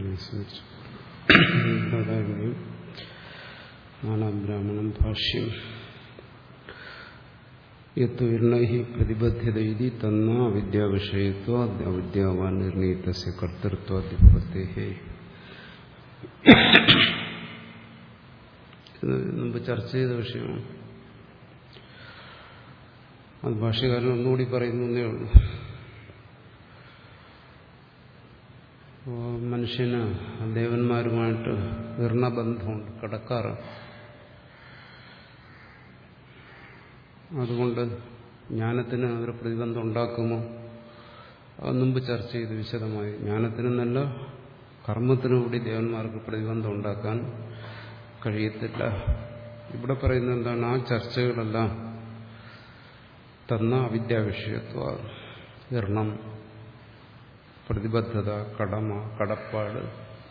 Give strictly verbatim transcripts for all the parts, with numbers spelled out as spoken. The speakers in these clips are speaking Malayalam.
നാനാബ്രാഹ്മണം ഭാഷ്യം യത്വൈർണൈ പ്രതിബദ്ധ്യത ഇതി തന്ന അവിദ്യാവിഷയത്വ അവിദ്യാവാൻ നിർണീതസ്യ കർത്തൃത്വാദിപ്രത്യഹേ. മുമ്പ് ചർച്ച ചെയ്ത വിഷയമാണ്. അത് ഭാഷ്യകാരൻ ഒന്നുകൂടി പറയുന്നേ ഉള്ളൂ. മനുഷ്യന് ദേവന്മാരുമായിട്ട് ഋണബന്ധമുണ്ട്, കടക്കാറ്. അതുകൊണ്ട് ജ്ഞാനത്തിന് ഒരു പ്രതിബന്ധം ഉണ്ടാക്കുമോ? അത് മുമ്പ് ചർച്ച ചെയ്ത് വിശദമായി. ജ്ഞാനത്തിനെന്നല്ല, കർമ്മത്തിനു കൂടി ദേവന്മാർക്ക് പ്രതിബന്ധം ഉണ്ടാക്കാൻ കഴിയത്തില്ല. ഇവിടെ പറയുന്നത് എന്താണ്? ആ ചർച്ചകളെല്ലാം തന്ന അവിദ്യാവിഷയത്വ, ഋണം, പ്രതിബദ്ധത, കടമ, കടപ്പാട്,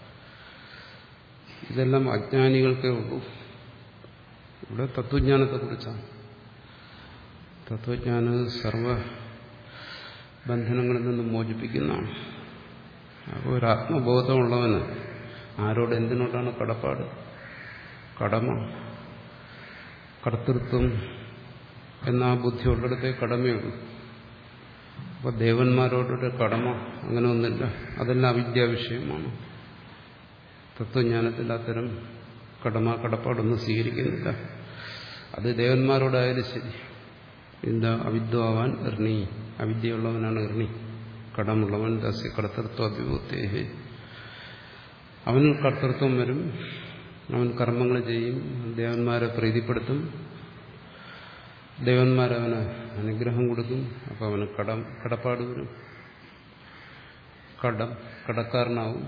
ഇതെല്ലാം അജ്ഞാനികൾക്കേ ഉള്ളൂ. ഇവിടെ തത്വജ്ഞാനത്തെക്കുറിച്ചാണ്. തത്വജ്ഞാനം സർവ ബന്ധനങ്ങളിൽ നിന്നും മോചിപ്പിക്കുന്നതാണ്. അപ്പോൾ ഒരു ആത്മബോധമുള്ളവന് ആരോട് എന്തിനോടാണ് കടപ്പാട്, കടമ, കർത്തൃത്വം എന്നാ ബുദ്ധി ഉള്ളിടത്തേ കടമയുള്ളൂ. അപ്പോൾ ദേവന്മാരോടൊരു കടമ അങ്ങനെ ഒന്നില്ല. അതെല്ലാം അവിദ്യാവിഷയമാണ്. തത്വജ്ഞാനത്തിൽ അത്തരം കടമ, കടപ്പാടൊന്നും സ്വീകരിക്കുന്നില്ല. അത് ദേവന്മാരോടായാലും ശരി. എന്താ? അവിദ്വാൻ ഋണി, അവിദ്യയുള്ളവനാണ് ഋണി, കടമുള്ളവൻ. ദസ്യ കർത്തൃത്വാദിപൂത്തേഹേ, അവന് കർത്തൃത്വം വരും, അവൻ കർമ്മങ്ങൾ ചെയ്യും, ദേവന്മാരെ പ്രീതിപ്പെടുത്തും, ദേവന്മാരവന് അനുഗ്രഹം കൊടുക്കും. അപ്പം അവന് കടം കടപ്പാട് വരും, കടം കടക്കാരനാവും.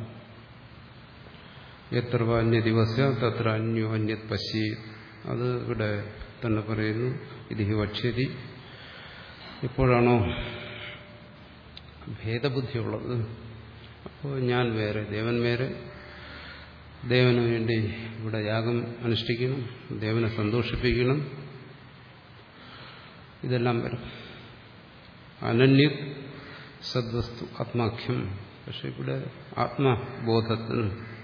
എത്ര അന്യ ദിവസ തത്ര അന്യോ അന്യത് പശ്യ, അത് ഇവിടെ തന്നെ പറയുന്നു. ഇത് വക്ഷ്യതി, എപ്പോഴാണോ ഭേദബുദ്ധിയുള്ളത്, അപ്പോൾ ഞാൻ വേറെ, ദേവൻ വേറെ, ദേവന് വേണ്ടി ഇവിടെ യാഗം അനുഷ്ഠിക്കണം, ദേവനെ സന്തോഷിപ്പിക്കണം, ഇതെല്ലാം വരും. അനന്യത് സദ്വസ്തു ആത്മാഖ്യം. പക്ഷെ ഇവിടെ ആത്മബോധത്തിൽ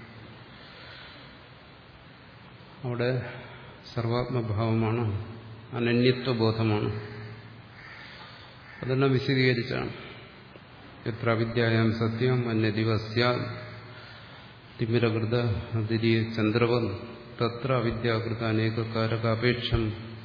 അവിടെ സർവാത്മഭാവമാണ്, അനന്യത്വബോധമാണ്. അതെല്ലാം വിശദീകരിച്ചാണ്. എത്ര അവിദ്യായാം സത്യം അന്യദിവസ്യ തിമിരകൃത അതിരീയ ചന്ദ്രവൻ തത്ര അവിദ്യാകൃത അനേകകാരകാപേക്ഷം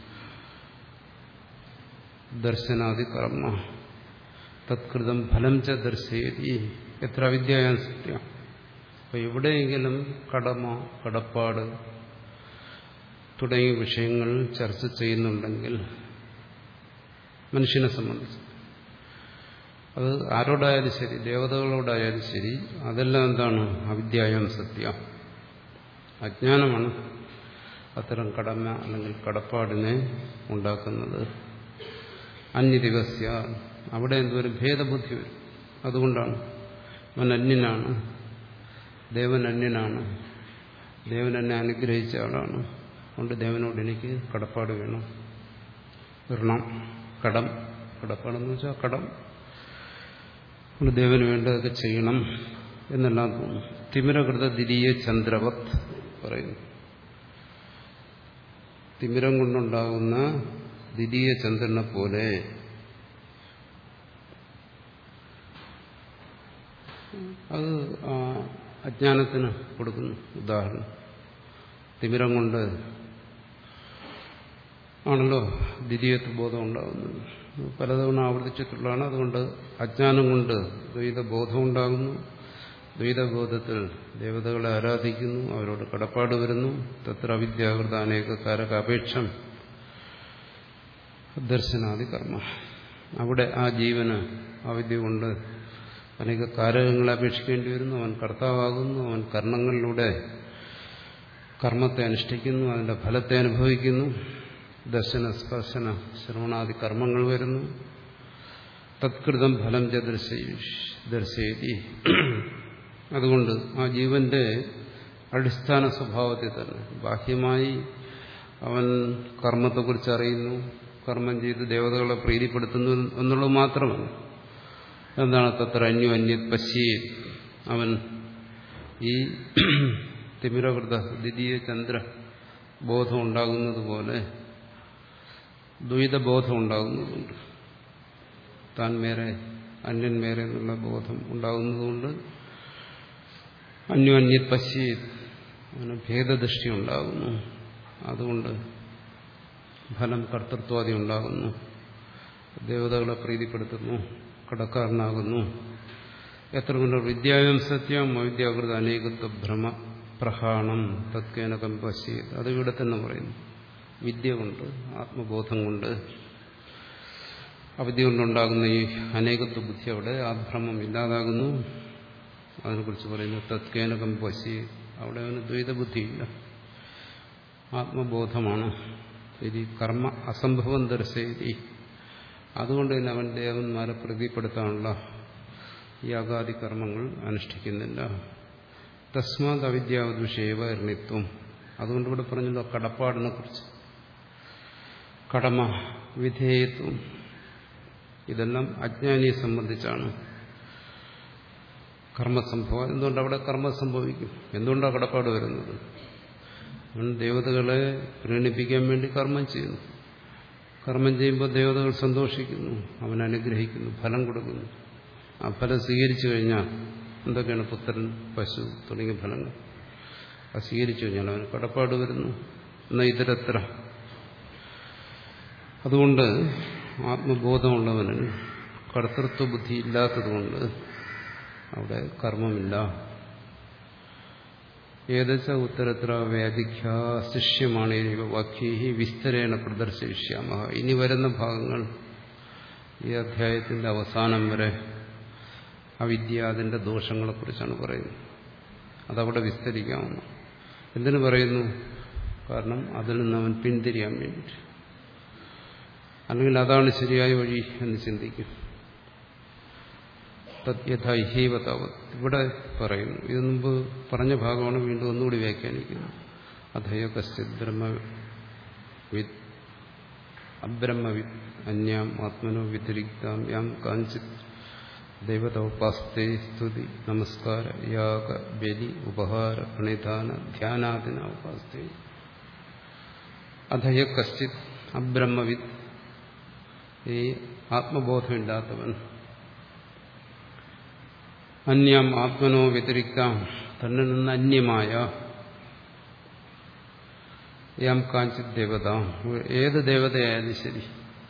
ദർശനാദി കർമ്മ തത്കൃതം ഫലം ച ദർശയതി. എത്ര അവിദ്യായാം സത്യം. അപ്പൊ എവിടെയെങ്കിലും കടമ, കടപ്പാട് തുടങ്ങിയ വിഷയങ്ങൾ ചർച്ച ചെയ്യുന്നുണ്ടെങ്കിൽ മനുഷ്യനെ സംബന്ധിച്ച്, അത് ആരോടായാലും ശരി, ദേവതകളോടായാലും ശരി, അതെല്ലാം എന്താണ്? അവിദ്യായാം സത്യം, അജ്ഞാനമാണ് അത്തരം കടമ അല്ലെങ്കിൽ കടപ്പാടിനെ ഉണ്ടാക്കുന്നത്. അന്യദിവസ്യ, അവിടെ എന്തോരം ഭേദബുദ്ധി വരും. അതുകൊണ്ടാണ് അവൻ അന്യനാണ്, ദേവൻ അന്യനാണ്, ദേവൻ എന്നെ അനുഗ്രഹിച്ച ആളാണ്, അതുകൊണ്ട് ദേവനോട് എനിക്ക് കടപ്പാട് വേണം. ഋണം, കടം, കടപ്പാടെന്ന് വെച്ചാൽ കടം, അതുകൊണ്ട് ദേവന് വേണ്ടതൊക്കെ ചെയ്യണം എന്നെല്ലാം തോന്നും. തിമിരകൃത ദിരീയ ചന്ദ്രവത് പറയുന്നു. തിമിരം കൊണ്ടുണ്ടാകുന്ന ദ്വിതീയ ചന്ദ്രനെ പോലെ അത് അജ്ഞാനത്തിന് കൊടുക്കുന്നു ഉദാഹരണം. തിമിരം കൊണ്ട് ആണല്ലോ ദ്വിതീയത്വ ബോധം ഉണ്ടാകുന്നത്. പലതവണ ആവർത്തിച്ചിട്ടുള്ളതാണ്. അതുകൊണ്ട് അജ്ഞാനം കൊണ്ട് ദ്വൈതബോധം ഉണ്ടാകുന്നു. ദ്വൈതബോധത്തിൽ ദേവതകളെ ആരാധിക്കുന്നു, അവരോട് കടപ്പാട് വരുന്നു. തത്ര അവിദ്യാകൃത അനേക കാരകാപേക്ഷം ദർശനാദി കർമ്മ. അവിടെ ആ ജീവന് അവിദ്യ കൊണ്ട് അനേക കാരകങ്ങളെ അപേക്ഷിക്കേണ്ടി വരുന്നു. അവൻ കർത്താവാകുന്നു, അവൻ കർണങ്ങളിലൂടെ കർമ്മത്തെ അനുഷ്ഠിക്കുന്നു, അതിന്റെ ഫലത്തെ അനുഭവിക്കുന്നു. ദർശന, സ്പർശന, ശ്രവണാദി കർമ്മങ്ങൾ വരുന്നു. തത്കൃതം ഫലം ച ദർശയതി. അതുകൊണ്ട് ആ ജീവന്റെ അടിസ്ഥാന സ്വഭാവത്തിൽ തന്നെ ബാഹ്യമായി അവൻ കർമ്മത്തെക്കുറിച്ച് അറിയുന്നു, കർമ്മം ചെയ്ത് ദേവതകളെ പ്രീതിപ്പെടുത്തുന്നു എന്നുള്ളത് മാത്രമല്ല. എന്താണ്? തത്ര അന്യോ അന്യത് പശ്യേ, അവൻ ഈ തിമിരകൃത ദ്വിതീയ ചന്ദ്ര ബോധം ഉണ്ടാകുന്നത് പോലെ ദ്വൈതബോധം ഉണ്ടാകുന്നതുകൊണ്ട്, താൻ മേരെ അന്യൻ മേരെ എന്നുള്ള ബോധം ഉണ്ടാകുന്നതുകൊണ്ട് അന്യോന്യത് പശ്യേത്, അങ്ങനെ ഭേദദൃഷ്ടി ഉണ്ടാകുന്നു. അതുകൊണ്ട് ഫലം കർത്തൃത്വാദി ഉണ്ടാകുന്നു, ദേവതകളെ പ്രീതിപ്പെടുത്തുന്നു, കടക്കാരനാകുന്നു. എത്ര കൊണ്ട് വിദ്യായം സത്യം അവിദ്യാകൃത അനേകത്വ ഭ്രമ പ്രഹാണം തത്കേനകം പശ്യേത്. അത് ഇവിടെ തന്നെ പറയുന്നു. വിദ്യ കൊണ്ട്, ആത്മബോധം കൊണ്ട്, അവിദ്യ കൊണ്ടുണ്ടാകുന്ന ഈ അനേകത്വ ബുദ്ധി അവിടെ ആ ഭ്രമം ഇല്ലാതാകുന്നു. അതിനെക്കുറിച്ച് പറയുന്നു തത്കേനകം പശ്യേത്. അവിടെ അവന് ദ്വൈതബുദ്ധിയില്ല, ആത്മബോധമാണ്. ശരി, കർമ്മ അസംഭവം ദർശയതി. അതുകൊണ്ട് തന്നെ അവൻ ദേവന്മാരെ പ്രീതിപ്പെടുത്താനുള്ള യാഗാദി കർമ്മങ്ങൾ അനുഷ്ഠിക്കുന്നില്ല. തസ്മാത് അവിദ്യാവദ്വിഷേവ എർണിത്വം. അതുകൊണ്ട് ഇവിടെ പറഞ്ഞല്ലോ കടപ്പാടിനെ കുറിച്ച്, കടമ, വിധേയത്വം, ഇതെല്ലാം അജ്ഞാനിയെ സംബന്ധിച്ചാണ് കർമ്മസംഭവം. എന്തുകൊണ്ട് അവിടെ കർമ്മം സംഭവിക്കും? എന്തുകൊണ്ടാണ് കടപ്പാട് വരുന്നത്? അവൻ ദേവതകളെ പ്രീണിപ്പിക്കാൻ വേണ്ടി കർമ്മം ചെയ്യുന്നു. കർമ്മം ചെയ്യുമ്പോൾ ദേവതകൾ സന്തോഷിക്കുന്നു, അവൻ അനുഗ്രഹിക്കുന്നു, ഫലം കൊടുക്കുന്നു. ആ ഫലം സ്വീകരിച്ചു കഴിഞ്ഞാൽ എന്തൊക്കെയാണ്? പുത്രൻ, പശു തുടങ്ങിയ ഫലങ്ങൾ. അത് സ്വീകരിച്ചു കഴിഞ്ഞാൽ അവന് കടപ്പാട് വരുന്നു. എന്നാൽ ഇതരത്ര. അതുകൊണ്ട് ആത്മബോധമുള്ളവന് കർത്തൃത്വ ബുദ്ധി ഇല്ലാത്തതുകൊണ്ട് അവിടെ കർമ്മമില്ല. ഏതച്ച ഉത്തരത്ര വ്യാധിഖ്യ ശിഷ്യമാണ് വാക്യൈ വിസ്തരേണ പ്രദർശയിഷ്യാമ. ഇനി വരുന്ന ഭാഗങ്ങൾ ഈ അധ്യായത്തിന്റെ അവസാനം വരെ അവിദ്യ, അതിന്റെ ദോഷങ്ങളെക്കുറിച്ചാണ് പറയുന്നത്. അതവിടെ വിസ്തരിക്കാവുന്ന. എന്തിനു പറയുന്നു? കാരണം അതിൽ നിന്ന് അവൻ പിന്തിരിയാൻ വേണ്ടിയിട്ട്, അല്ലെങ്കിൽ അതാണ് ശരിയായ വഴി എന്ന് ചിന്തിക്കും. തദ്യഥൈഹൈവതാവത് ഇവിടെ പറയുന്നു. ഇത് മുമ്പ് പറഞ്ഞ ഭാഗമാണ് വീണ്ടും ഒന്നുകൂടി വ്യാഖ്യാനിക്കുന്നത്. അധയോ കശ്ചിത് ബ്രഹ്മവിദ് അബ്രഹ്മവിദ് അന്യാം ആത്മനോ വ്യതിരിക്താം യാം കാഞ്ചിത് ദൈവതോപാസ്തേ സ്തുതി നമസ്കാര യാഗ ബലി ഉപഹാര പ്രണിധാന ധ്യാനാദിന ഉപാസ്തേ. അധയ കശ്ചിത് അബ്രഹ്മവിദ്, ഈ ആത്മബോധമില്ലാത്തവൻ, അന്യം ആത്മനോ വ്യതിരിക്താം, തന്നിൽ നിന്ന് അന്യമായ, യാം കാഞ്ചിത് ദേവത, ഏത് ദേവതയായാലും ശരി,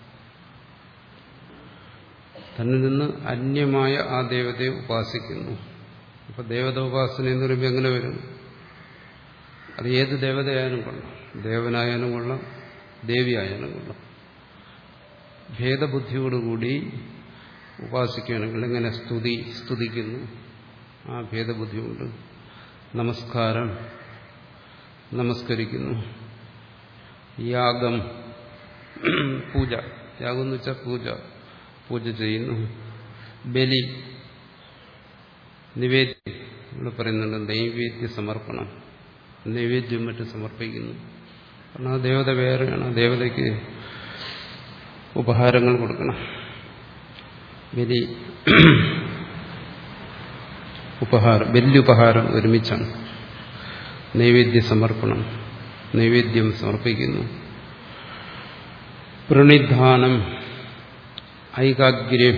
തന്നിൽ നിന്ന് അന്യമായ ആ ദേവതയെ ഉപാസിക്കുന്നു. അപ്പൊ ദേവത ഉപാസന എന്ന് പറയുമ്പോൾ എങ്ങനെ വരും? അത് ഏത് ദേവതയായാലും കൊള്ളാം, ദേവനായാലും കൊള്ളാം, ദേവിയായാലും കൊള്ളാം. ഭേദബുദ്ധിയോടുകൂടി ഉപാസിക്കുകയാണെങ്കിൽ എങ്ങനെ? സ്തുതി, സ്തുതിക്കുന്നു, ആ ഭേദബുദ്ധിയുണ്ട്. നമസ്കാരം, നമസ്കരിക്കുന്നു. യാഗം, പൂജ, യാഗം എന്ന് വെച്ചാൽ പൂജ, പൂജ ചെയ്യുന്നു. ബലി, നിവേദ്യം, ഇവിടെ പറയുന്നുണ്ട് നൈവേദ്യ സമർപ്പണം, നൈവേദ്യം മറ്റും സമർപ്പിക്കുന്നു. കാരണം ആ ദേവത വേറെയാണ്, ദേവതയ്ക്ക് ഉപഹാരങ്ങൾ കൊടുക്കണം. ബലി, ഉപഹാരം, ബല്യുപഹാരം ഒരുമിച്ചാണ്. നൈവേദ്യ സമർപ്പണം, നൈവേദ്യം സമർപ്പിക്കുന്നു. പ്രണിധാനം, ഐകാഗ്ര്യം,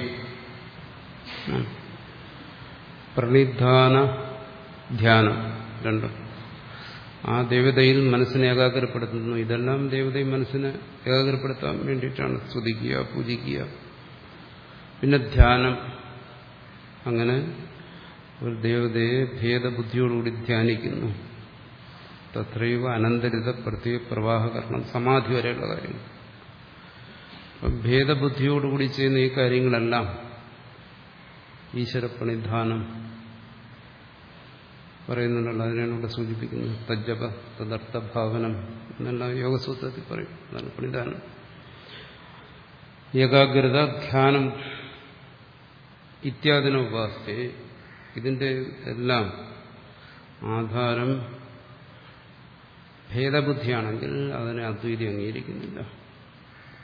പ്രണിധാന ധ്യാനം രണ്ടും. ആ ദേവതയിൽ മനസ്സിനെ ഏകാഗ്രപ്പെടുത്തുന്നു. ഇതെല്ലാം ദേവതയിൽ മനസ്സിനെ ഏകാഗ്രപ്പെടുത്താൻ വേണ്ടിയിട്ടാണ്. സ്തുതിക്കുക, പൂജിക്കുക. പിന്നെ ധ്യാനം, അങ്ങനെ ഒരു ദേവതയെ ഭേദബുദ്ധിയോടുകൂടി ധ്യാനിക്കുന്നു. തത്രൈവ അനന്തരിത പ്രത്യേക പ്രവാഹകരണം, സമാധി വരെയുള്ള കാര്യങ്ങൾ. അപ്പം ഭേദബുദ്ധിയോടുകൂടി ചെയ്യുന്ന ഈ കാര്യങ്ങളെല്ലാം ഈശ്വരപ്രണിധാനം പറയുന്നുണ്ടല്ലോ, അതിനാണ് ഇവിടെ സൂചിപ്പിക്കുന്നത്. തജ്ജപ തദർത്ഥഭാവനം എന്നുള്ള യോഗസൂത്രത്തിൽ പറയും. അതാണ് പ്രണിധാനം. ഏകാഗ്രത, ധ്യാനം ഇത്യാദിന ഉപാസത്തെ. ഇതിന്റെ എല്ലാം ആധാരം ഭേദബുദ്ധിയാണെങ്കിൽ അതിനെ അദ്വൈതി അംഗീകരിക്കുന്നില്ല.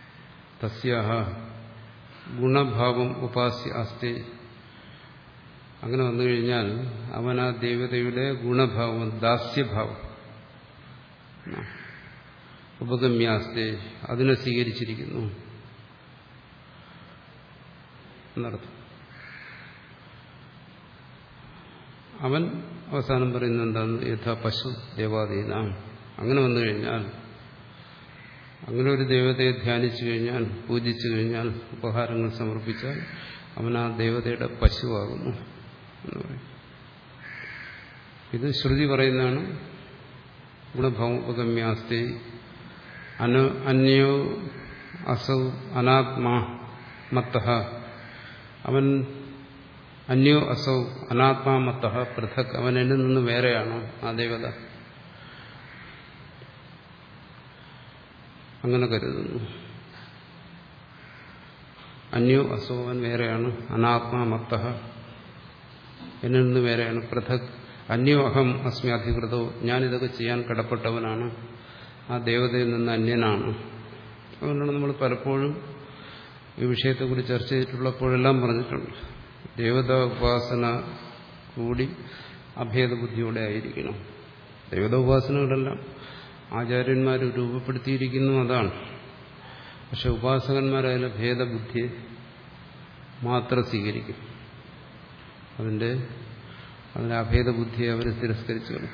തസ്യാഹ ഗുണഭാവം ഉപാസ്യ അസ്തി. അങ്ങനെ വന്നു കഴിഞ്ഞാൽ അവൻ ആ ദേവതയുടെ ഗുണഭാവം ദാസ്യഭാവം ഉപഗമ്യാസ്തേ അതിനെ സ്വീകരിച്ചിരിക്കുന്നു എന്നർത്ഥം. അവൻ അവസാനം പറയുന്നത് എന്താണ്? യഥാ പശു ദേവാദീനാം. അങ്ങനെ വന്നു കഴിഞ്ഞാൽ, അങ്ങനെ ഒരു ദേവതയെ ധ്യാനിച്ചു കഴിഞ്ഞാൽ, പൂജിച്ചു കഴിഞ്ഞാൽ, ഉപഹാരങ്ങൾ സമർപ്പിച്ചാൽ അവൻ ആ ദേവതയുടെ പശുവാകുന്നു എന്ന് പറയും. ഇത് ശ്രുതി പറയുന്നതാണ്. ഗുണഭൗപഗമ്യാസ്തി അന അന്യോ അസൗ അനാത്മാ മത്തഃ. അവൻ അന്യോ അസൗ അനാത്മാ മത്തഃ പൃഥക്. അവൻ എന്നിൽ നിന്ന് വേറെയാണ് ആ ദേവത. അങ്ങനെ കരുതുന്നു. അന്യോ അസോ അവൻ വേറെയാണ്. അനാത്മാ മത്തഃ എന്നിൽ നിന്ന് വേറെയാണ്. പൃഥക് അന്യോ അഹം അസ്മി അധികൃതോ. ഞാനിതൊക്കെ ചെയ്യാൻ കടപ്പെട്ടവനാണ്. ആ ദേവതയിൽ നിന്ന് അന്യനാണ്. അതുകൊണ്ടാണ് നമ്മൾ പലപ്പോഴും ഈ വിഷയത്തെക്കുറിച്ച് ചർച്ച ചെയ്തിട്ടുള്ളപ്പോഴെല്ലാം പറഞ്ഞിട്ടുണ്ട്. ദേവതാ ഉപാസന കൂടി അഭേദബുദ്ധിയോടെ ആയിരിക്കണം. ദേവതാ ഉപാസനകളെല്ലാം ആചാര്യന്മാർ രൂപപ്പെടുത്തിയിരിക്കുന്നു, അതാണ്. പക്ഷെ ഉപാസകന്മാരതിലെ ഭേദബുദ്ധിയെ മാത്രം സ്വീകരിക്കും. അതിൻ്റെ അതിലെ അഭേദബുദ്ധിയെ അവർ തിരസ്കരിച്ചു കളയും.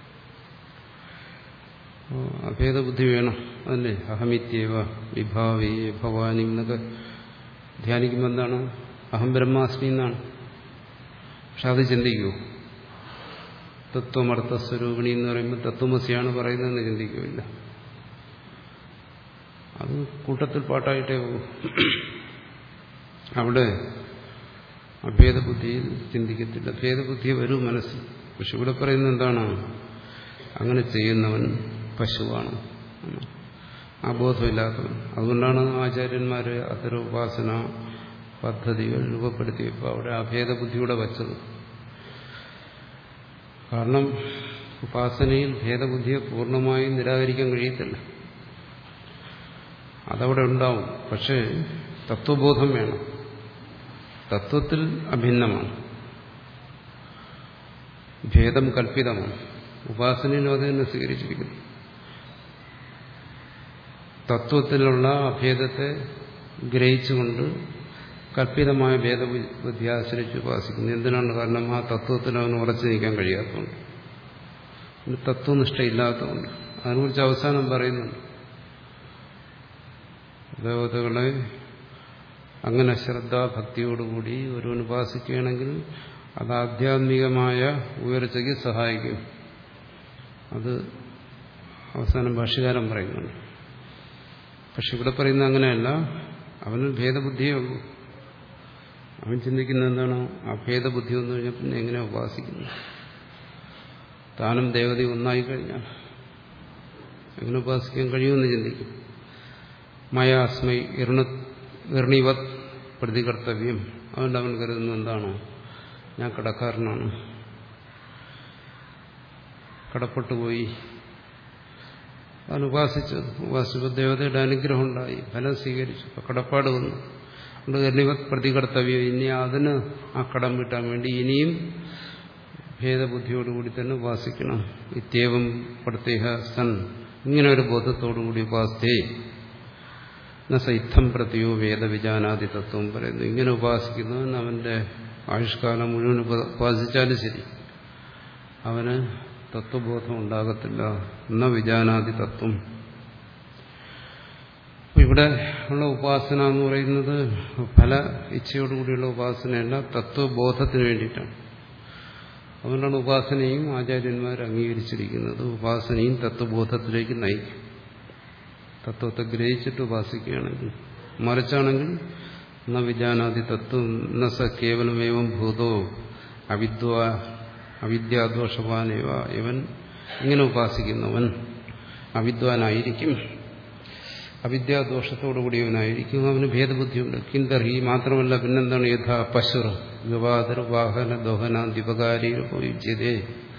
അഭേദബുദ്ധി വേണം, അതല്ലേ? അഹമിത്യേവ വിഭാവേ ഭവാനി എന്നൊക്കെ ധ്യാനിക്കുമ്പോൾ എന്താണ്? അഹം ബ്രഹ്മാസ്മി എന്നാണ്. പക്ഷെ അത് ചിന്തിക്കൂ. തത്വമർത്ഥസ്വരൂപിണി എന്ന് പറയുമ്പോൾ തത്വമസിയാണ് പറയുന്നതെന്ന് ചിന്തിക്കുമില്ല. അത് കൂട്ടത്തിൽ പാട്ടായിട്ടേ പോകും. അവിടെ അഭേദബുദ്ധിയിൽ ചിന്തിക്കത്തില്ല. ഭേദബുദ്ധി വരും മനസ്സിൽ. പക്ഷെ ഇവിടെ പറയുന്നത് എന്താണ്? അങ്ങനെ ചെയ്യുന്നവൻ പശുവാണ്, ആ ബോധമില്ലാത്തവൻ. അതുകൊണ്ടാണ് ആചാര്യന്മാർ അത്തരം ഉപാസന പദ്ധതികൾ രൂപപ്പെടുത്തിയപ്പോൾ അവിടെ അഭേദബുദ്ധിയുടെ വച്ചത്. കാരണം ഉപാസനയിൽ ഭേദബുദ്ധിയെ പൂർണ്ണമായും നിരാകരിക്കാൻ കഴിയത്തില്ല. അതവിടെ ഉണ്ടാവും. പക്ഷേ തത്വബോധം വേണം. തത്വത്തിൽ അഭിന്നമാണ്, ഭേദം കൽപ്പിതമാണ്. ഉപാസനയിലും അത് തന്നെ സ്വീകരിച്ചിരിക്കുന്നു. തത്വത്തിലുള്ള അഭേദത്തെ ഗ്രഹിച്ചുകൊണ്ട് കൽപ്പിതമായ ഭേദബുദ്ധി ആശ്രയിച്ച് ഉപാസിക്കുന്നു. എന്തിനാണ്? കാരണം ആ തത്വത്തിൽ അവന് ഉറച്ചു നിൽക്കാൻ കഴിയാത്തതുകൊണ്ട്, തത്വനിഷ്ഠയില്ലാത്തതുകൊണ്ട്. അതിനെക്കുറിച്ച് അവസാനം പറയുന്നുണ്ട്. ദേവതകളെ അങ്ങനെ ശ്രദ്ധാഭക്തിയോടുകൂടി ഒരുവൻ ഉപാസിക്കുകയാണെങ്കിൽ അത് ആധ്യാത്മികമായ ഉയർച്ചയ്ക്ക് സഹായിക്കും. അത് അവസാനം ഭാഷ്യകാരൻ പറയുന്നുണ്ട്. പക്ഷെ ഇവിടെ പറയുന്നത് അങ്ങനെയല്ല. അവന് ഭേദബുദ്ധിയേ ഉള്ളൂ. അവൻ ചിന്തിക്കുന്നത് എന്താണ്? ആ ഭേദബുദ്ധി വന്നു കഴിഞ്ഞാൽ പിന്നെ എങ്ങനെ ഉപാസിക്കുന്നു? താനും ദേവതയും ഒന്നായി കഴിഞ്ഞാൽ എങ്ങനെ ഉപാസിക്കാൻ കഴിയുമെന്ന് ചിന്തിക്കും. മയാസ്മൈ ഇർണിവത് പ്രതികർത്തവ്യം. അതുകൊണ്ട് അവൻ കരുതുന്നത് എന്താണ്? ഞാൻ കടക്കാരനാണ്, കടപ്പെട്ടുപോയി. അവൻ ഉപാസിച്ചു. ഉപാസിച്ചപ്പോൾ ദേവതയുടെ അനുഗ്രഹം ഉണ്ടായി, ഫലം സ്വീകരിച്ചു. അപ്പോൾ കടപ്പാട് വന്നു. അതുകൊണ്ട് ഇർണിവത് പ്രതികർത്തവ്യം. ഇനി അതിന് ആ കടം വീട്ടാൻ വേണ്ടി ഇനിയും ഭേദബുദ്ധിയോടുകൂടി തന്നെ ഉപാസിക്കണം. ഇത്യേവം പ്രത്യേക സൻ. ഇങ്ങനെ ഒരു ബോധത്തോടുകൂടി ഉപാസിത്തേ നസൈത്തം പ്രതിയോ വേദവിജാനാദി തത്വം പറയുന്നു. ഇങ്ങനെ ഉപാസിക്കുന്നവൻ അവന്റെ ആയുഷ്കാലം മുഴുവൻ ഉപാസിച്ചാലും ശരി അവന് തത്വബോധം ഉണ്ടാകത്തില്ല. എന്ന വിജാനാദി തത്വം. ഇവിടെ ഉള്ള ഉപാസന എന്ന് പറയുന്നത് ഫല ഇച്ഛയോടുകൂടിയുള്ള ഉപാസനയല്ല, തത്വബോധത്തിന് വേണ്ടിയിട്ടാണ്. അതുകൊണ്ടാണ് ഉപാസനയും ആചാര്യന്മാർ അംഗീകരിച്ചിരിക്കുന്നത്. ഉപാസനയും തത്വബോധത്തിലേക്ക് നയിക്കും. തത്വത്തെ ഗ്രഹിച്ചിട്ട് ഉപാസിക്കുകയാണെങ്കിൽ. മറിച്ചാണെങ്കിൽ ന വിജാനാദി തത്വം ന സ കേവലമേവം ഭൂതോ അവിദ്വാ അവിദ്യാദോഷവാനേവ. ഇവൻ ഇങ്ങനെ ഉപാസിക്കുന്നവൻ അവിദ്വാനായിരിക്കും, അവിദ്യാദോഷത്തോടുകൂടിയവനായിരിക്കും. അവന് ഭേദബുദ്ധിയുണ്ട്. കിന്തർഹി. മാത്രമല്ല പിന്നെന്താണ്? യഥാ പശുർ ഗവാദർ വാഹന ദോഹനാദിപകാരി ഉപയുജ്യതേ.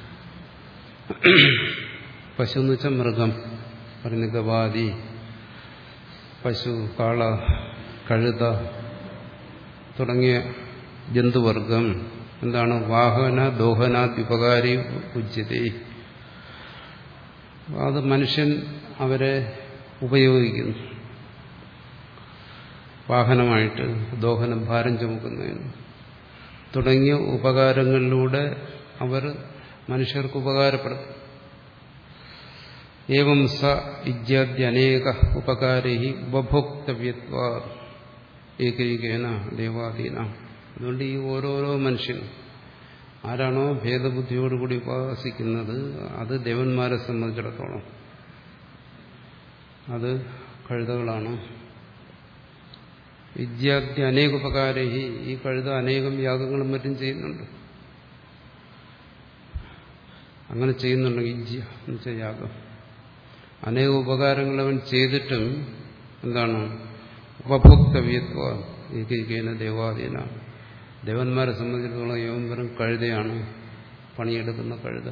പശു എന്ന് വെച്ചാൽ മൃഗം പറയുന്ന ഗവാദി, പശു, കാള, കഴുത തുടങ്ങിയ ജന്തുവർഗം എന്താണ്? വാഹന ദോഹനാദ്യുപകാരി ഉച്യത്തെ. അത് മനുഷ്യൻ അവരെ ഉപയോഗിക്കുന്നു വാഹനമായിട്ട്, ദോഹനം ഭാരം ചുമക്കുന്നതിന് തുടങ്ങിയ ഉപകാരങ്ങളിലൂടെ അവർ മനുഷ്യർക്ക് ഉപകാരപ്പെടും. ഏവം സ ഇജ്യാദ്യനേക ഉപകാരൈ ഉപഭോക്തവ്യത്വാ ഏകൈകേന ദേവാദീന. അതുകൊണ്ട് ഈ ഓരോരോ മനുഷ്യനും ആരാണോ ഭേദബുദ്ധിയോടുകൂടി ഉപാസിക്കുന്നത് അത് ദേവന്മാരെ സംബന്ധിച്ചിടത്തോളം അത് കഴുതകളാണ്. ഇജ്യാദ്യ അനേക ഉപകാരൈ, ഈ കഴുത അനേകം യാഗങ്ങളും മറ്റും ചെയ്യുന്നുണ്ട്. അങ്ങനെ ചെയ്യുന്നുണ്ടെങ്കിൽ ഇജ്യ എന്ന് വെച്ചാൽ യാഗം, അനേക ഉപകാരങ്ങൾ അവൻ ചെയ്തിട്ടും എന്താണ്? ഉപഭോക്തവ്യത്വ ഏകൈകേന ദേവാദീന. ദേവന്മാരെ സംബന്ധിച്ചിടത്തോളം യവൻ വെറും കഴുതയാണ്, പണിയെടുക്കുന്ന കഴുത.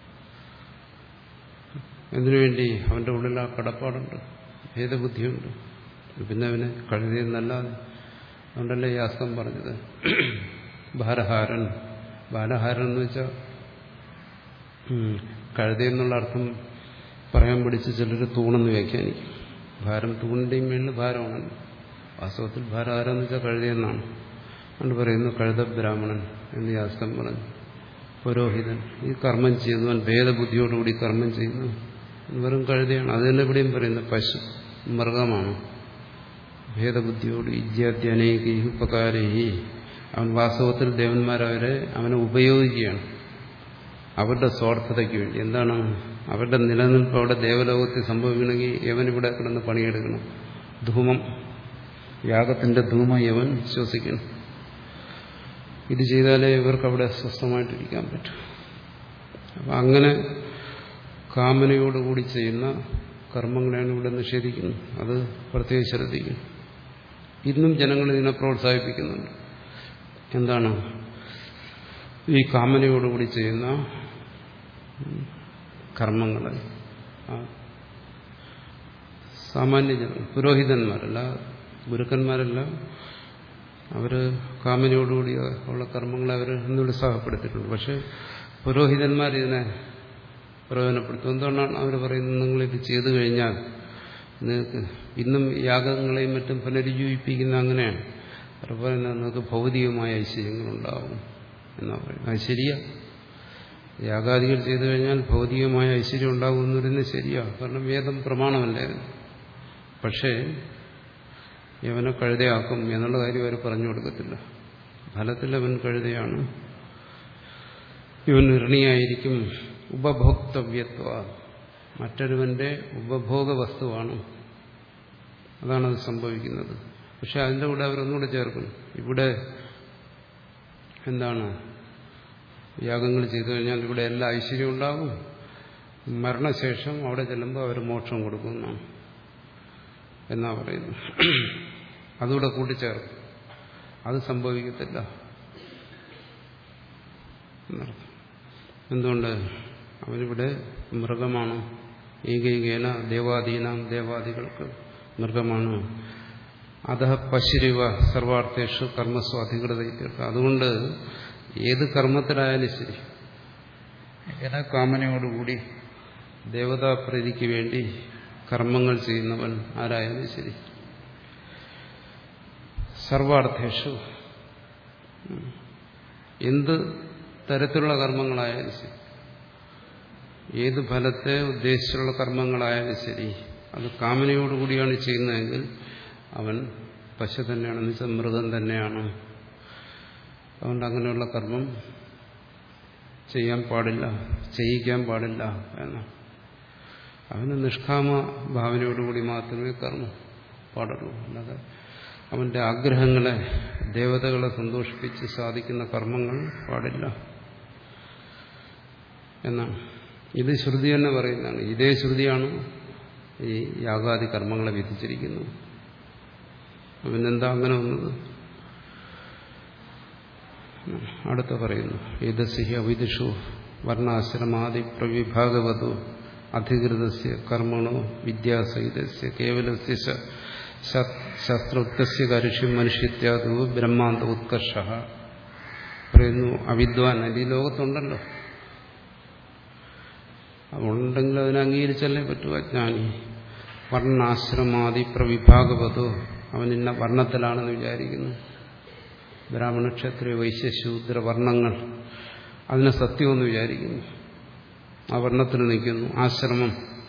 എന്തിനുവേണ്ടി? അവന്റെ ഉള്ളിൽ ആ കടപ്പാടുണ്ട്, ഭേദബുദ്ധിയുണ്ട്. പിന്നെ അവന് കഴുതയെന്നല്ലാതെ. അതുകൊണ്ടല്ലേ യാസ്കം പറഞ്ഞത് ഭാരഹാരൻ. ബാലഹാരൻ എന്ന് വെച്ചാൽ കഴുതയെന്നുള്ള അർത്ഥം പറയാൻ പിടിച്ച് ചിലർ തൂണെന്ന് വ്യാഖ്യാനിക്കും. ഭാരം തൂണിന്റെയും മേളിൽ ഭാരമാണല്ലോ. വാസ്തവത്തിൽ ഭാരഹാരം എന്ന് വെച്ചാൽ കഴുതയെന്നാണ്. അതുകൊണ്ട് പറയുന്നു കഴുത ബ്രാഹ്മണൻ എന്ന് യാസ്കം പറഞ്ഞു. പുരോഹിതൻ, ഈ കർമ്മം ചെയ്യുന്നവൻ ഭേദബുദ്ധിയോടുകൂടി കർമ്മം ചെയ്യുന്നു, വെറും കഴുതയാണ്. അത് തന്നെ ഇവിടെയും പറയുന്നു പശു, മൃഗമാണ്. ഭേദബുദ്ധിയോട് ഇജ്യാദ്യനേകി ഉപകാരഹി. അവൻ വാസ്തവത്തിൽ ദേവന്മാരവരെ അവനെ ഉപയോഗിക്കുകയാണ് അവരുടെ സ്വാർത്ഥതയ്ക്ക് വേണ്ടി. എന്താണ്? അവരുടെ നിലനിൽപ്പ് അവിടെ ദേവലോകത്തിൽ സംഭവിക്കണമെങ്കിൽ യവൻ ഇവിടെ കിടന്ന് പണിയെടുക്കണം. ധൂമം, യാഗത്തിന്റെ ധൂമം യവൻ ശ്വസിക്കണം. ഇത് ചെയ്താലേ ഇവർക്ക് അവിടെ സ്വസ്ഥമായിട്ടിരിക്കാൻ പറ്റും. അപ്പം അങ്ങനെ കാമനയോടുകൂടി ചെയ്യുന്ന കർമ്മങ്ങളെയാണ് ഇവിടെ നിഷേധിക്കുന്നത്. അത് പ്രത്യേകം ശ്രദ്ധിക്കും. ഇന്നും ജനങ്ങൾ ഇതിനെ പ്രോത്സാഹിപ്പിക്കുന്നുണ്ട്. എന്താണ്? ഈ കാമനയോടുകൂടി ചെയ്യുന്ന കർമ്മങ്ങൾ സാമാന്യ ജനം, പുരോഹിതന്മാരല്ല, ഗുരുക്കന്മാരല്ല, അവര് കാമനയോടുകൂടി ഉള്ള കർമ്മങ്ങളെ അവർ നിരുത്സാഹപ്പെടുത്തിയിട്ടുണ്ട്. പക്ഷെ പുരോഹിതന്മാർ ഇതിനെ പ്രയോജനപ്പെടുത്തും. എന്തുകൊണ്ടാണ് അവർ പറയുന്നത്? നിങ്ങളിത് ചെയ്തു കഴിഞ്ഞാൽ നിങ്ങൾക്ക് ഇന്നും യാഗങ്ങളെയും മറ്റും പുനരുജ്ജീവിപ്പിക്കുന്ന അങ്ങനെയാണ്. അവർ പറയുന്നത് നിങ്ങൾക്ക് ഭൗതികമായ ഐശ്വര്യങ്ങളുണ്ടാവും എന്നാ പറയുന്നത്. അത് ശരിയാ, യാഗാദികൾ ചെയ്തു കഴിഞ്ഞാൽ ഭൗതികമായ ഐശ്വര്യം ഉണ്ടാവും എന്ന് പറയുന്നത് ശരിയാ. കാരണം വേദം പ്രമാണമല്ലായിരുന്നു. പക്ഷേ യവനെ കഴുതയാക്കും എന്നുള്ള കാര്യം അവർ പറഞ്ഞു കൊടുക്കത്തില്ല. ഫലത്തിൽ അവൻ കഴുതയാണ്, ഇവൻ ഋണിയായിരിക്കും. ഉപഭോക്തവ്യത്വ, മറ്റൊരുവന്റെ ഉപഭോഗ വസ്തുവാണ്. അതാണത് സംഭവിക്കുന്നത്. പക്ഷെ അതിൻ്റെ കൂടെ അവരൊന്നുകൂടെ ചേർക്കും. ഇവിടെ എന്താണ്? യാഗങ്ങൾ ചെയ്തു കഴിഞ്ഞാൽ ഇവിടെ എല്ലാ ഐശ്വര്യം ഉണ്ടാകും. മരണശേഷം അവിടെ ചെല്ലുമ്പോൾ അവർ മോക്ഷം കൊടുക്കുന്നതാണ് എന്നാ പറയുന്നു. അതുകൂടെ കൂട്ടിച്ചേർക്കും. അത് സംഭവിക്കത്തില്ല എന്നർത്ഥം. എന്തുകൊണ്ട്? അവനിവിടെ മൃഗമാണ്. ഏകൈകേന ദേവാദീനാം, ദേവാദികൾക്ക് മൃഗമാണ്. അതഃ പശുരിവ സർവാർത്ഥേഷു കർമ്മസ്വ അധികൃത. അതുകൊണ്ട് ഏത് കർമ്മത്തിലായാലും ശരി, ഇങ്ങനെ കാമനയോടുകൂടി ദേവതാപ്രീതിക്ക് വേണ്ടി കർമ്മങ്ങൾ ചെയ്യുന്നവൻ ആരായാലും ശരി, സർവാർത്ഥേഷു എന്ത് തരത്തിലുള്ള കർമ്മങ്ങളായാലും ശരി, ഏത് ഫലത്തെ ഉദ്ദേശിച്ചുള്ള കർമ്മങ്ങളായാലും ശരി, അത് കാമനയോടുകൂടിയാണ് ചെയ്യുന്നതെങ്കിൽ അവൻ പശു തന്നെയാണെന്ന് വെച്ചാൽ മൃഗം തന്നെയാണ്. അതുകൊണ്ട് അങ്ങനെയുള്ള കർമ്മം ചെയ്യാൻ പാടില്ല, ചെയ്യിക്കാൻ പാടില്ല എന്നാണ്. അവന് നിഷ്കാമ ഭാവനയോടുകൂടി മാത്രമേ കർമ്മം പാടുള്ളൂ. അല്ലാതെ അവന്റെ ആഗ്രഹങ്ങളെ, ദേവതകളെ സന്തോഷിപ്പിച്ച് സാധിക്കുന്ന കർമ്മങ്ങൾ പാടില്ല എന്നാണ്. ഇത് ശ്രുതി തന്നെ പറയുന്നതാണ്. ഇതേ ശ്രുതിയാണ് ഈ യാഗാദി കർമ്മങ്ങളെ വിധിച്ചിരിക്കുന്നത്. പിന്നെന്താ അങ്ങനെ വന്നത്? അടുത്ത പറയുന്നു, ഏതസ്യ അവിദിഷു വർണ്ണാശ്രമാദി പ്രവിഭാഗവതു അധികൃതസ്യ കർമ്മണോ വിദ്യാസഹിതസ്യ കേവലസ്യ ശാസ്ത്രോക്തസ്യ കാരുഷ്യം മനുഷ്യത്യാദു ബ്രഹ്മാന്ത ഉത്കർഷ. പറയുന്നു അവിദ്വാൻ അത് ഈ ലോകത്തുണ്ടല്ലോ, അതുണ്ടെങ്കിൽ അതിനെ അംഗീകരിച്ചല്ലേ പറ്റൂ. അജ്ഞാനി വർണ്ണാശ്രമാദി പ്രവിഭാഗവതോ, അവൻ ഇന്ന വർണ്ണത്തിലാണെന്ന് വിചാരിക്കുന്നു. ബ്രാഹ്മണ ക്ഷത്രിയ വൈശ്യ ശൂദ്ര വർണ്ണങ്ങൾ, അതിനെ സത്യമെന്ന് വിചാരിക്കുന്നു, ആ വർണ്ണത്തിൽ നിൽക്കുന്നു. ആശ്രമം,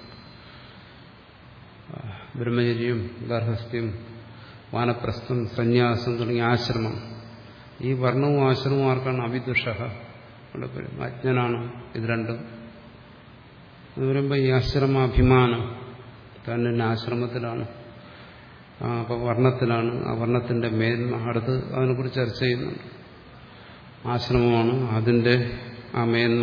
ബ്രഹ്മചര്യം, ഗാർഹസ്ഥ്യം, വാനപ്രസ്ഥം, സന്യാസം തുടങ്ങിയ ആശ്രമം, ഈ വർണ്ണവും ആശ്രമവും ആർക്കാണ്? അവിദുഷ, ഇവിടെ പറയും അജ്ഞനാണ് ഇത് രണ്ടും. എന്ന് പറയുമ്പോൾ ഈ ആശ്രമാഭിമാനം, തന്നെ ആശ്രമത്തിലാണ്, അപ്പോൾ വർണ്ണത്തിലാണ്, ആ വർണ്ണത്തിന്റെ മേന്മ അടുത്ത് അതിനെക്കുറിച്ച് ചർച്ച ചെയ്യുന്നുണ്ട്. ആശ്രമമാണ് അതിന്റെ ആ മേന്മ,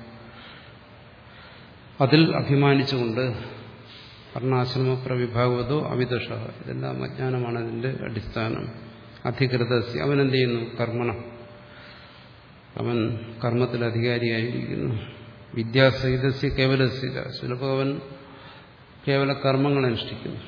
അതിൽ അഭിമാനിച്ചുകൊണ്ട് വർണ്ണാശ്രമ പ്രവിഭാഗവതോ അവിദുഷ, ഇതെല്ലാം അജ്ഞാനമാണ് അതിന്റെ അടിസ്ഥാനം. അധികൃതസ്യ, അവൻ എന്ത് ചെയ്യുന്നു? കർമ്മണ, അവൻ കർമ്മത്തിൽ അധികാരിയായിരിക്കുന്നു. വിദ്യാസഹിതസ്യ കേവലസ്യ, ചിലപ്പോൾ അവൻ കേവല കർമ്മങ്ങൾ അനുഷ്ഠിക്കുന്നു.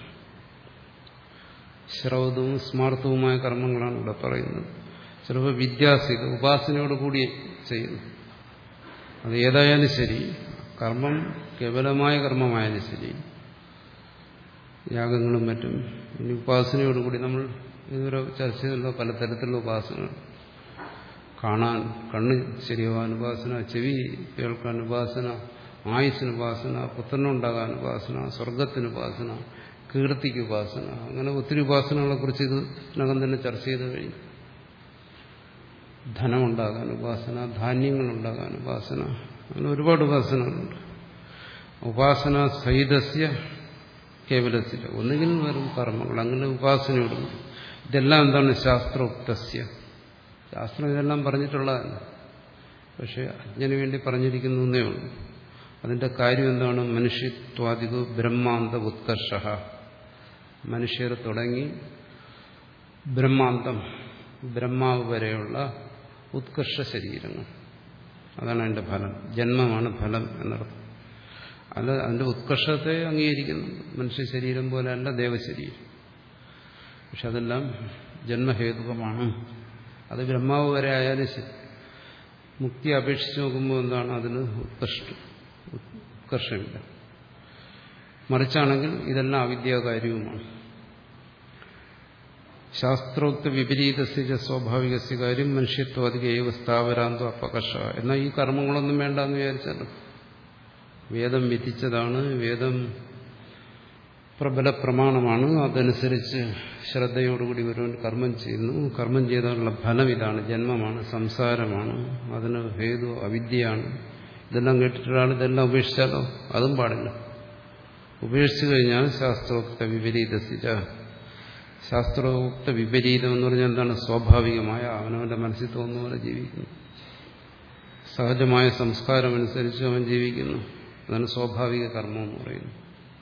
ശ്രൗതവും സ്മാർത്ഥവുമായ കർമ്മങ്ങളാണ് ഇവിടെ പറയുന്നത്. ചിലപ്പോൾ വിദ്യാസഹിത, ഉപാസനയോട് കൂടി ചെയ്യുന്നു. അത് ഏതായാലും ശരി, കർമ്മം കേവലമായ കർമ്മമായാലും ശരി, യാഗങ്ങളും മറ്റും. ഇനി ഉപാസനയോടുകൂടി നമ്മൾ ഇതുവരെ ചർച്ച ചെയ്തല്ലോ പലതരത്തിലുള്ള ഉപാസനകൾ. കാണാൻ കണ്ണ് ശരിയാവാൻ ഉപാസന, ചെവി കേൾക്കാൻ ഉപാസന, ആയുസ്സിന് ഉപാസന, പുത്രനുണ്ടാകാൻ ഉപാസന, സ്വർഗത്തിന് ഉപാസന, കീർത്തിക്ക് ഉപാസന, അങ്ങനെ ഒത്തിരി ഉപാസനകളെ കുറിച്ച് ഇതിനകം തന്നെ ചർച്ച ചെയ്ത് കഴിഞ്ഞു. ധനമുണ്ടാകാൻ ഉപാസന, ധാന്യങ്ങളുണ്ടാകാൻ ഉപാസന, അങ്ങനെ ഒരുപാട് ഉപാസനകളുണ്ട്. ഉപാസന സഹിതസ്യ കേവലസ്യ, ഒന്നുകിൽ വെറും കർമ്മങ്ങൾ, അങ്ങനെ ഉപാസനയോടും. ഇതെല്ലാം എന്താണ്? ശാസ്ത്രോക്തസ്യ, ശാസ്ത്രം ഇതെല്ലാം പറഞ്ഞിട്ടുള്ളതല്ല, പക്ഷെ അജ്ഞന് വേണ്ടി പറഞ്ഞിരിക്കുന്നു എന്നേ ഉള്ളൂ. അതിന്റെ കാര്യം എന്താണ്? മനുഷ്യത്വാദികോ ബ്രഹ്മാന്ത ഉത്കർഷ, മനുഷ്യർ തുടങ്ങി ബ്രഹ്മാന്തം, ബ്രഹ്മാവ് വരെയുള്ള ഉത്കർഷ ശരീരങ്ങൾ, അതാണ് അതിന്റെ ഫലം. ജന്മമാണ് ഫലം എന്നർത്ഥം. അത് അതിന്റെ ഉത്കർഷത്തെ അംഗീകരിക്കുന്നു. മനുഷ്യ ശരീരം പോലെ അല്ല ദേവശരീരം, പക്ഷെ അതെല്ലാം ജന്മഹേതുകമാണ്. അത് ബ്രഹ്മാവ് വരെ ആയാലും ശരി. മുക്തി അപേക്ഷിച്ച് നോക്കുമ്പോൾ എന്താണ്? അതിന് ഉത്കർഷ ഉത്കർഷമില്ല. മറിച്ചാണെങ്കിൽ ഇതെല്ലാം അവിദ്യാകാര്യവുമാണ്. ശാസ്ത്രോക്ത വിപരീതസ്യ സ്വാഭാവികസ്യ കാര്യം മനുഷ്യത്വാദികൈവ സ്ഥാവരാന്തോ അപകർഷ. എന്നാൽ ഈ കർമ്മങ്ങളൊന്നും വേണ്ടെന്ന് വിചാരിച്ചല്ലോ. വേദം വിധിച്ചതാണ്, വേദം പ്രബല പ്രമാണമാണ്, അതനുസരിച്ച് ശ്രദ്ധയോടുകൂടി ഒരുവൻ കർമ്മം ചെയ്യുന്നു. കർമ്മം ചെയ്താലുള്ള ഫലം ഇതാണ്, ജന്മമാണ്, സംസാരമാണ്, അതിന് ഹേതു അവിദ്യയാണ്. ഇതെല്ലാം കേട്ടിട്ടൊരാൾ ഇതെല്ലാം ഉപേക്ഷിച്ചാലോ? അതും പാടില്ല. ഉപേക്ഷിച്ചു കഴിഞ്ഞാൽ ശാസ്ത്രോക്ത വിപരീതസിച്ച, ശാസ്ത്രോക്ത വിപരീതം എന്ന് പറഞ്ഞാൽ എന്താണ്? സ്വാഭാവികമായ അവനവന്റെ മനസ്സിൽ തോന്നുന്ന പോലെ ജീവിക്കുന്നു, സഹജമായ സംസ്കാരമനുസരിച്ച് അവൻ ജീവിക്കുന്നു. അതാണ് സ്വാഭാവിക കർമ്മം എന്ന് പറയുന്നത്.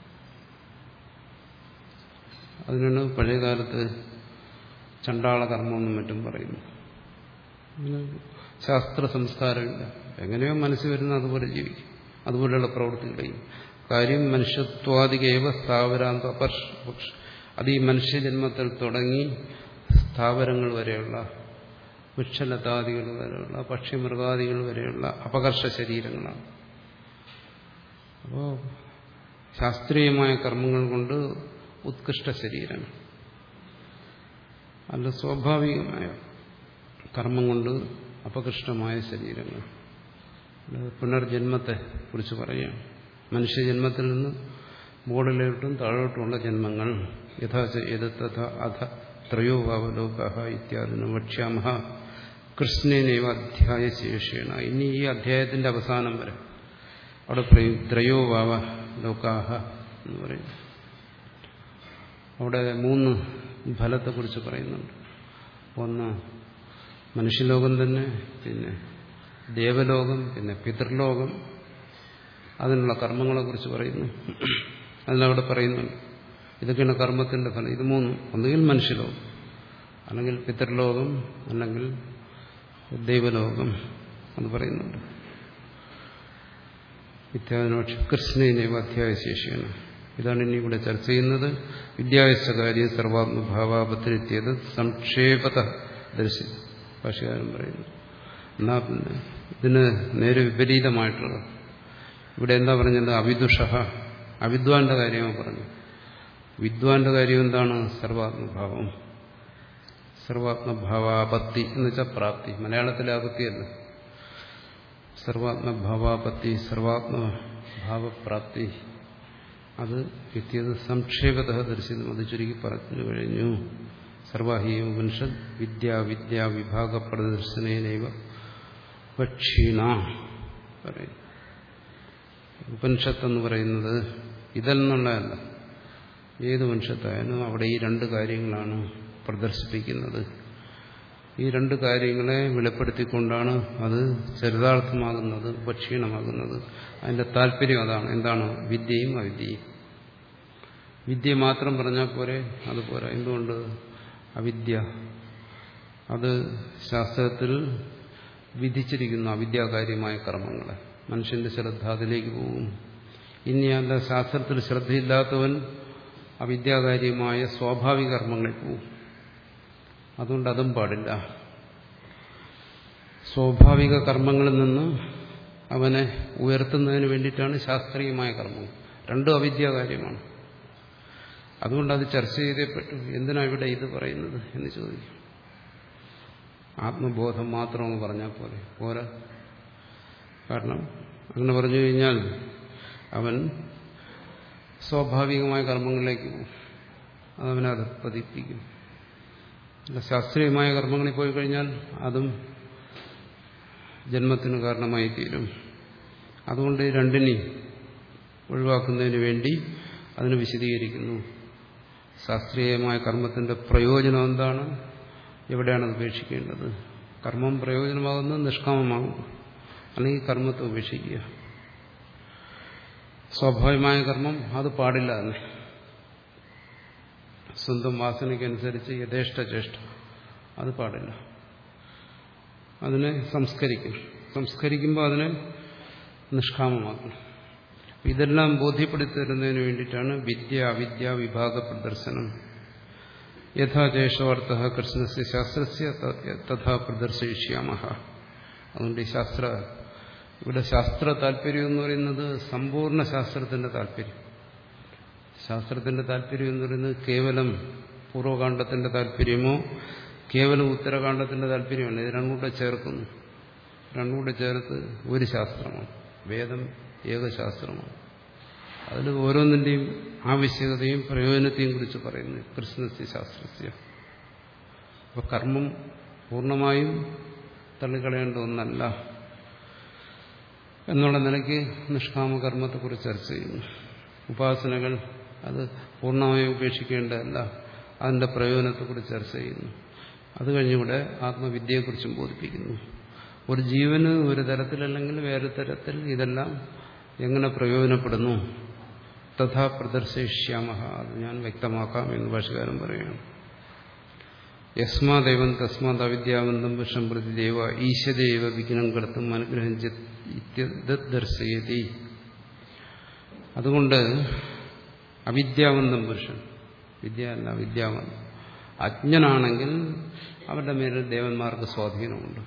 അതിനാണ് പഴയകാലത്ത് ചണ്ടാള കർമ്മമെന്നും മറ്റും പറയുന്നു. ശാസ്ത്ര സംസ്കാരമില്ല, എങ്ങനെയോ മനസ്സിൽ വരുന്ന അതുപോലെ ജീവിക്കും, അതുപോലെയുള്ള പ്രവൃത്തികളെയും. കാര്യം മനുഷ്യത്വാദികേവ സ്ഥാവരാന്ത അപർഷ, അത് ഈ മനുഷ്യജന്മത്തിൽ തുടങ്ങി സ്ഥാവരങ്ങൾ വരെയുള്ള, വൃക്ഷലതാദികൾ വരെയുള്ള, പക്ഷിമൃഗാദികൾ വരെയുള്ള അപകർഷ ശരീരങ്ങളാണ്. അപ്പോൾ ശാസ്ത്രീയമായ കർമ്മങ്ങൾ കൊണ്ട് ഉത്കൃഷ്ട ശരീരങ്ങൾ, അല്ല സ്വാഭാവികമായ കർമ്മം കൊണ്ട് അപകൃഷ്ടമായ ശരീരങ്ങൾ. പുനർജന്മത്തെ കുറിച്ച് പറയാം. മനുഷ്യജന്മത്തിൽ നിന്ന് മുകളിലോട്ടും താഴോട്ടുമുള്ള ജന്മങ്ങൾ. യഥാച ഏതഥ അധ ത്രയോ വാവലോക ഇത്യാദിന വക്ഷ്യാമഹ കൃഷ്ണനേവ അധ്യായ ശേഷേണ. ഇനി ഈ അധ്യായത്തിന്റെ അവസാനം വരെ അവിടെ പറയും ത്രയോ വാവ ലോകാഹ എന്ന് പറയും. അവിടെ മൂന്ന് ഫലത്തെക്കുറിച്ച് പറയുന്നുണ്ട്. ഒന്ന് മനുഷ്യലോകം തന്നെ, പിന്നെ ദേവലോകം, പിന്നെ പിതൃലോകം. അതിനുള്ള കർമ്മങ്ങളെക്കുറിച്ച് പറയുന്നു. അതിലവിടെ പറയുന്നുണ്ട് ഇതൊക്കെയാണ് കർമ്മത്തിന്റെ ഫലം. ഇത് മൂന്നും, ഒന്നുകിൽ മനുഷ്യലോകം, അല്ലെങ്കിൽ പിതൃലോകം, അല്ലെങ്കിൽ ദൈവലോകം എന്ന് പറയുന്നുണ്ട്. ഇത്യാദിനോക്ഷ കൃഷ്ണനേവ അധ്യായ ശേഷിയാണ്. ഇതാണ് ഇനി ഇവിടെ ചർച്ച ചെയ്യുന്നത്. വിദ്യായസകാര്യ സർവാത്മഭാവാപത്തിലെത്തിയത് സംക്ഷേപത ദർശി ഭാഷകാരൻ പറയുന്നു. എന്നാ പിന്നെ ഇതിന് നേരെ വിപരീതമായിട്ടുള്ളത്. ഇവിടെ എന്താ പറഞ്ഞത്? അവിദുഷ, അവിദ്വാന്റെ കാര്യമാണ് പറഞ്ഞു. വിദ്വാന്റെ കാര്യം എന്താണ്? സർവാത്മഭാവം. സർവാത്മഭാവാപത്തി എന്ന് വെച്ചാൽ പ്രാപ്തി. മലയാളത്തിലെ ആപത്തിയല്ല. സർവാത്മഭാവാപത്തി, സർവാത്മഭാവപ്രാപ്തി. അത് എത്തിയത് സംക്ഷേപത ദർശിതം. അത് ചുരുക്കി പറഞ്ഞു കഴിഞ്ഞു. സർവാഹി ഉപനിഷത് വിദ്യാ വിദ്യാ വിഭാഗ പ്രദർശനേനൈവ വക്ഷീണ പറയും. ഉപനിഷത്ത് എന്ന് പറയുന്നത് ഇതെന്നുള്ളതല്ല. ഏത് ഉപനിഷത്തായാലും അവിടെ ഈ രണ്ട് കാര്യങ്ങളാണ് പ്രദർശിപ്പിക്കുന്നത്. ഈ രണ്ട് കാര്യങ്ങളെ വെളിപ്പെടുത്തിക്കൊണ്ടാണ് അത് ചരിതാർത്ഥമാകുന്നത്, ഉപക്ഷീണമാകുന്നത്. അതിന്റെ താല്പര്യം അതാണ്. എന്താണ്? വിദ്യയും അവിദ്യയും. വിദ്യ മാത്രം പറഞ്ഞാൽ പോരെ, അതുപോലെ. എന്തുകൊണ്ട്? അവിദ്യ അത് ശാസ്ത്രത്തിൽ വിധിച്ചിരിക്കുന്നു. അവിദ്യാകാര്യമായ കർമ്മങ്ങളെ മനുഷ്യന്റെ ശ്രദ്ധ അതിലേക്ക് പോകും. ഇനി അല്ല, ശാസ്ത്രത്തിൽ ശ്രദ്ധയില്ലാത്തവൻ അവിദ്യാകാര്യമായ സ്വാഭാവിക കർമ്മങ്ങളിൽ പോകും. അതുകൊണ്ട് അതും പാടില്ല. സ്വാഭാവിക കർമ്മങ്ങളിൽ നിന്ന് അവനെ ഉയർത്തുന്നതിന് വേണ്ടിയിട്ടാണ് ശാസ്ത്രീയമായ കർമ്മങ്ങൾ. രണ്ടും അവിദ്യാകാര്യമാണ്. അതുകൊണ്ട് അത് ചർച്ച ചെയ്തേ പറ്റൂ. എന്തിനാ ഇവിടെ ഇത് പറയുന്നത് എന്ന് ചോദിക്കും. ആത്മബോധം മാത്രം പറഞ്ഞാൽ പോലെ പോരാ. കാരണം അങ്ങനെ പറഞ്ഞു കഴിഞ്ഞാൽ അവൻ സ്വാഭാവികമായ കർമ്മങ്ങളിലേക്ക് പോകും. അതവനെ അത് പതിപ്പിക്കും. അല്ല, ശാസ്ത്രീയമായ കർമ്മങ്ങളിൽ പോയി കഴിഞ്ഞാൽ അതും ജന്മത്തിന് കാരണമായി തീരും. അതുകൊണ്ട് രണ്ടിനെയും ഒഴിവാക്കുന്നതിന് വേണ്ടി അതിന് വിശദീകരിക്കുന്നു. ശാസ്ത്രീയമായ കർമ്മത്തിന്റെ പ്രയോജനം എന്താണ്, എവിടെയാണ് അത് ഉപേക്ഷിക്കേണ്ടത്. കർമ്മം പ്രയോജനമാകുന്നത് നിഷ്കാമമാകും, അല്ലെങ്കിൽ കർമ്മത്തെ ഉപേക്ഷിക്കുക. സ്വാഭാവികമായ കർമ്മം അത് പാടില്ല തന്നെ. സ്വന്തം വാസനയ്ക്കനുസരിച്ച് യഥേഷ്ട ചേഷ്ട അത് പാടില്ല. അതിനെ സംസ്കരിക്കും. സംസ്കരിക്കുമ്പോൾ അതിനെ നിഷ്കാമമാക്കണം. ഇതെല്ലാം ബോധ്യപ്പെടുത്തി തരുന്നതിന് വേണ്ടിയിട്ടാണ് വിദ്യ അവിദ്യ വിഭാഗ പ്രദർശനം. യഥാചേഷോർത്ഥ കൃഷ്ണസ്യ ശാസ്ത്രസ്യ തഥാ പ്രദർശയിഷ്യാമഹ. അതുകൊണ്ട് ഈ ശാസ്ത്ര ഇവിടെ ശാസ്ത്ര താല്പര്യം എന്ന് പറയുന്നത് സമ്പൂർണ്ണ ശാസ്ത്രത്തിന്റെ താല്പര്യം. ശാസ്ത്രത്തിന്റെ താല്പര്യം എന്ന് പറയുന്നത് കേവലം പൂർവ്വകാണ്ഡത്തിന്റെ താല്പര്യമോ കേവലം ഉത്തരകാണ്ഡത്തിന്റെ താല്പര്യമല്ല. ഇത് രണ്ടും കൂടെ ചേർക്കുന്നു. രണ്ടും കൂടെ ചേർത്ത് ഒരു ശാസ്ത്രമാണ്. വേദം ഏകശാസ്ത്രമാണ്. അതിൽ ഓരോന്നിന്റെയും ആവശ്യകതയും പ്രയോജനത്തെയും കുറിച്ച് പറയുന്നു. കൃഷ്ണസ്യ ശാസ്ത്രസ്യ. അപ്പൊ കർമ്മം പൂർണ്ണമായും തള്ളിക്കളയേണ്ട ഒന്നല്ല എന്നുള്ള നിലയ്ക്ക് നിഷ്കാമ കർമ്മത്തെക്കുറിച്ച് ചർച്ച ചെയ്യുന്നു. ഉപാസനകൾ അത് പൂർണ്ണമായും ഉപേക്ഷിക്കേണ്ടതല്ല, അതിന്റെ പ്രയോജനത്തെക്കുറിച്ച് ചർച്ച ചെയ്യുന്നു. അത് കഴിഞ്ഞിവിടെ ആത്മവിദ്യയെക്കുറിച്ചും ബോധിപ്പിക്കുന്നു. ഒരു ജീവന് ഒരു തരത്തിലല്ലെങ്കിൽ വേറെ തരത്തിൽ ഇതെല്ലാം എങ്ങനെ പ്രയോജനപ്പെടുന്നു, തഥാ പ്രദർശയിഷ്യാമഹ, അത് ഞാൻ വ്യക്തമാക്കാം എന്ന് ഭാഷകാരൻ പറയുകയാണ്. യസ്മാദേവം തസ്മാത് അവിദ്യാവന്തം പുരുഷം പ്രതി ദേവ ഈശ്വരേവ വിഘ്നം കടത്തും അനുഗ്രഹം ദർശയതി. അതുകൊണ്ട് അവിദ്യാവന്തം പുരുഷൻ, വിദ്യ അല്ല വിദ്യാവന്തം, അജ്ഞനാണെങ്കിൽ അവരുടെ മേലിൽ ദേവന്മാർക്ക് സ്വാധീനമുണ്ട്.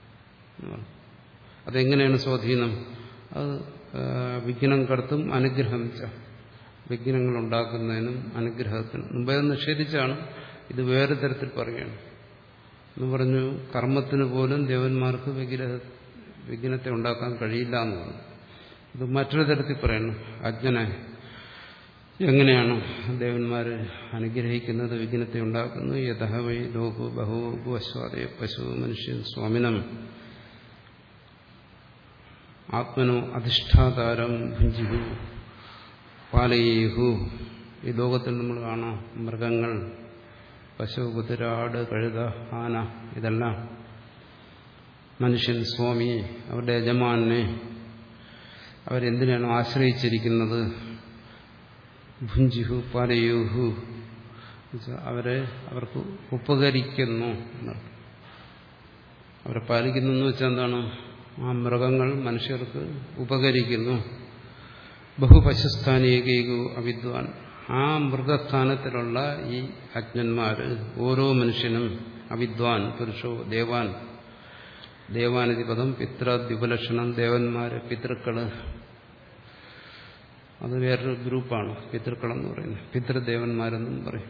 അതെങ്ങനെയാണ് സ്വാധീനം? അത് വിഘ്നം കടത്തും അനുഗ്രഹം ച, വിഘ്നങ്ങൾ ഉണ്ടാക്കുന്നതിനും അനുഗ്രഹത്തിനും. മുമ്പേ നിഷേധിച്ചാണ്, ഇത് വേറെ തരത്തിൽ പറയുകയാണ് എന്ന് പറഞ്ഞു. കർമ്മത്തിന് പോലും ദേവന്മാർക്ക് വിഗ്രഹ വിഘ്നത്തെ ഉണ്ടാക്കാൻ കഴിയില്ല എന്ന് പറഞ്ഞു. ഇത് മറ്റൊരു തരത്തിൽ പറയണം. അജ്ഞനെ എങ്ങനെയാണ് ദേവന്മാര് അനുഗ്രഹിക്കുന്നത്, വിഘ്നത്തെ ഉണ്ടാക്കുന്നു. യഥ വൈ ലോകോ ബഹുവോ അശ്വാദയ പശു മനുഷ്യൻ സ്വാമിനം ആത്മനോ അധിഷ്ഠാതാരം ഭുഞ്ചിഹു പാലയേഹു. ഈ ലോകത്തിൽ നമ്മൾ കാണാം മൃഗങ്ങൾ, പശു, കുതിര, ആട്, കഴുത, ആന, ഇതെല്ലാം മനുഷ്യൻ സ്വാമി, അവരുടെ യജമാനെ അവരെന്തിനാണ് ആശ്രയിച്ചിരിക്കുന്നത്? ഭുഞ്ചിഹു പാലയൂഹു, അവരെ അവർക്ക് ഉപകരിക്കുന്നു. അവരെ പാലിക്കുന്നു എന്ന് വെച്ചാൽ എന്താണ്? ആ മൃഗങ്ങൾ മനുഷ്യർക്ക് ഉപകരിക്കുന്നു. ബഹുപശുസ്ഥാനീകൈകു അവിദ്വാൻ, ആ മൃഗസ്ഥാനത്തിലുള്ള ഈ അജ്ഞന്മാര്, ഓരോ മനുഷ്യനും അവിദ്വാൻ പുരുഷോ ദേവാൻ, ദേവാനതി പദം പിത്രാദ്യുപലക്ഷണം, ദേവന്മാര്, പിതൃക്കള്, അത് വേറൊരു ഗ്രൂപ്പാണ് പിതൃക്കളെന്ന് പറയുന്നത്. പിതൃദേവന്മാരെന്നും പറയും.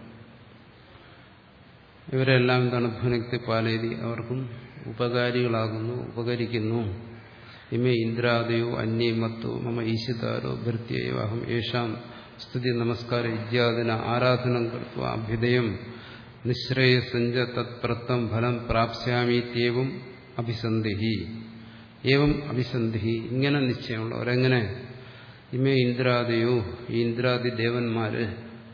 ഇവരെല്ലാം എന്താണ് ഭുനക്തി പാലേരി, അവർക്കും ഉപകാരികളാകുന്നു, ഉപകരിക്കുന്നു. ഇമേ ഇന്ദ്രാദയോ അന്യമത്തോ മമ ഈശിതാരോ ഭൃത്യവാഹം യേഷാം സ്തുതി നമസ്കാര ഇത്യാദിന ആരാധനം കൃത്വ അഭ്യുദയം നിശ്രേയസഞ്ച തത്പ്രത്തം ഫലം പ്രാപ്സ്യാമീത്യേവം അഭിസന്ധിഹി. ഏവം അഭിസന്ധിഹി, ഇങ്ങനെ നിശ്ചയമുള്ളവരെങ്ങനെ? ഇമേ ഇന്ദ്രാദയോ, ഈ ഇന്ദ്രാദി ദേവന്മാര്,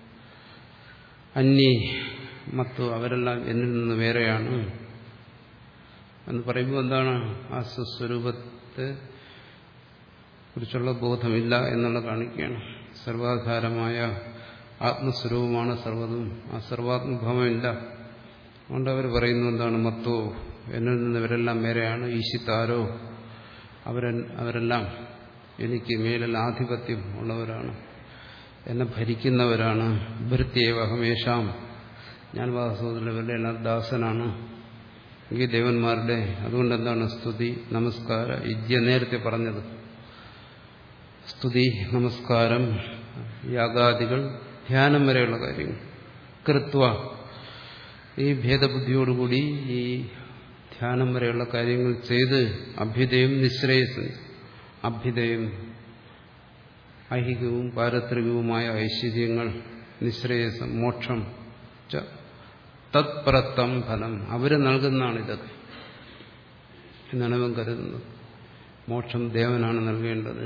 അന്യ മത്തു, അവരെല്ലാം എന്നിൽ നിന്ന് വേറെയാണ് എന്ന് പറയുമ്പോൾ എന്താണ്? ആ സ്വസ്വരൂപത്തെ കുറിച്ചുള്ള ബോധമില്ല എന്നുള്ള കാണിക്കുകയാണ്. സർവാധാരമായ ആത്മസ്വരൂപമാണ് സർവ്വതും. ആ സർവാത്മഭാവമില്ല. അതുകൊണ്ട് അവർ പറയുന്നു എന്താണ്? മത്തോ, എന്നിൽ നിന്ന് ഇവരെല്ലാം വേറെയാണ്. ഈശിത്താരോ, അവരെ അവരെല്ലാം എനിക്ക് മേലിൽ ആധിപത്യം ഉള്ളവരാണ്, എന്നെ ഭരിക്കുന്നവരാണ്. ഭൃത്യേവഹമേഷാം, ഞാൻ വാസ്തവത്തിൽ ഇവരുടെ എല്ലാം ദാസനാണ്, ഈ ദേവന്മാരുടെ. അതുകൊണ്ട് എന്താണ്? സ്തുതി നമസ്കാര യജ്ഞ, നേരത്തെ പറഞ്ഞത് സ്തുതി നമസ്കാരം യാഗാദികൾ ധ്യാനം വരെയുള്ള കാര്യങ്ങൾ കൃത്വ, ഈ ഭേദബുദ്ധിയോടുകൂടി ഈ ധ്യാനം വരെയുള്ള കാര്യങ്ങൾ ചെയ്ത് അഭ്യുദയം നിശ്രേയസം, അഭ്യുദയം ഐഹികവും പാരത്രികവുമായ ഐശ്വര്യങ്ങൾ, നിശ്രേയസം മോക്ഷം, തത്പ്രത്തം ഫലം അവര് നൽകുന്നതാണ് ഇതൊക്കെ എന്നാണ് അവൻ കരുതുന്നത്. മോക്ഷം ദേവനാണ് നൽകേണ്ടത്,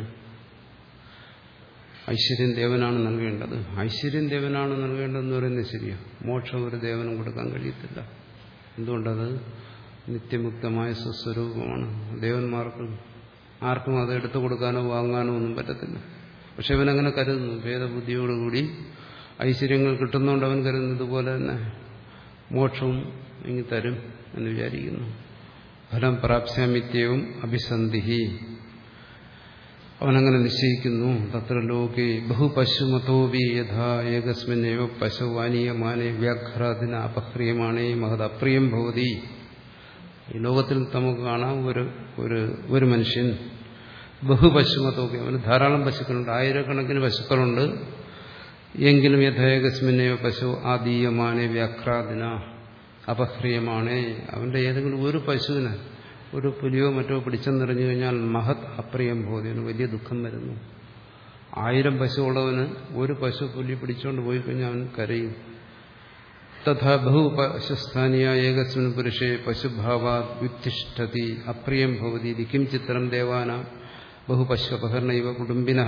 ഐശ്വര്യം ദേവനാണ് നൽകേണ്ടത്. ഐശ്വര്യം ദേവനാണ് നൽകേണ്ടതെന്ന് പറയുന്നത് ശരിയാണ്. മോക്ഷം ഒരു ദേവനും കൊടുക്കാൻ കഴിയത്തില്ല. എന്തുകൊണ്ടത് നിത്യമുക്തമായ സ്വസ്വരൂപമാണ്. ദേവന്മാർക്കും ആർക്കും അത് എടുത്തു കൊടുക്കാനോ വാങ്ങാനോ ഒന്നും പറ്റത്തില്ല. പക്ഷെ അവനങ്ങനെ കരുതുന്നു. ഭേദബുദ്ധിയോടുകൂടി ഐശ്വര്യങ്ങൾ കിട്ടുന്നതുകൊണ്ട് അവൻ കരുതുന്നു ഇതുപോലെ തന്നെ മോക്ഷവും ഇങ്ങ് തരും എന്ന് വിചാരിക്കുന്നു. ഫലം പ്രാപ്സ്യാമിത്യവും അഭിസന്ധിഹി, അവനങ്ങനെ നിശ്ചയിക്കുന്നു. തത്ര ലോകേ ബഹുപശുമതോപി യഥാ ഏകസ്മിന്നേവ പശുവാനീയമാനേ വ്യാഘ്രാദിന അപഹ്രിയമാണേ മഹത് അപ്രിയം ഭവതി. ഈ ലോകത്തിൽ നമുക്ക് കാണാം ഒരു ഒരു മനുഷ്യൻ ബഹുപശുമതോപി, അവന് ധാരാളം പശുക്കളുണ്ട്, ആയിരക്കണക്കിന് പശുക്കളുണ്ട്. എങ്കിലും യഥേകസ്മിന്നേവ പശു ആദീയമാനേ വ്യാഘ്രാദിന അപഹ്രിയമാണേ, അവന്റെ ഏതെങ്കിലും ഒരു പശുവിന് ഒരു പുലിയോ മറ്റോ പിടിച്ചെന്നിറങ്ങി കഴിഞ്ഞാൽ മഹത് അപ്രിയം ബോധ്യന് വലിയ ദുഃഖം വരുന്നു. ആയിരം പശുവുള്ളവന് ഒരു പശു പുലി പിടിച്ചുകൊണ്ട് പോയി കഴിഞ്ഞാൽ അവൻ കരയും. തഥാ ബഹുപശുസ്ഥാനീയ ഏകസ്മിൻ പുരുഷേ പശുഭാവാത് വ്യുത്തിഷ്ഠതി അപ്രിയം ഭവതി കിം ചിത്രം ദേവാന ബഹുപശുപഹർണൈവ കുടുംബിനഃ.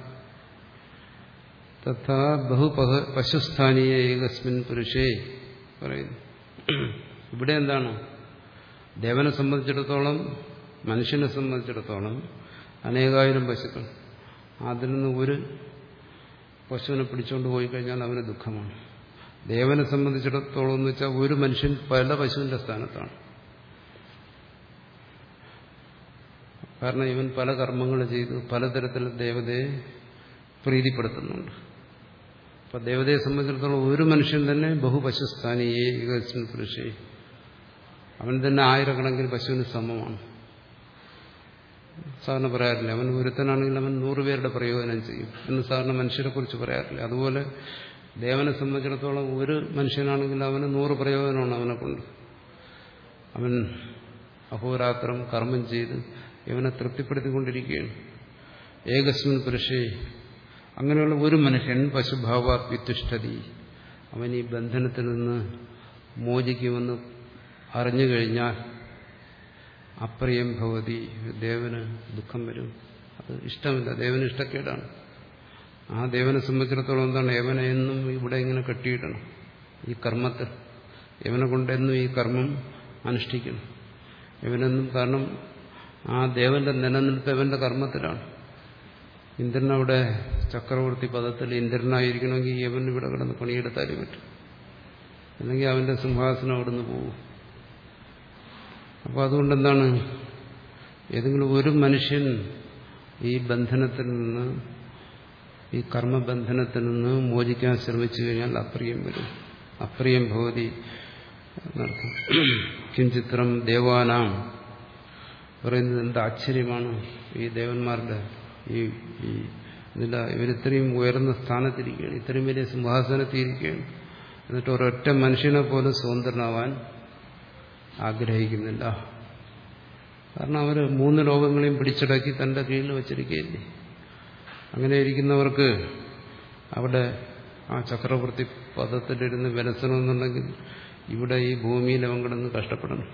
തഥാ ബഹുപശുസ്ഥാനീയ ഏകസ്മിൻ പുരുഷേ പറയുന്നു. ഇവിടെ എന്താണ്? ദേവനെ സംബന്ധിച്ചിടത്തോളം, മനുഷ്യനെ സംബന്ധിച്ചിടത്തോളം അനേകായിരം പശുക്കൾ, അതിൽ നിന്ന് ഒരു പശുവിനെ പിടിച്ചുകൊണ്ട് പോയി കഴിഞ്ഞാൽ അവന് ദുഃഖമാണ്. ദേവനെ സംബന്ധിച്ചിടത്തോളം എന്ന് വെച്ചാൽ ഒരു മനുഷ്യൻ പല പശുവിന്റെ സ്ഥാനത്താണ്. കാരണം ഇവൻ പല കർമ്മങ്ങൾ ചെയ്തു പലതരത്തിൽ ദേവതയെ പ്രീതിപ്പെടുത്തുന്നുണ്ട്. അപ്പൊ ദേവതയെ സംബന്ധിച്ചിടത്തോളം ഒരു മനുഷ്യൻ തന്നെ ബഹുപശുസ്ഥാനീയേ ഏകസ്മിൻ പുരുഷേ, അവൻ തന്നെ ആയിരക്കണക്കിന് പശുവിന് സമമാണ്. സാധാരണ പറയാറില്ല അവൻ ഒരുത്തനാണെങ്കിൽ അവൻ നൂറുപേരുടെ പ്രയോജനം ചെയ്യും എന്ന് സാധാരണ മനുഷ്യരെ കുറിച്ച് പറയാറില്ല. അതുപോലെ ദേവനെ സംബന്ധിച്ചിടത്തോളം ഒരു മനുഷ്യനാണെങ്കിൽ അവന് നൂറ് പ്രയോജനമാണ് അവനെ കൊണ്ട്. അവൻ അഹോരാത്രം കർമ്മം ചെയ്ത് ഇവനെ തൃപ്തിപ്പെടുത്തിക്കൊണ്ടിരിക്കുകയാണ്. ഏകസ്മിൻ പുരുഷേ, അങ്ങനെയുള്ള ഒരു മനുഷ്യൻ പശുഭാവാത് വിത്തുഷ്ഠതി, അവൻ ഈ ബന്ധനത്തിൽ നിന്ന് മോചിക്കുമെന്ന് അറിഞ്ഞു കഴിഞ്ഞാൽ അപ്രിയം ഭവതി, ദേവന് ദുഃഖം വരും. അത് ഇഷ്ടമില്ല, ദേവന് ഇഷ്ടക്കേടാണ്. ആ ദേവനെ സംബന്ധിച്ചിടത്തോളം എന്താണ്? യവനെ എന്നും ഇവിടെ ഇങ്ങനെ കെട്ടിയിടണം ഈ കർമ്മത്തിൽ. യവനെ കൊണ്ടെന്നും ഈ കർമ്മം അനുഷ്ഠിക്കണം ഇവനെന്നും. കാരണം ആ ദേവന്റെ നിലനിൽപ്പ് ഇവന്റെ കർമ്മത്തിലാണ്. ഇന്ദ്രനവിടെ ചക്രവർത്തി പദത്തിൽ ഇന്ദ്രനായിരിക്കണമെങ്കിൽ യവൻ ഇവിടെ കിടന്ന് പണിയെടുത്താലും പറ്റും, അല്ലെങ്കിൽ അവന്റെ സിംഹാസനം അവിടുന്ന് പോകും. അപ്പോൾ അതുകൊണ്ടെന്താണ്? ഏതെങ്കിലും ഒരു മനുഷ്യൻ ഈ ബന്ധനത്തിൽ നിന്ന്, ഈ കർമ്മബന്ധനത്തിൽ നിന്ന് മോചിക്കാൻ ശ്രമിച്ചു കഴിഞ്ഞാൽ അപ്രിയം വരും. അപ്രിയം ഭവതി എന്നർത്ഥം. കിഞ്ചിത്രം ദേവാനാം പറയുന്നത് എന്താ ആശ്ചര്യമാണ് ഈ ദേവന്മാരുടെ ഈ ഈ ഇതില്ല, ഇവരിത്രയും ഉയർന്ന സ്ഥാനത്തിരിക്കുകയാണ്, ഇത്രയും വലിയ സിംഹാസനത്തിരിക്കുകയാണ്, എന്നിട്ട് ഒരൊറ്റ മനുഷ്യനെ പോലും സ്വതന്ത്രനാവാൻ ആഗ്രഹിക്കുന്നില്ല. കാരണം അവർ മൂന്ന് ലോകങ്ങളെയും പിടിച്ചടക്കി തന്റെ കീഴിൽ വച്ചിരിക്കുകയല്ലേ. അങ്ങനെ ഇരിക്കുന്നവർക്ക് അവിടെ ആ ചക്രവർത്തി പദത്തിലിരുന്ന് വിലസണമെന്നുണ്ടെങ്കിൽ ഇവിടെ ഈ ഭൂമിയിൽ അവൻ കിടന്ന് കഷ്ടപ്പെടണം,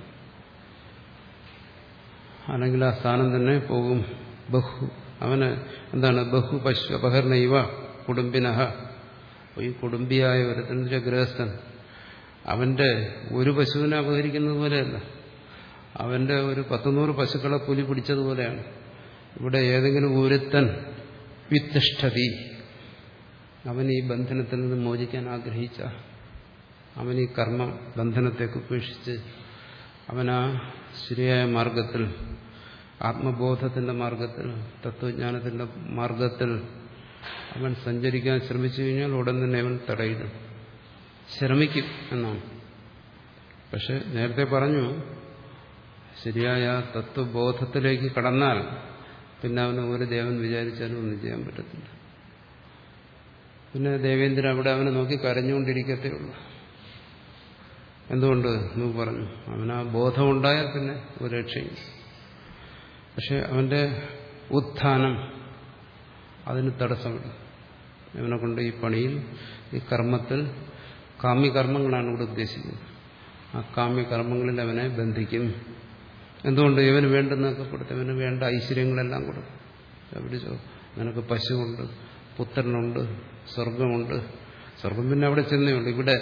അല്ലെങ്കിൽ ആ സ്ഥാനം തന്നെ പോകും. ബഹു അവന് എന്താണ് ബഹു പശു അപഹരണ ഇവ കുടുംബിനഹ, ഈ കുടുംബിയായ ഒരുത്തന്റെ ഗൃഹസ്ഥൻ അവന്റെ ഒരു പശുവിനെ അപഹരിക്കുന്നത് പോലെയല്ല, അവന്റെ ഒരു പത്തുനൂറ് പശുക്കളെ പുലി പിടിച്ചതുപോലെയാണ്. ഇവിടെ ഏതെങ്കിലും ഒരുത്തൻ വിത്തിഷ്ഠതി, അവൻ ഈ ബന്ധനത്തിൽ നിന്ന് മോചിക്കാൻ ആഗ്രഹിച്ച, അവൻ ഈ കർമ്മ ബന്ധനത്തേക്ക് ഉപേക്ഷിച്ച് അവനാ ശരിയായ മാർഗത്തിൽ, ആത്മബോധത്തിന്റെ മാർഗത്തിൽ, തത്വജ്ഞാനത്തിന്റെ മാർഗത്തിൽ അവൻ സഞ്ചരിക്കാൻ ശ്രമിച്ചു കഴിഞ്ഞാൽ ഉടൻ തന്നെ അവൻ തടയിടും, ശ്രമിക്കും എന്നാണ്. പക്ഷെ നേരത്തെ പറഞ്ഞു, ശരിയായ തത്വബോധത്തിലേക്ക് കടന്നാൽ പിന്നെ അവന് ഒരു ദേവൻ വിചാരിച്ചാലും ഒന്നും ചെയ്യാൻ പറ്റത്തില്ല. പിന്നെ ദേവേന്ദ്രൻ അവിടെ അവനെ നോക്കി കരഞ്ഞുകൊണ്ടിരിക്കത്തേ ഉള്ളൂ. എന്തുകൊണ്ട് എന്ന് പറഞ്ഞു, അവനാ ബോധമുണ്ടായാൽ പിന്നെ ഒരു രക്ഷയും. പക്ഷെ അവന്റെ ഉത്ഥാനം അതിന് തടസ്സമില്ല. അവനെ കൊണ്ട് ഈ പണിയിൽ, ഈ കർമ്മത്തിൽ, കാമ്യകർമ്മങ്ങളാണ് ഇവിടെ ഉദ്ദേശിക്കുന്നത്, ആ കാമ്യകർമ്മങ്ങളിൽ അവനെ ബന്ധിക്കും. എന്തുകൊണ്ട്? ഇവന് വേണ്ടെന്നൊക്കെ കൊടുത്ത് ഇവന് വേണ്ട ഐശ്വര്യങ്ങളെല്ലാം കൊടുക്കും. പിടിച്ചോ, നിനക്ക് പശുവുണ്ട്, പുത്രനുണ്ട്, സ്വർഗമുണ്ട്. സ്വർഗം പിന്നെ അവിടെ ചെന്നേയുള്ളൂ. ഇവിടെ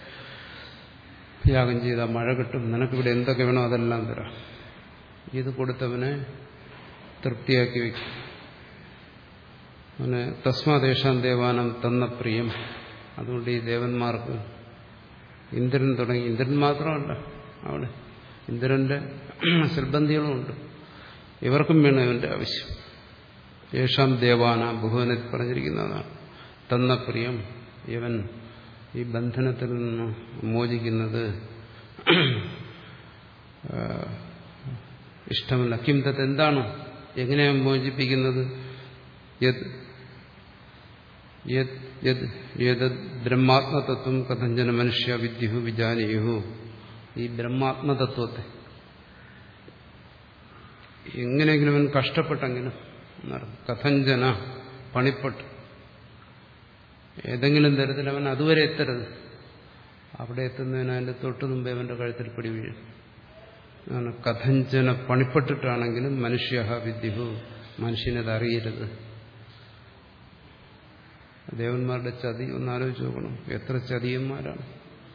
യാഗം ചെയ്താൽ മഴ കിട്ടും, നിനക്കിവിടെ എന്തൊക്കെ വേണോ അതെല്ലാം തരാം. ഇത് കൊടുത്തവനെ തൃപ്തിയാക്കി വയ്ക്കും. അവന് തസ്മാദേശാം ദേവാനം തന്ന പ്രിയം. അതുകൊണ്ട് ഈ ദേവന്മാർക്ക്, ഇന്ദ്രൻ തുടങ്ങി, ഇന്ദ്രൻ മാത്രമല്ല, അവിടെ ഇന്ദ്രന്റെ സിൽബന്ധികളുമുണ്ട്, ഇവർക്കും വേണം ഇവന്റെ ആവശ്യം. യേശാം ദേവാന ബഹുവനെ പറഞ്ഞിരിക്കുന്നതാണ്. തന്ന പ്രിയം, ഇവൻ ഈ ബന്ധനത്തിൽ നിന്ന് മോചിക്കുന്നത് ഇഷ്ടമല്ല. കിം തത്, എന്താണ്, എങ്ങനെയാണ് മോചിപ്പിക്കുന്നത്? ബ്രഹ്മാത്മതത്വം കഥഞ്ജന മനുഷ്യ വിദ്യുഹു വിജാനീയു. ഈ ബ്രഹ്മാത്മതത്വത്തെ എങ്ങനെയെങ്കിലും അവൻ കഷ്ടപ്പെട്ടെങ്കിലും, കഥഞ്ജന പണിപ്പെട്ട് ഏതെങ്കിലും തരത്തിൽ അവൻ അതുവരെ എത്തരുത്. അവിടെ എത്തുന്നതിന് അതിന്റെ തൊട്ടു മുമ്പേ അവന്റെ കഴുത്തിൽ പിടി വീഴും. കഥഞ്ജന പണിപ്പെട്ടിട്ടാണെങ്കിലും മനുഷ്യ വിദ്യുഹു, മനുഷ്യനത് അറിയരുത്. ദേവന്മാരുടെ ചതി ഒന്നാലോചിച്ച് നോക്കണം, എത്ര ചതിയന്മാരാണ്.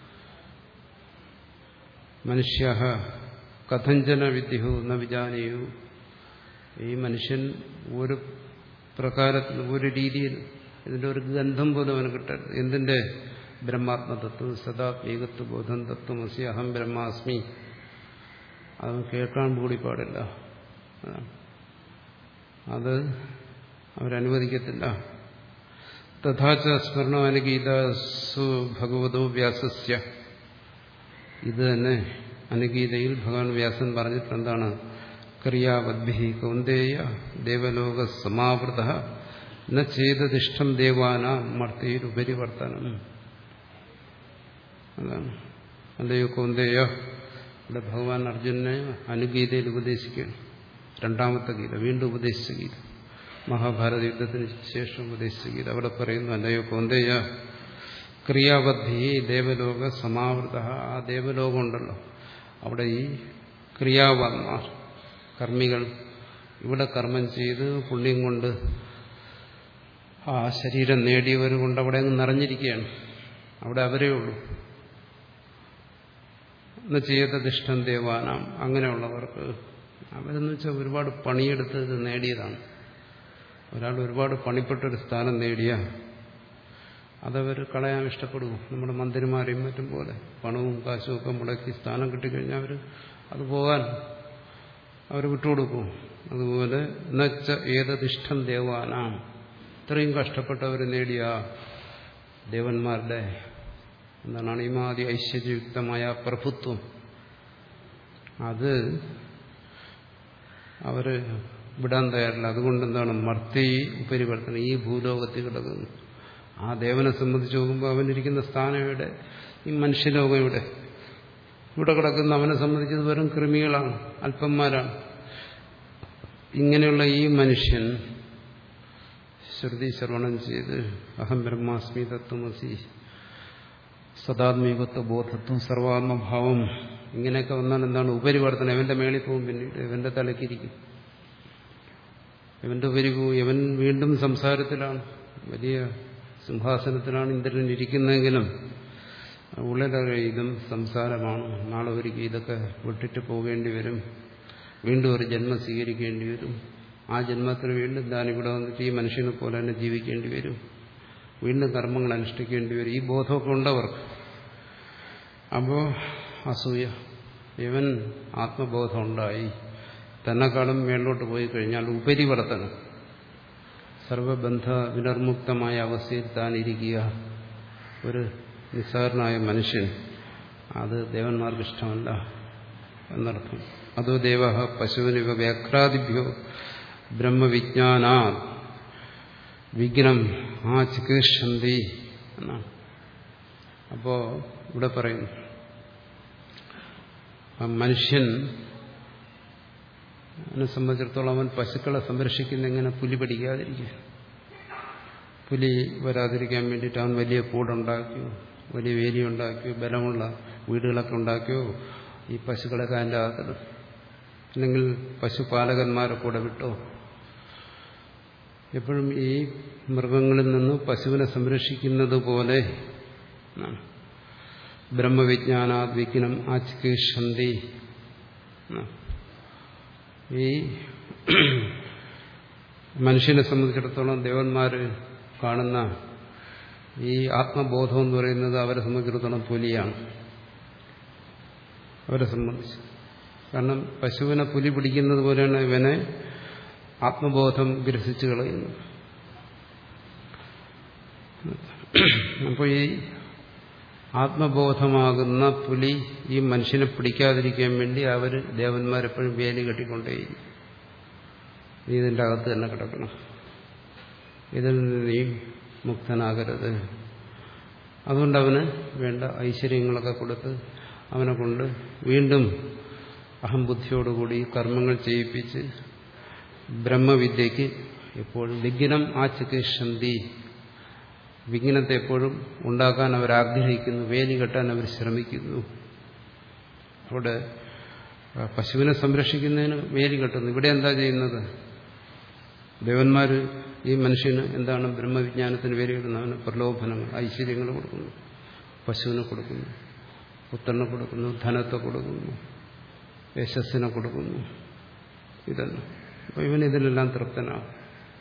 മനുഷ്യ കഥഞ്ജന വിദ്യുഹു ന വിജാനീയു. ഈ മനുഷ്യൻ ഒരു പ്രകാരത്തിൽ, ഒരു രീതിയിൽ ഇതിന്റെ ഒരു ഗന്ധം പോലും അവന് കിട്ടരുത്. എന്തിന്റെ? ബ്രഹ്മാത്മതത്വം, സദാത്മീകത്വ ബോധം, തത്വമസി അഹം ബ്രഹ്മാസ്മി. അത് കേൾക്കാൻ കൂടി പാടില്ല. അത് അവരനുവദിക്കത്തില്ല. തഥാച സ്മരണോ അനുഗീതസു ഭഗവതോ വ്യാസസ്യ. ഇത് തന്നെ അനുഗീതയിൽ ഭഗവാൻ വ്യാസൻ പറഞ്ഞിട്ട് എന്താണ്? ക്രിയാവദ്ഭി കൗന്ദേയ ദേവലോക സമാവൃത ന ചേതദിഷ്ടം ദേവാന മർത്തിയിലുപരിവർത്തനം. അതാണ്. അല്ലയോ കൗന്ദേയ, ഇവിടെ ഭഗവാൻ അർജുനനെ അനുഗീതയിൽ ഉപദേശിക്കുകയാണ്. രണ്ടാമത്തെ ഗീത, വീണ്ടും ഉപദേശിച്ച ഗീത, മഹാഭാരത യുദ്ധത്തിന് ശേഷം ഉപദേശിച്ച ഗീത. അവിടെ പറയുന്നു, അല്ലയോ കൗന്ദേയ, ക്രിയാവദ്ധി ദേവലോക സമാവൃത. ആ ദേവലോകം ഉണ്ടല്ലോ, അവിടെ ഈ ക്രിയാവാന്മാർ, കർമ്മികൾ, ഇവിടെ കർമ്മം ചെയ്ത് പുണ്യം കൊണ്ട് ആ ശരീരം നേടിയവർ കൊണ്ട് അവിടെ അങ്ങ് നിറഞ്ഞിരിക്കുകയാണ്. അവിടെ അവരേ ഉള്ളൂ. എന്ന് ചെയ്തതിഷ്ടം ദേവാനാം. അങ്ങനെയുള്ളവർക്ക്, അവരെന്ന് വെച്ചാൽ ഒരുപാട് പണിയെടുത്ത് ഇത് നേടിയതാണ്. ഒരാൾ ഒരുപാട് പണിപ്പെട്ടൊരു സ്ഥാനം നേടിയ അതവർ കളയാൻ ഇഷ്ടപ്പെടുമോ? നമ്മുടെ മന്ത്രിമാരെയും മറ്റും പോലെ പണവും കാശും ഒക്കെ മുടക്കി സ്ഥാനം കിട്ടിക്കഴിഞ്ഞാൽ അവർ അത് പോകാൻ അവർ വിട്ടുകൊടുക്കും. അതുപോലെ എന്നുവെച്ച ഏതതിഷ്ടം ദേവാനാം, ഇത്രയും കഷ്ടപ്പെട്ടവർ നേടിയ ദേവന്മാരുടെ എന്താണ് അണിമാതി ഐശ്വര്യയുക്തമായ പ്രഭുത്വം, അത് അവര് വിടാൻ തയ്യാറില്ല. അതുകൊണ്ട് എന്താണ് മർത്തി ഉപരിവർത്തനം, ഈ ഭൂലോകത്തിൽ കിടക്കുന്നു. ആ ദേവനെ സംബന്ധിച്ച് നോക്കുമ്പോൾ അവനിരിക്കുന്ന സ്ഥാനം ഇവിടെ, ഈ മനുഷ്യലോകം ഇവിടെ ഇവിടെ കിടക്കുന്ന അവനെ സംബന്ധിച്ചത് വെറും കൃമികളാണ്, അല്പന്മാരാണ്. ഇങ്ങനെയുള്ള ഈ മനുഷ്യൻ ശ്രുതി ശ്രവണം ചെയ്ത് അഹം ബ്രഹ്മാസ്മി തത്വമസി സദാത്മീകത്വ ബോധത്വം സർവാത്മഭാവം ഇങ്ങനെയൊക്കെ വന്നാൽ എന്താണ് ഉപരിവർത്തനം? ഇവന്റെ മേളിൽ പോവും, പിന്നീട് ഇവന്റെ തലക്കിരിക്കും, ഇവന്റെ ഉപരി പോവും. ഇവൻ വീണ്ടും സംസാരത്തിലാണ്, വലിയ സിംഹാസനത്തിലാണ് ഇന്ദ്രൻ ഇരിക്കുന്നതെങ്കിലും ഉള്ളിലൊക്കെ ഇതും സംസാരമാണ്. നാളെ ഒരിക്കൽ ഇതൊക്കെ വിട്ടിട്ട് പോകേണ്ടി വരും, വീണ്ടും ഒരു ജന്മം സ്വീകരിക്കേണ്ടി വരും. ആ ജന്മത്തിൽ വീണ്ടും താനിവിടെ വന്നിട്ട് ഈ മനുഷ്യനെ പോലെ തന്നെ ജീവിക്കേണ്ടി വരും, വീണ്ടും കർമ്മങ്ങൾ അനുഷ്ഠിക്കേണ്ടി വരും. ഈ ബോധമൊക്കെ ഉണ്ടവർക്ക്. അപ്പോൾ അസൂയ, ഇവൻ ആത്മബോധം ഉണ്ടായി, തന്നെക്കാളും മേളിലോട്ട് പോയി കഴിഞ്ഞാൽ ഉപരിവർത്തനം, സർവബന്ധ വിനിർമുക്തമായ അവസ്ഥയിൽ താൻ ഇരിക്കുക, ഒരു നിസ്സാരനായ മനുഷ്യൻ, അത് ദേവന്മാർക്ക് ഇഷ്ടമല്ല എന്നർത്ഥം. അതോ ദേവ പശുവിനിവ വ്യാഘ്രാദിഭ്യോ ബ്രഹ്മവിജ്ഞാനാ വിഘ്നം ആ ചികിത്സന്തി എന്നാണ്. അപ്പോ ഇവിടെ പറയുന്നു, മനുഷ്യൻ അവനെ സംബന്ധിച്ചിടത്തോളം അവൻ പശുക്കളെ സംരക്ഷിക്കുന്ന എങ്ങനെ പുലി പിടിക്കാതിരിക്കും. പുലി വരാതിരിക്കാൻ വേണ്ടിയിട്ട് അവൻ വലിയ കൂടുണ്ടാക്കിയോ, വലിയ വേലി ഉണ്ടാക്കിയോ, ബലമുള്ള വീടുകളൊക്കെ ഉണ്ടാക്കിയോ ഈ പശുക്കളൊക്കെ അതിൻ്റെ അകത്ത്, അല്ലെങ്കിൽ പശുപാലകന്മാരെ കൂടെ വിട്ടോ. എപ്പോഴും ഈ മൃഗങ്ങളിൽ നിന്ന് പശുവിനെ സംരക്ഷിക്കുന്നത് പോലെ ബ്രഹ്മവിജ്ഞാനാദ്വിഘ്നം ആചികീഷന്തി. ഈ മനുഷ്യനെ സംബന്ധിച്ചിടത്തോളം ദേവന്മാര് കാണുന്ന ഈ ആത്മബോധം എന്ന് പറയുന്നത് അവരെ സംബന്ധിച്ചിടത്തോളം പുലിയാണ് അവരെ സംബന്ധിച്ച്. കാരണം പശുവിനെ പുലി പിടിക്കുന്നത് പോലെയാണ് ഇവനെ ആത്മബോധം ഗ്രസിച്ചു കളയുന്നത്. അപ്പോൾ ഈ ആത്മബോധമാകുന്ന പുലി ഈ മനുഷ്യനെ പിടിക്കാതിരിക്കാൻ വേണ്ടി അവർ ദേവന്മാരെപ്പോഴും വേലി കെട്ടിക്കൊണ്ടേയിരിക്കും. നീ ഇതിൻ്റെ അകത്ത് തന്നെ കിടക്കണം, ഇതിൽ നിന്ന് നീ മുക്തനാകരുത്. അതുകൊണ്ട് അവന് വേണ്ട ഐശ്വര്യങ്ങളൊക്കെ കൊടുത്ത് അവനെ കൊണ്ട് വീണ്ടും അഹംബുദ്ധിയോടുകൂടി കർമ്മങ്ങൾ ചെയ്യിപ്പിച്ച് ബ്രഹ്മവിദ്യയ്ക്ക് എപ്പോഴും വിഘ്നം ആ ചികിത്സന്തി, വിഘ്നത്തെ എപ്പോഴും ഉണ്ടാക്കാൻ അവരാഗ്രഹിക്കുന്നു, വേലി കെട്ടാൻ അവർ ശ്രമിക്കുന്നു. അവിടെ പശുവിനെ സംരക്ഷിക്കുന്നതിന് വേലി കെട്ടുന്നു. ഇവിടെ എന്താ ചെയ്യുന്നത്? ദേവന്മാർ ഈ മനുഷ്യന് എന്താണ് ബ്രഹ്മവിജ്ഞാനത്തിന് വേലി കെട്ടുന്നത്? അവന് പ്രലോഭനങ്ങൾ, ഐശ്വര്യങ്ങൾ കൊടുക്കുന്നു, പശുവിനെ കൊടുക്കുന്നു, പുത്രനെ കൊടുക്കുന്നു, ധനത്തെ കൊടുക്കുന്നു, യശസ്സിനെ കൊടുക്കുന്നു. ഇതെല്ലാം അപ്പോൾ ഇവൻ ഇതിലെല്ലാം തൃപ്തനാകും.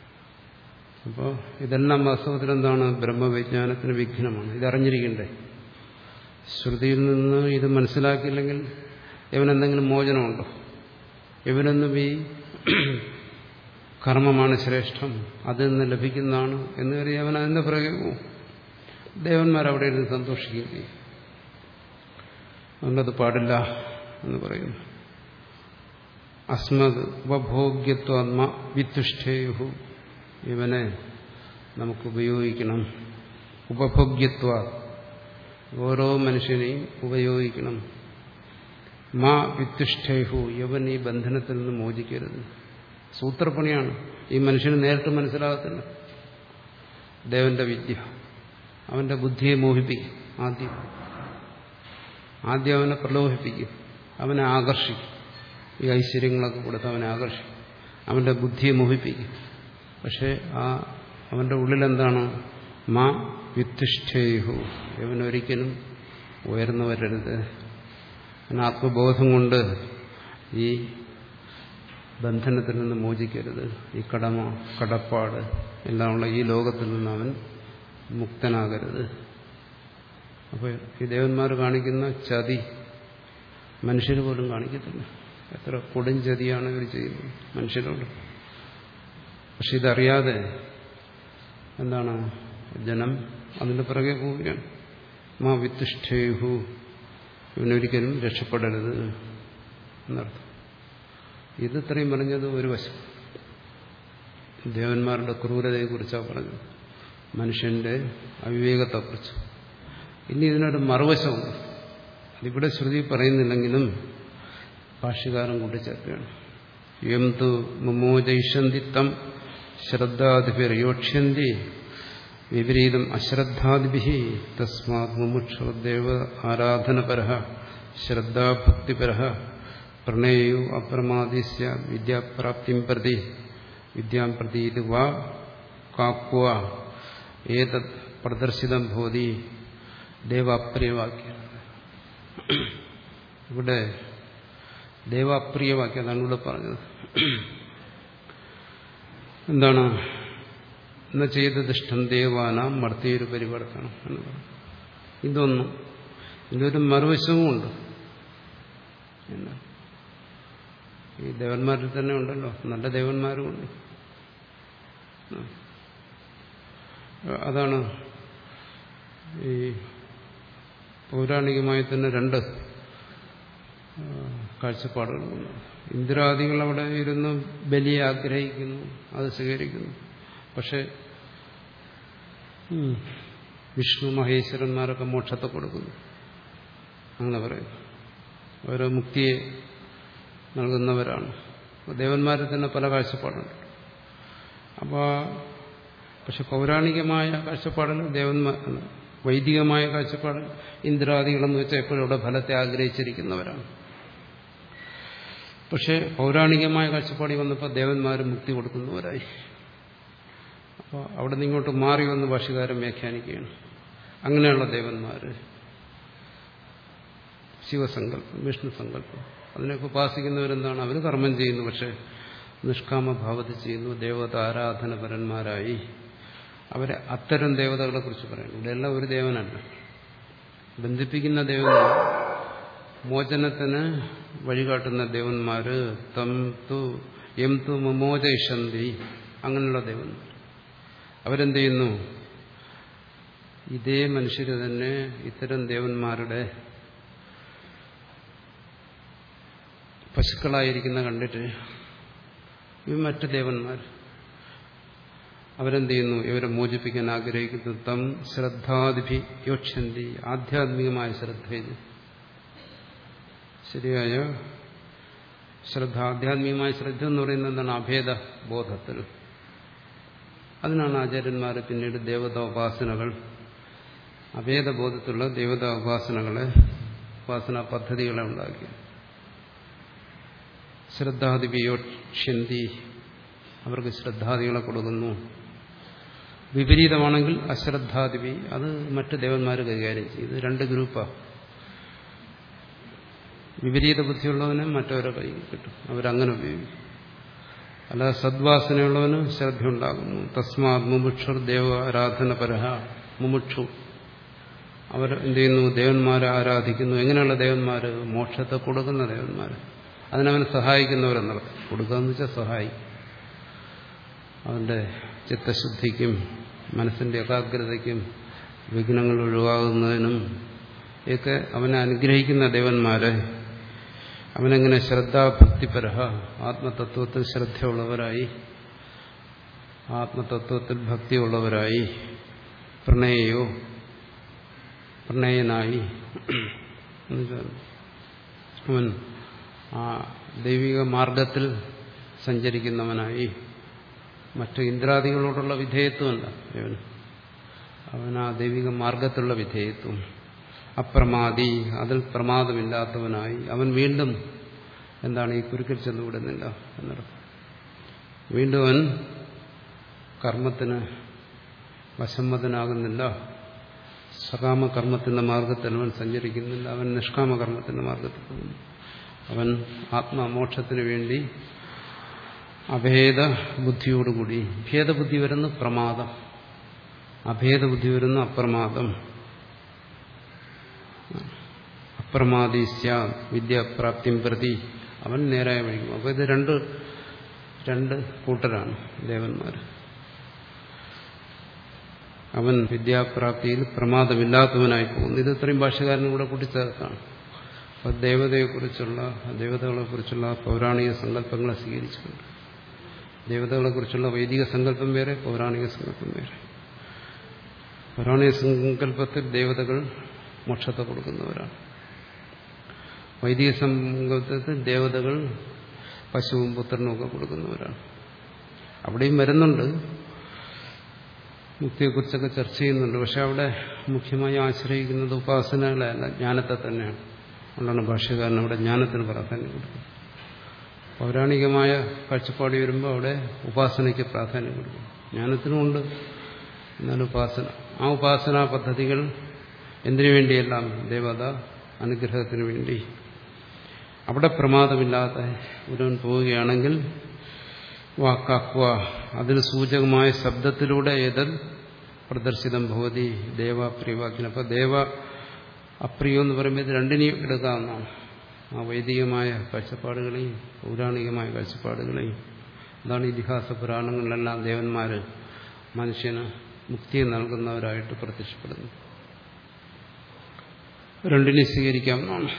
അപ്പോൾ ഇതെല്ലാം വാസ്തവത്തിൽ എന്താണ്? ബ്രഹ്മവിജ്ഞാനത്തിന് വിഘ്നമാണ്. ഇതറിഞ്ഞിരിക്കണ്ടേ? ശ്രുതിയിൽ നിന്ന് ഇത് മനസ്സിലാക്കിയില്ലെങ്കിൽ ഇവനെന്തെങ്കിലും മോചനമുണ്ടോ? ഇവനൊന്നും ഈ കർമ്മമാണ് ശ്രേഷ്ഠം, അതിൽ നിന്ന് ലഭിക്കുന്നതാണ് എന്ന് കരുതി അവൻ അതിന്റെ പിറകെ പോവും. ദേവന്മാരവിടെ ഇരുന്ന് സന്തോഷിക്കുകയും ചെയ്യും. അതുകൊണ്ടത് പാടില്ല എന്ന് പറയുന്നു. അസ്മത് ഉപഭോഗ്യത്വാത്മ വിത്തുഷ്ഠേയു, ഇവനെ നമുക്ക് ഉപയോഗിക്കണം. ഉപഭോഗ്യത്വ, ഓരോ മനുഷ്യനെയും ഉപയോഗിക്കണം. മാ വിത്തുഷ്ഠേഹു, യവൻ ഈ ബന്ധനത്തിൽ നിന്ന് മോചിക്കരുത്. സൂത്രപ്പണിയാണ്. ഈ മനുഷ്യന് നേരിട്ട് മനസ്സിലാകത്തില്ല ദേവന്റെ വിദ്യ. അവന്റെ ബുദ്ധിയെ മോഹിപ്പിക്കും. ആദ്യം ആദ്യം അവനെ പ്രലോഭിപ്പിക്കും, അവനെ ആകർഷിക്കും. ഈ ഐശ്വര്യങ്ങളൊക്കെ കൊടുത്ത് അവനെ ആകർഷിക്കും, അവന്റെ ബുദ്ധിയെ മോഹിപ്പിക്കും. പക്ഷെ ആ അവന്റെ ഉള്ളിലെന്താണ്? മാ വിത്തുഷ്ഠേഹു, ഇവനൊരിക്കലും ഉയർന്നു വരരുത്. അവൻ ആത്മബോധം കൊണ്ട് ഈ ബന്ധനത്തിൽ നിന്ന് മോചിക്കരുത്. ഈ കടമ, കടപ്പാട് എല്ലാമുള്ള ഈ ലോകത്തിൽ നിന്ന് അവൻ മുക്തനാകരുത്. അപ്പോൾ ഈ ദേവന്മാർ കാണിക്കുന്ന ചതി മനുഷ്യർ പോലും കാണിക്കത്തില്ല. എത്ര കൊടുംചതിയാണ് ഇവർ ചെയ്യുന്നത് മനുഷ്യരോട്. പക്ഷെ ഇതറിയാതെ എന്താണ് ജനം അതിന്റെ പിറകെ പോവുകയാണ്. മാ വിത്തുഷ്ഠേഹു, ഇവനൊരിക്കലും രക്ഷപ്പെടരുത് എന്നർത്ഥം. ഇത് ഇത്രയും പറഞ്ഞത് ഒരു വശം. ദേവന്മാരുടെ ക്രൂരതയെക്കുറിച്ചാണ് പറഞ്ഞത്, മനുഷ്യന്റെ അവിവേകത്തെക്കുറിച്ച്. ഇനി ഇതിനൊരു മറുവശമുണ്ട്. അതിവിടെ ശ്രുതി പറയുന്നില്ലെങ്കിലും ഭാഷ്യകാരൻ കൂട്ടിച്ചേർക്കുകയാണ്. യം തു മുമോജയിഷന്തി തം ശ്രദ്ധാദിഭിർയോക്ഷ്യന്തി വിപരീതം അശ്രദ്ധാദിഭിഃ തസ്മാത് മുമുക്ഷുർദേവ ആരാധനപരഃ ശ്രദ്ധാഭക്തിപരഃ പ്രണേയോ അപ്രമാദിസ്യ വിദ്യാപ്രാപ്തിം പ്രതി വിദ്യാം പ്രതി ഇത് വാ കാക്വ ഏതത് പ്രദർശിതം ഭവതി ദേവാപ്രിയവാക്യം. ഇവിടെ ദേവാപ്രിയവാക്യം അതാണ് ഇവിടെ പറഞ്ഞത്. എന്താണ്? എന്ന ചെയ്ത ദുഷ്ടം ദേവാനാം മർത്തിയൊരു പരിവർത്തനം എന്ന് പറഞ്ഞു. ഇതൊന്നും ഇതിലൊരു മറുവശവുമുണ്ട്. എന്നാ ഈ ദേവന്മാരിൽ തന്നെ ഉണ്ടല്ലോ, നല്ല ദേവന്മാരുമുണ്ട്. അതാണ് ഈ പൗരാണികമായി തന്നെ രണ്ട് കാഴ്ചപ്പാടുകളുണ്ട്. ഇന്ദ്രാദികൾ അവിടെ ഇരുന്ന് ബലിയെ ആഗ്രഹിക്കുന്നു, അത് സ്വീകരിക്കുന്നു. പക്ഷെ വിഷ്ണു മഹേശ്വരന്മാരൊക്കെ മോക്ഷത്തെ കൊടുക്കുന്നു, അങ്ങനെ പറയുന്നു. ഓരോ മുക്തിയെ നൽകുന്നവരാണ്. ദേവന്മാരിൽ തന്നെ പല കാഴ്ചപ്പാടുണ്ട്. അപ്പോൾ പക്ഷെ പൗരാണികമായ കാഴ്ചപ്പാടിൽ ദേവന്മാർ, വൈദികമായ കാഴ്ചപ്പാടിൽ ഇന്ദ്രാദികളെന്ന് വെച്ചാൽ എപ്പോഴും അവിടെ ഫലത്തെ ആഗ്രഹിച്ചിരിക്കുന്നവരാണ്. പക്ഷെ പൗരാണികമായ കാഴ്ചപ്പാടിൽ വന്നപ്പോൾ ദേവന്മാർ മുക്തി കൊടുക്കുന്നവരായി. അപ്പോൾ അവിടെ നിന്ന് ഇങ്ങോട്ട് മാറി വന്ന് ഭാഷ്യകാരൻ വ്യാഖ്യാനിക്കുകയാണ്. അങ്ങനെയുള്ള ദേവന്മാർ ശിവസങ്കല്പം, വിഷ്ണു സങ്കല്പം, അതിനൊക്കെ ഉപാസിക്കുന്നവരെന്താണ്? അവർ കർമ്മം ചെയ്യുന്നു, പക്ഷെ നിഷ്കാമഭാവത്തിൽ ചെയ്യുന്നു, ദേവത ആരാധനപരന്മാരായി. അവരെ അത്തരം ദേവതകളെ കുറിച്ച് പറയുന്നു. ഇവിടെ എല്ലാം ഒരു ദേവനല്ല, ബന്ധിപ്പിക്കുന്ന ദേവന്മാർ, മോചനത്തിന് വഴികാട്ടുന്ന ദേവന്മാര് തം തു എം തു മുമോചയിഷന്തി, അങ്ങനെയുള്ള ദേവന്മാർ. അവരെന്ത് ചെയ്യുന്നു? ഇതേ മനുഷ്യര് തന്നെ ഇത്തരം ദേവന്മാരുടെ പശുക്കളായിരിക്കുന്ന കണ്ടിട്ട് ഇവ മറ്റ് ദേവന്മാർ അവരെന്ത് ചെയ്യുന്നു? ഇവരെ മോചിപ്പിക്കാൻ ആഗ്രഹിക്കുന്നു. തം ശ്രദ്ധാദിഭി യോക്ഷന്തി, ആധ്യാത്മികമായ ശ്രദ്ധയിൽ, ശരിയായ ശ്രദ്ധ, ആധ്യാത്മികമായ ശ്രദ്ധ എന്ന് പറയുന്നത് എന്താണ്? അഭേദ ബോധത്തിൽ. അതിനാണ് ആചാര്യന്മാർ പിന്നീട് ദേവതാ ഉപാസനകൾ, അഭേദബോധത്തിലുള്ള ദേവതാ ഉപാസനകളെ, ഉപാസനാ പദ്ധതികളെ ഉണ്ടാക്കി. ശ്രദ്ധാദിപിയോക്ഷ്യന്തി, അവർക്ക് ശ്രദ്ധാദികളെ കൊടുക്കുന്നു. വിപരീതമാണെങ്കിൽ അശ്രദ്ധാദിപി, അത് മറ്റ് ദേവന്മാർ കൈകാര്യം ചെയ്യും. ഇത് രണ്ട് ഗ്രൂപ്പാണ്. വിപരീത ബുദ്ധിയുള്ളവന് മറ്റവരെ കൈ കിട്ടും, അവരങ്ങനെ ഉപയോഗിക്കും. അല്ലാതെ സദ്വാസനയുള്ളവന് ശ്രദ്ധയുണ്ടാകുന്നു. തസ്മാത് മുമുക്ഷുർ ദേവ ആരാധനപരഃ, മുമുക്ഷു അവർ എന്ത് ചെയ്യുന്നു? ദേവന്മാരെ ആരാധിക്കുന്നു. എങ്ങനെയുള്ള ദേവന്മാര്? മോക്ഷത്തെ കൊടുക്കുന്ന ദേവന്മാർ, അതിനവനെ സഹായിക്കുന്നവരെന്നർത്ഥം. കൊടുക്കുക എന്ന് വെച്ചാൽ സഹായിക്കും. അവന്റെ ചിത്തശുദ്ധിക്കും മനസ്സിന്റെ ഏകാഗ്രതയ്ക്കും വിഘ്നങ്ങൾ ഒഴിവാകുന്നതിനും ഒക്കെ അവനെ അനുഗ്രഹിക്കുന്ന ദേവന്മാരെ അവനെങ്ങനെ ശ്രദ്ധാഭക്തിപരഃ, ആത്മതത്വത്തിൽ ശ്രദ്ധയുള്ളവരായി, ആത്മതത്വത്തിൽ ഭക്തിയുള്ളവരായി, പ്രണയോ പ്രണയനായി, അവൻ ആ ദൈവിക മാർഗത്തിൽ സഞ്ചരിക്കുന്നവനായി. മറ്റു ഇന്ദ്രാദികളോടുള്ള വിധേയത്വമല്ല അവന്, അവൻ ആ ദൈവിക മാർഗത്തിലുള്ള വിധേയത്വം. അപ്രമാദി, അതിൽ പ്രമാദമില്ലാത്തവനായി. അവൻ വീണ്ടും എന്താണ് ഈ കുരുക്കിൽ ചെന്ന് വിടുന്നില്ല എന്നർത്ഥം. വീണ്ടും അവൻ കർമ്മത്തിന് വശമ്മതനാകുന്നില്ല, സകാമകർമ്മത്തിന്റെ മാർഗത്തിൽ അവൻ സഞ്ചരിക്കുന്നില്ല, അവൻ നിഷ്കാമകർമ്മത്തിന്റെ മാർഗത്തിൽ പോകുന്നു. അവൻ ആത്മമോക്ഷത്തിന് വേണ്ടി അഭേദ ബുദ്ധിയോടുകൂടി, ഭേദബുദ്ധി വരുന്ന പ്രമാദം, അഭേദബുദ്ധി വരുന്ന അപ്രമാദം, അപ്രമാദിസ്യ വിദ്യാപ്രാപ്തിം പ്രതി, അവൻ നേരായ വഴിക്കും. അപ്പോൾ ഇത് രണ്ട് രണ്ട് കൂട്ടരാണ് ദേവന്മാർ. അവൻ വിദ്യാപ്രാപ്തിയിൽ പ്രമാദമില്ലാത്തവനായി പോകുന്നു. ഇത് ഇത്രയും ഭാഷകാരനും കൂടെ കൂട്ടിച്ചേർത്താണ്. അപ്പോൾ ദേവതയെക്കുറിച്ചുള്ള ദേവതകളെക്കുറിച്ചുള്ള പൗരാണിക സങ്കല്പങ്ങളെ സ്വീകരിച്ചിട്ടുണ്ട്. ദേവതകളെക്കുറിച്ചുള്ള വൈദിക സങ്കല്പം വേറെ, പൗരാണിക സങ്കല്പം വേറെ. പൗരാണിക സങ്കല്പത്തിൽ ദേവതകൾ മോക്ഷത്തെ കൊടുക്കുന്നവരാണ്. വൈദിക സങ്കല്പത്തിൽ ദേവതകൾ പശുവും പുത്രനും ഒക്കെ കൊടുക്കുന്നവരാണ്. അവിടെയും വരുന്നുണ്ട്, മുക്തിയെക്കുറിച്ചൊക്കെ ചർച്ച ചെയ്യുന്നുണ്ട്. പക്ഷെ അവിടെ മുഖ്യമായി ആശ്രയിക്കുന്നത് ഉപാസനകളല്ല, ജ്ഞാനത്തെ തന്നെയാണ്. അതുകൊണ്ടാണ് ഭാഷ്യകാരൻ അവിടെ ജ്ഞാനത്തിന് പ്രാധാന്യം കൊടുക്കുന്നത്. പൗരാണികമായ കാഴ്ചപ്പാട് വരുമ്പോൾ അവിടെ ഉപാസനയ്ക്ക് പ്രാധാന്യം കൊടുക്കും. ജ്ഞാനത്തിനുമുണ്ട്, എന്നാൽ ഉപാസന, ആ ഉപാസനാ പദ്ധതികൾ എന്തിനു വേണ്ടിയെല്ലാം ദേവത അനുഗ്രഹത്തിന് വേണ്ടി. അവിടെ പ്രമാദമില്ലാതെ ഒരുവൻ പോവുകയാണെങ്കിൽ വാക്കാക്വ, അതിന് സൂചകമായ ശബ്ദത്തിലൂടെ ഏതൽ പ്രദർശിതം ഭവതി ദേവ പ്രിയവാക്യം. അപ്പോൾ ദേവ അപ്രിയം എന്ന് പറയുമ്പോൾ ഇത് രണ്ടിനെയും എടുക്കാവുന്നതാണ്. ആ വൈദികമായ കാഴ്ചപ്പാടുകളെയും പൗരാണികമായ കാഴ്ചപ്പാടുകളെയും. അതാണ് ഇതിഹാസ പുരാണങ്ങളിലെല്ലാം ദേവന്മാർ മനുഷ്യന് മുക്തിയെ നൽകുന്നവരായിട്ട് പ്രത്യക്ഷപ്പെടുന്നു. രണ്ടിനെ സ്വീകരിക്കാവുന്നതാണ്.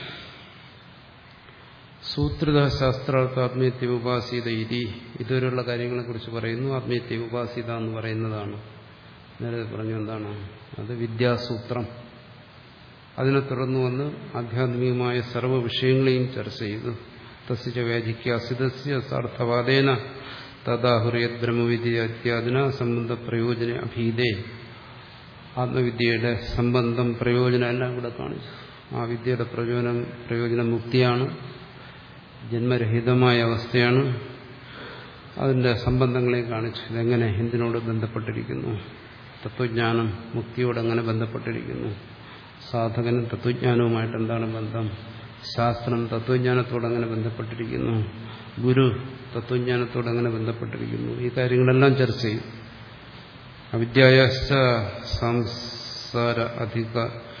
സൂത്രിത ശാസ്ത്രാർത്ഥ ആത്മീയത്തെ ഉപാസിത ഇതി, ഇതുവരെയുള്ള കാര്യങ്ങളെക്കുറിച്ച് പറയുന്നു. ആത്മീയത്തെ ഉപാസിത എന്ന് പറയുന്നതാണ്. നേരത്തെ പറഞ്ഞു എന്താണ് അത്? വിദ്യാസൂത്രം. അതിനെ തുടർന്ന് വന്ന് ആധ്യാത്മികമായ സർവ്വ വിഷയങ്ങളെയും ചർച്ച ചെയ്തു. തസ്യ വ്യാധിക്യാസിതസ്യ സാർത്ഥവാദേന തദാഹുരയത് ബ്രഹ്മവിദ്യ ഇത്യാദിന സംബന്ധ പ്രയോജന അഭീതേ. ആത്മവിദ്യയുടെ സംബന്ധം പ്രയോജനം എല്ലാം ഇവിടെ കാണിച്ചു. ആ വിദ്യയുടെ പ്രയോജനം പ്രയോജനം മുക്തിയാണ്, ജന്മരഹിതമായ അവസ്ഥയാണ്. അതിന്റെ സംബന്ധങ്ങളെ കാണിച്ചു. ഇതെങ്ങനെ എന്തിനോട് ബന്ധപ്പെട്ടിരിക്കുന്നു? തത്വജ്ഞാനം മുക്തിയോട് എങ്ങനെ ബന്ധപ്പെട്ടിരിക്കുന്നു? സാധകനും തത്വജ്ഞാനവുമായിട്ട് എന്താണ് ബന്ധം? ശാസ്ത്രം തത്വജ്ഞാനത്തോട് എങ്ങനെ ബന്ധപ്പെട്ടിരിക്കുന്നു? ഗുരു തത്വജ്ഞാനത്തോട് എങ്ങനെ ബന്ധപ്പെട്ടിരിക്കുന്നു? ഈ കാര്യങ്ങളെല്ലാം ചർച്ച ചെയ്യും. അവിദ്യായാശ്ച സംസാര അധിക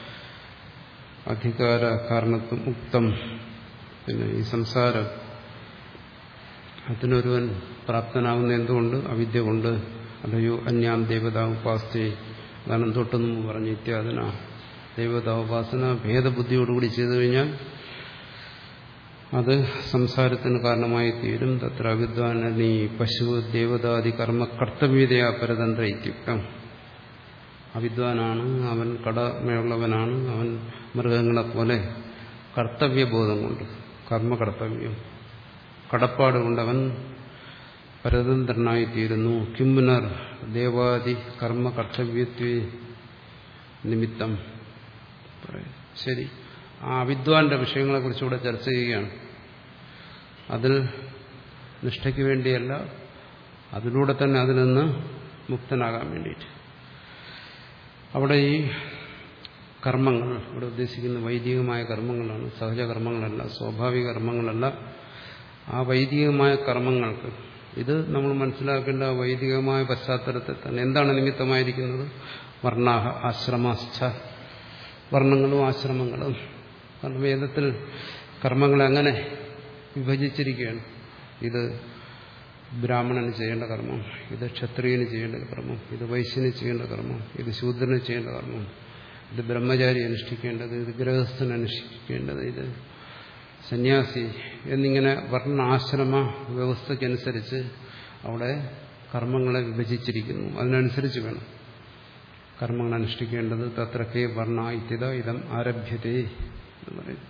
അധികാര കാരണത്വം ഉക്തം. പിന്നെ ഈ സംസാരം അതിനൊരുവൻ പ്രാപ്തനാകുന്ന എന്തുകൊണ്ട്? അവിദ്യ കൊണ്ട്. അല്ലയോ അന്യാം ദേവതാ ഉപാസ്തേ, അതാണ് തൊട്ട് മുമ്പ് പറഞ്ഞു. ഇത്യാദിന ദേവതാ ഉപാസന ഭേദബുദ്ധിയോടുകൂടി ചെയ്തു കഴിഞ്ഞാൽ അത് സംസാരത്തിന് കാരണമായി തീരും. തത്ര അവിദ്വാനീ പശു ദേവതാദി കർമ്മ കർത്തവ്യതയാ പരതന്ത്ര ഇത്യുക്തം. അവിദ്വാനാണ്, അവൻ കടമയുള്ളവനാണ്, അവൻ മൃഗങ്ങളെപ്പോലെ കർത്തവ്യബോധം കൊണ്ട്, കർമ്മകർത്തവ്യം കടപ്പാട് കൊണ്ട് അവൻ പരതന്ത്രനായിത്തീരുന്നു. കിംപുനർ ദേവാദി കർമ്മ കർത്തവ്യത്വ നിമിത്തം. ശരി, ആ അവിദ്വാന്റെ വിഷയങ്ങളെക്കുറിച്ചുകൂടെ ചർച്ച ചെയ്യുകയാണ്. അതിൽ നിഷ്ഠയ്ക്ക് വേണ്ടിയല്ല, അതിലൂടെ തന്നെ അതിൽ നിന്ന് മുക്തനാകാൻ വേണ്ടിയിട്ട്. അവിടെ ഈ കർമ്മങ്ങൾ ഇവിടെ ഉദ്ദേശിക്കുന്ന വൈദികമായ കർമ്മങ്ങളാണ്, സഹജ കർമ്മങ്ങളല്ല, സ്വാഭാവിക കർമ്മങ്ങളല്ല. ആ വൈദികമായ കർമ്മങ്ങൾക്ക് ഇത് നമ്മൾ മനസ്സിലാക്കേണ്ട വൈദികമായ പശ്ചാത്തലത്തിൽ തന്നെ എന്താണ് നിമിത്തമായിരിക്കുന്നത്? വർണ്ണാഹ ആശ്രമാശ്ച, വർണ്ണങ്ങളും ആശ്രമങ്ങളും. കാരണം വേദത്തിൽ കർമ്മങ്ങളെ അങ്ങനെ വിഭജിച്ചിരിക്കുകയാണ്. ഇത് ബ്രാഹ്മണന് ചെയ്യേണ്ട കർമ്മം, ഇത് ക്ഷത്രിയന് ചെയ്യേണ്ട കർമ്മം, ഇത് വൈശ്യന് ചെയ്യേണ്ട കർമ്മം, ഇത് ശൂദ്രന് ചെയ്യേണ്ട കർമ്മം, ഇത് ബ്രഹ്മചാരി അനുഷ്ഠിക്കേണ്ടത്, ഇത് ഗൃഹസ്ഥൻ അനുഷ്ഠിക്കേണ്ടത്, ഇത് സന്യാസി എന്നിങ്ങനെ വർണ്ണ ആശ്രമ വ്യവസ്ഥയ്ക്കനുസരിച്ച് അവിടെ കർമ്മങ്ങളെ വിഭജിച്ചിരിക്കുന്നു. അതിനനുസരിച്ച് വേണം കർമ്മങ്ങൾ അനുഷ്ഠിക്കേണ്ടത്. തത്രക്കേ വർണ്ണ ഇത്യത ഇതം ആരഭ്യതേ എന്ന് പറയും.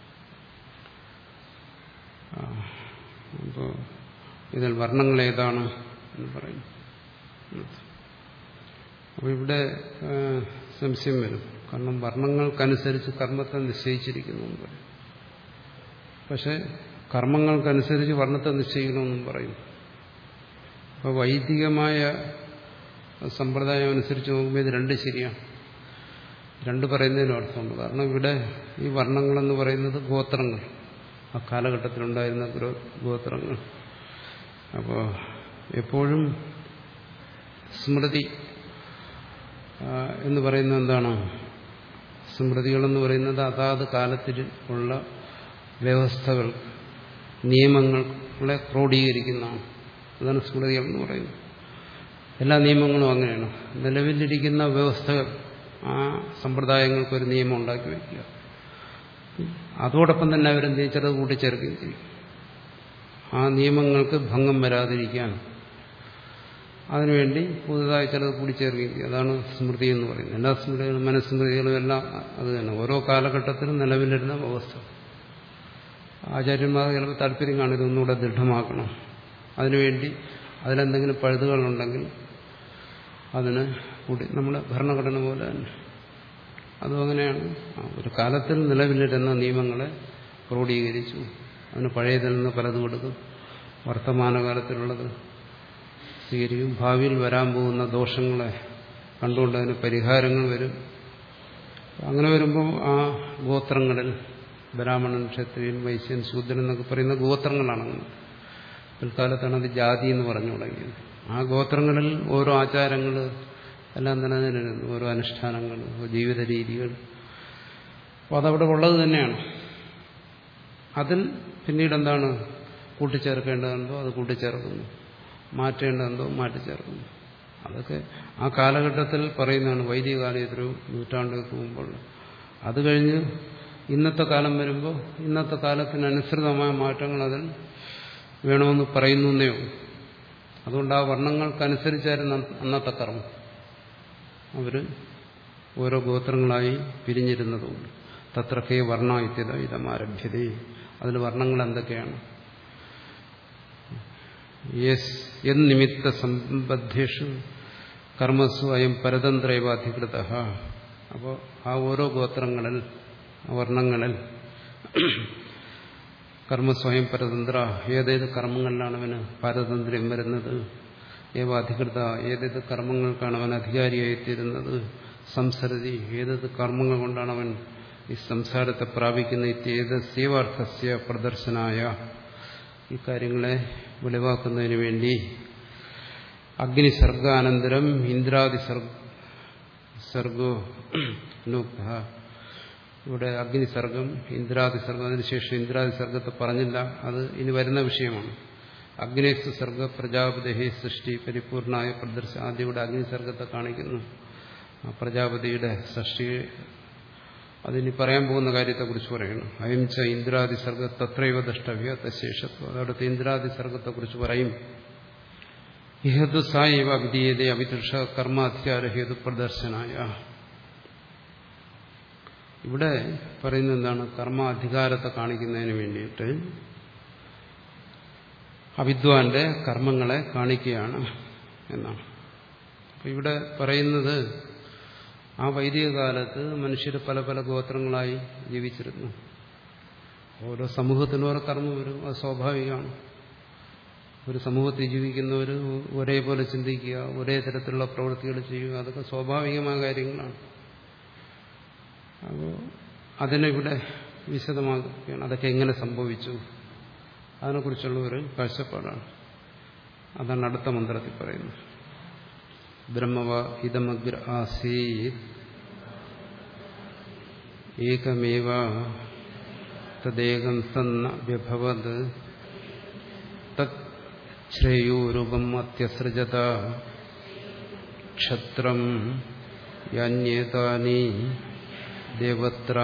അപ്പോൾ ഇതിൽ വർണ്ണങ്ങൾ ഏതാണ് എന്ന് പറയും. അപ്പോൾ ഇവിടെ സംശയം വരും. കാരണം വർണ്ണങ്ങൾക്കനുസരിച്ച് കർമ്മത്തെ നിശ്ചയിച്ചിരിക്കുന്നു എന്ന് പറയും. പക്ഷെ കർമ്മങ്ങൾക്കനുസരിച്ച് വർണ്ണത്തെ നിശ്ചയിക്കണമെന്നും പറയും. അപ്പോൾ വൈദികമായ സമ്പ്രദായം അനുസരിച്ച് നോക്കുമ്പോൾ ഇത് രണ്ട് ശരിയാണ്. രണ്ട് പറയുന്നതിനും അർത്ഥമുണ്ട്. കാരണം ഇവിടെ ഈ വർണ്ണങ്ങളെന്ന് പറയുന്നത് ഗോത്രങ്ങൾ, ആ കാലഘട്ടത്തിലുണ്ടായിരുന്ന ഗോത്രങ്ങൾ. അപ്പോൾ എപ്പോഴും സ്മൃതി എന്ന് പറയുന്നത് എന്താണ്? സ്മൃതികളെന്ന് പറയുന്നത് അതാത് കാലത്തിൽ ഉള്ള വ്യവസ്ഥകൾ, നിയമങ്ങളെ ക്രോഡീകരിക്കുന്നതാണ്. അതാണ് സ്മൃതികൾ എന്ന് പറയുന്നത്. എല്ലാ നിയമങ്ങളും അങ്ങനെയാണ്. നിലവിലിരിക്കുന്ന വ്യവസ്ഥകൾ, ആ സമ്പ്രദായങ്ങൾക്കൊരു നിയമം ഉണ്ടാക്കി വയ്ക്കുക. അതോടൊപ്പം തന്നെ അവരെന്ത് ചിലത് കൂട്ടിച്ചേർക്കുകയും ചെയ്യും. ആ നിയമങ്ങൾക്ക് ഭംഗം വരാതിരിക്കാൻ അതിനുവേണ്ടി പുതുതായി ചിലത് കൂടിച്ചേർക്കുകയും ചെയ്യും. അതാണ് സ്മൃതി എന്ന് പറയുന്നത്. എല്ലാ സ്മൃതികളും മനസ്മൃതികളും എല്ലാം അത് തന്നെ. ഓരോ കാലഘട്ടത്തിലും നിലവിലിരുന്ന വ്യവസ്ഥ. ആചാര്യന്മാർ ചിലപ്പോൾ താല്പര്യം കാണും ഇതൊന്നുകൂടെ ദൃഢമാക്കണം. അതിനുവേണ്ടി അതിലെന്തെങ്കിലും പഴുതുകളുണ്ടെങ്കിൽ അതിന് കൂടി നമ്മുടെ ഭരണഘടന പോലെ തന്നെ അതും അങ്ങനെയാണ്. ഒരു കാലത്തിൽ നിലവിലിരുന്ന നിയമങ്ങളെ ക്രോഡീകരിച്ചു. അതിന് പഴയതിൽ നിന്ന് പലതും കൊടുക്കും. വർത്തമാനകാലത്തിലുള്ളത് സ്വീകരിക്കും. ഭാവിയിൽ വരാൻ പോകുന്ന ദോഷങ്ങളെ കണ്ടുകൊണ്ട് അതിന് പരിഹാരങ്ങൾ വരും. അങ്ങനെ വരുമ്പോൾ ആ ഗോത്രങ്ങളിൽ ബ്രാഹ്മണൻ, ക്ഷത്രിയൻ, വൈശ്യൻ, ശൂദ്രൻ എന്നൊക്കെ പറയുന്ന ഗോത്രങ്ങളാണ്. പിൽക്കാലത്താണ് അത് ജാതി എന്ന് പറഞ്ഞു തുടങ്ങിയത്. ആ ഗോത്രങ്ങളിൽ ഓരോ ആചാരങ്ങൾ എല്ലാം തന്നെ നിലനിന്നു. ഓരോ അനുഷ്ഠാനങ്ങൾ, ജീവിത രീതികൾ. അപ്പോൾ അതവിടെ ഉള്ളത് തന്നെയാണ്. അതിൽ പിന്നീട് എന്താണ് കൂട്ടിച്ചേർക്കേണ്ടതെന്തോ അത് കൂട്ടിച്ചേർക്കുന്നു, മാറ്റേണ്ടതെന്തോ മാറ്റിച്ചേർക്കുന്നു. അതൊക്കെ ആ കാലഘട്ടത്തിൽ പറയുന്നതാണ്. വൈദിക കാലം എത്രയോ നൂറ്റാണ്ടുകൾക്ക് മുമ്പുള്ള. അത് കഴിഞ്ഞ് ഇന്നത്തെ കാലം വരുമ്പോൾ ഇന്നത്തെ കാലത്തിനനുസൃതമായ മാറ്റങ്ങൾ അതിൽ വേണമെന്ന് പറയുന്നേ ഉള്ളൂ. അതുകൊണ്ട് ആ വർണ്ണങ്ങൾക്കനുസരിച്ചായിരുന്നു അന്നത്തെ കർമ്മം. അവർ ഓരോ ഗോത്രങ്ങളായി പിരിഞ്ഞിരുന്നതുകൊണ്ട് തത്രക്കേ വർണ്ണ ഇത്യത ഇതമാരഭ്യത. അതിൽ വർണ്ണങ്ങൾ എന്തൊക്കെയാണ്? യന്നിമിത്ത സംബദ്ധേഷു കർമ്മസു അയം പരതന്ത്രൈവ അധികൃത. അപ്പോൾ ആ ഓരോ ഗോത്രങ്ങളിൽ, വർണ്ണങ്ങളിൽ കർമ്മസ്വയം പരതന്ത്ര, ഏതേത് കർമ്മങ്ങളിലാണ് അവന് പാരതന്ത്ര്യം വരുന്നത്, ഏവ അധികൃത, ഏതേത് കർമ്മങ്ങൾക്കാണ് അവൻ അധികാരിയായിത്തീരുന്നത്, സംസരതി, ഏതേത് കർമ്മങ്ങൾ കൊണ്ടാണ് അവൻ ഈ സംസാരത്തെ പ്രാപിക്കുന്ന ഇത്യേത് സേവാർത്ഥസ്യ പ്രദർശനായ, ഈ കാര്യങ്ങളെ വെളിവാക്കുന്നതിന് വേണ്ടി അഗ്നിസർഗാനന്തരം ഇന്ദ്രാദി സർഗോ നുക്ത. ഇവിടെ അഗ്നിസർഗം, ഇന്ദ്രാദിസർഗം, അതിനുശേഷം ഇന്ദ്രാദിസർഗത്തെ പറഞ്ഞില്ല. അത് ഇനി വരുന്ന വിഷയമാണ്. അഗ്നേസ്തു സർഗ പ്രജാപതി സൃഷ്ടി പരിപൂർണമായ പ്രദർശനം. ആദ്യം ഇവിടെ അഗ്നിസർഗത്തെ കാണിക്കുന്നു. ആ പ്രജാപതിയുടെ സൃഷ്ടി അതിനി പറയാൻ പോകുന്ന കാര്യത്തെക്കുറിച്ച് പറയണം. അയം ച ഇന്ദ്രാദിസർഗ തത്രൈവ ദ്രഷ്ടവ്യ തശേഷത്വം. അതവിടുത്തെ ഇന്ദ്രാദിസർഗത്തെക്കുറിച്ച് പറയും. ഇഹതു സായവ അഗ്നിയതേ അവിതൃഷ കർമാധികാര ഹേതു പ്രദർശനായ. ഇവിടെ പറയുന്നത് എന്താണ്? കർമാധികാരത്തെ കാണിക്കുന്നതിന് വേണ്ടിയിട്ട് അവിദ്വാന്റെ കർമ്മങ്ങളെ കാണിക്കുകയാണ് എന്നാണ്. അപ്പം ഇവിടെ പറയുന്നത് ആ വൈദിക കാലത്ത് മനുഷ്യർ പല പല ഗോത്രങ്ങളായി ജീവിച്ചിരുന്നു. ഓരോ സമൂഹത്തിനും ഓരോ കർമ്മം വരും. അത് സ്വാഭാവികമാണ്. ഒരു സമൂഹത്തിൽ ജീവിക്കുന്നവർ ഒരേപോലെ ചിന്തിക്കുക, ഒരേ തരത്തിലുള്ള പ്രവൃത്തികൾ ചെയ്യുക, അതൊക്കെ സ്വാഭാവികമായ കാര്യങ്ങളാണ്. അപ്പോൾ അതിനിവിടെ വിശദമാക്കുകയാണ്. അതൊക്കെ എങ്ങനെ സംഭവിച്ചു, അതിനെക്കുറിച്ചുള്ള ഒരു കാഴ്ചപ്പാടാണ്. അതാണ് അടുത്ത മന്ത്രത്തിൽ പറയുന്നത്. ബ്രഹ്മവ ഇദമഗ്ര ആസീത് ഏകമേവ തദേകം തന്ന വ്യഭവത് തത് ശ്രേയോരൂപം അത്യസൃജത ക്ഷത്രം യാന്യേതാനി ദേവത്ര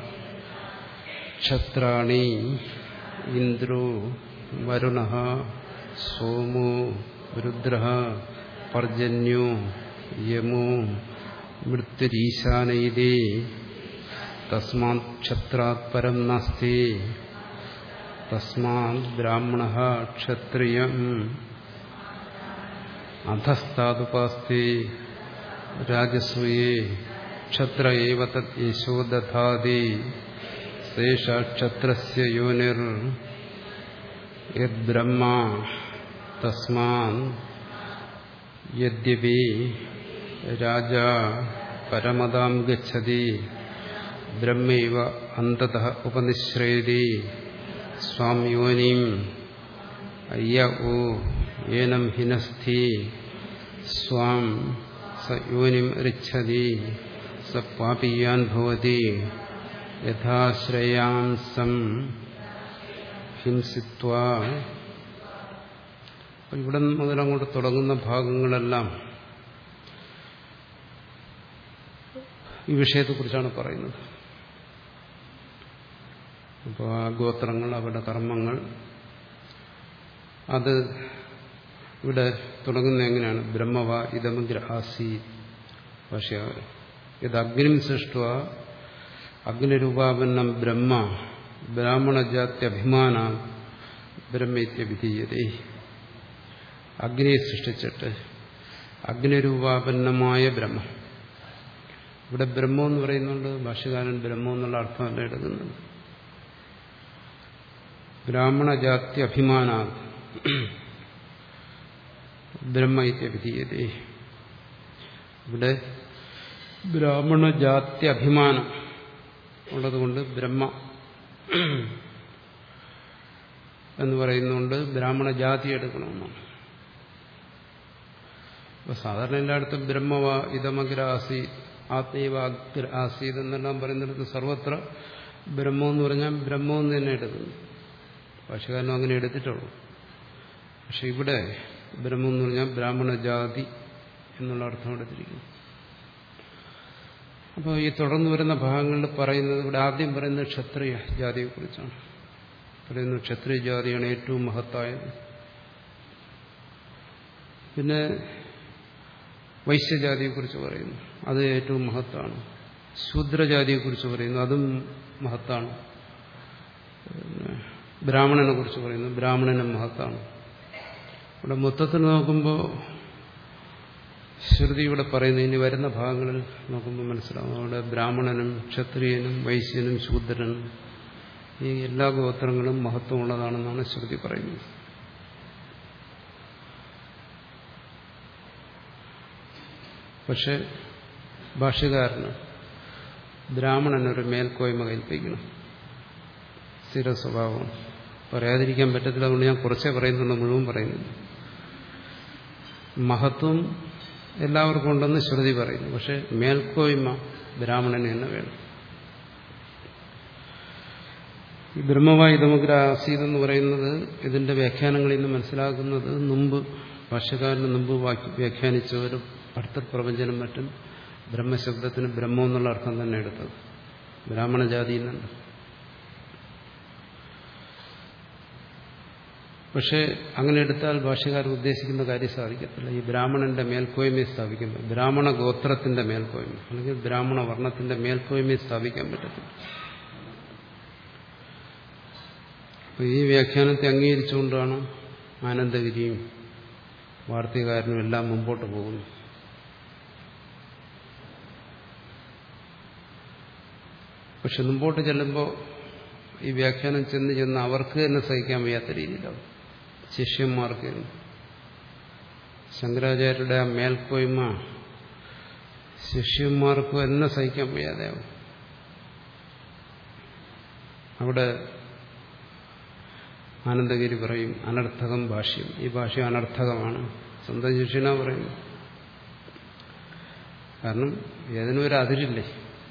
ക്ഷത്രാണി ഇന്ദ്രോ വരുണഃ സോമോ രുദ്രഃ പർജന്യോ യമോ മൃത്യുരീശാനൈതി തസ്മാത് ക്ഷത്രാത് പരം നാസ്തി തസ്മാത് ബ്രാഹ്മണഃ ക്ഷത്രിയം അധസ്താദുപാസ്തി രാജസൂയേ ക്ഷത്ര ഏവ തത് യേശോ ദധാതി സേഷ ക്ഷത്രസ്യ യോനിർ യദ്ബ്രഹ്മ തസ്മാത് യദ്യപി രാജാ പരമതാം ഗച്ഛതി ബ്രഹ്മൈവ അന്തതഃ ഉപനിശ്രേതി സ്വാം യോനിം അയ്യ ഓ ഏനം ഹിനസ്ഥി സ്വാം സ യോനിം ഋച്ഛതി സ പാപീയാൻ ഭവതി യഥാശ്രയാംസം ഹിംസിത്വാ. ഇവിടെ മുതൽ അങ്ങോട്ട് തുടങ്ങുന്ന ഭാഗങ്ങളെല്ലാം ഈ വിഷയത്തെക്കുറിച്ചാണ് പറയുന്നത്. അപ്പോൾ ആ ഗോത്രങ്ങൾ, അവരുടെ കർമ്മങ്ങൾ, അത് ഇവിടെ തുടങ്ങുന്നത് എങ്ങനെയാണ്? ബ്രഹ്മവ ഇതമഗ്ര ആസീ. പക്ഷേ ഇത് അഗ്നിം സൃഷ്ട അഗ്നിരൂപാപന്നം ബ്രഹ്മ ബ്രാഹ്മണജാത്യഭിമാന ബ്രഹ്മേത്യ വിധീയതേ. അഗ്നിയെ സൃഷ്ടിച്ചിട്ട് അഗ്നിരൂപാപന്നമായ ബ്രഹ്മം. ഇവിടെ ബ്രഹ്മം എന്ന് പറയുന്നുണ്ട്. ഭാഷ്യകാരൻ ബ്രഹ്മം എന്നുള്ള അർത്ഥമല്ല എടുക്കുന്നത്. ബ്രാഹ്മണജാത്യഭിമാന ബ്രഹ്മേത്യ വിധീയതേ. ഇവിടെ ബ്രാഹ്മണജാത്യഭിമാനം ഉള്ളതുകൊണ്ട് ബ്രഹ്മ എന്ന് പറയുന്നുണ്ട്. ബ്രാഹ്മണ ജാതി എടുക്കണമെന്നാണ്. അപ്പൊ സാധാരണ എല്ലായിടത്തും ബ്രഹ്മവ ഇതമഗ്ര ആസി ആത്മീവ അഗ്ര ആസീത് എന്നെല്ലാം പറയുന്നിടത്ത് സർവത്ര ബ്രഹ്മം എന്ന് പറഞ്ഞാൽ ബ്രഹ്മം എന്ന് തന്നെ എടുക്കുന്നു. ഭാഷകാരനും അങ്ങനെ എടുത്തിട്ടുള്ളൂ. പക്ഷെ ഇവിടെ ബ്രഹ്മം എന്ന് പറഞ്ഞാൽ ബ്രാഹ്മണ ജാതി എന്നുള്ള അർത്ഥം എടുത്തിരിക്കുന്നു. അപ്പോൾ ഈ തുടർന്ന് വരുന്ന ഭാഗങ്ങളിൽ പറയുന്നത്, ഇവിടെ ആദ്യം പറയുന്നത് ക്ഷത്രിയ ജാതിയെക്കുറിച്ചാണ്. പറയുന്നത് ക്ഷത്രിയ ജാതിയാണ് ഏറ്റവും മഹത്തായത്. പിന്നെ വൈശ്യജാതിയെക്കുറിച്ച് പറയുന്നു, അത് ഏറ്റവും മഹത്താണ്. ശൂദ്രജാതിയെക്കുറിച്ച് പറയുന്നു, അതും മഹത്താണ്. ബ്രാഹ്മണനെ കുറിച്ച് പറയുന്നു, ബ്രാഹ്മണനും മഹത്താണ്. ഇവിടെ മൊത്തത്തിൽ നോക്കുമ്പോൾ ശ്രുതി ഇവിടെ പറയുന്നത്, ഇനി വരുന്ന ഭാഗങ്ങളിൽ നോക്കുമ്പോൾ മനസ്സിലാവും. അവിടെ ബ്രാഹ്മണനും ക്ഷത്രിയനും വൈശ്യനും ശൂദ്രനും ഈ എല്ലാ ഗോത്രങ്ങളും മഹത്വമുള്ളതാണെന്നാണ് ശ്രുതി പറയുന്നത്. പക്ഷെ ഭാഷ്യകാരന് ബ്രാഹ്മണനൊരു മേൽക്കോയ്മ കൽപ്പിക്കണം. സ്ഥിര സ്വഭാവം പറയാതിരിക്കാൻ പറ്റത്തില്ല. അതുകൊണ്ട് ഞാൻ കുറച്ചേ പറയുന്നുള്ളൂ, മുഴുവൻ പറയുന്നില്ല. മഹത്വം എല്ലാവർക്കും ഉണ്ടെന്ന് ശ്രുതി പറയുന്നു. പക്ഷെ മേൽക്കോയ്മ ബ്രാഹ്മണന് തന്നെ വേണം. ഈ ബ്രഹ്മവായി ഇതമഗ്ര ആസീതെന്ന് പറയുന്നത് ഇതിന്റെ വ്യാഖ്യാനങ്ങളിൽ നിന്ന് മനസ്സിലാക്കുന്നത്, മുമ്പ് ഭാഷ്യകാരന് മുമ്പ് വ്യാഖ്യാനിച്ചവരും അടുത്ത പ്രപഞ്ചനും മറ്റും ബ്രഹ്മശബ്ദത്തിന് ബ്രഹ്മം എന്നുള്ള അർത്ഥം തന്നെ എടുത്തത്, ബ്രാഹ്മണജാതിയിൽ നിന്നുണ്ട്. പക്ഷെ അങ്ങനെ എടുത്താൽ ഭാഷ്യകാരൻ ഉദ്ദേശിക്കുന്ന കാര്യം സാധിക്കത്തില്ല. ഈ ബ്രാഹ്മണന്റെ മേൽക്കോയ്മയെ സ്ഥാപിക്കുന്നത്, ബ്രാഹ്മണ ഗോത്രത്തിന്റെ മേൽക്കോയ്മ അല്ലെങ്കിൽ ബ്രാഹ്മണ വർണ്ണത്തിന്റെ മേൽക്കോയ്മയെ സ്ഥാപിക്കാൻ പറ്റത്തില്ല. ഈ വ്യാഖ്യാനത്തെ അംഗീകരിച്ചുകൊണ്ടാണ് ആനന്ദഗിരിയും വാർത്തികാരനും എല്ലാം മുമ്പോട്ട് പോകുന്നു. പക്ഷെ മുമ്പോട്ട് ചെല്ലുമ്പോൾ ഈ വ്യാഖ്യാനം ചെന്ന് ചെന്ന് അവർക്ക് തന്നെ സഹിക്കാൻ വയ്യാത്ത രീതിയിലാവും. ശിഷ്യന്മാർക്ക് ശങ്കരാചാര്യരുടെ ആ മേൽക്കോയ്മ ശിഷ്യന്മാർക്ക് തന്നെ സഹിക്കാൻ വയ്യാതെയാവും. അവിടെ ആനന്ദഗിരി പറയും അനർത്ഥകം ഭാഷ്യം, ഈ ഭാഷ്യം അനർത്ഥകമാണ്. സ്വന്തം ശിഷ്യനാ പറയുന്നു. കാരണം ഏതിനും ഒരു അതിരില്ലേ.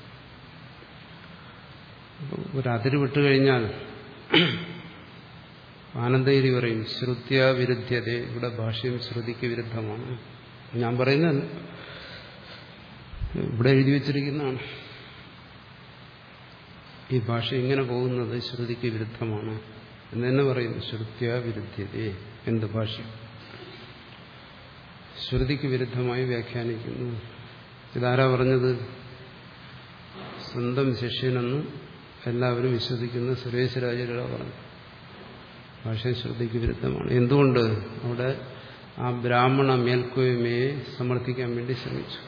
ഒരതിര് വിട്ടുകഴിഞ്ഞാൽ ആനന്ദഗിരി പറയും ശ്രുത്യ വിരുദ്ധ്യത, ഇവിടെ ഭാഷ്യം ശ്രുതിക്ക് വിരുദ്ധമാണ്. ഞാൻ പറയുന്നത് ഇവിടെ എഴുതി വച്ചിരിക്കുന്നതാണ്. ഈ ഭാഷ ഇങ്ങനെ പോകുന്നത് ശ്രുതിക്ക് വിരുദ്ധമാണ് എന്ന് തന്നെ പറയുന്നു. ശ്രുത്യ വിരുദ്ധ്യത, എന്ത് ഭാഷ്യം ശ്രുതിക്ക് വിരുദ്ധമായി വ്യാഖ്യാനിക്കുന്നു. ഇതാരാ പറഞ്ഞത്? സ്വന്തം ശിഷ്യനെന്ന് എല്ലാവരും വിശ്വസിക്കുന്ന സുരേശ്വരാചാര്യ പറഞ്ഞു. ഭാഷ ശ്രുതിക്ക് വിരുദ്ധമാണ്. എന്തുകൊണ്ട്? അവിടെ ആ ബ്രാഹ്മണ മേൽക്കോയ്മയെ സമർത്ഥിക്കാൻ വേണ്ടി ശ്രമിച്ചു.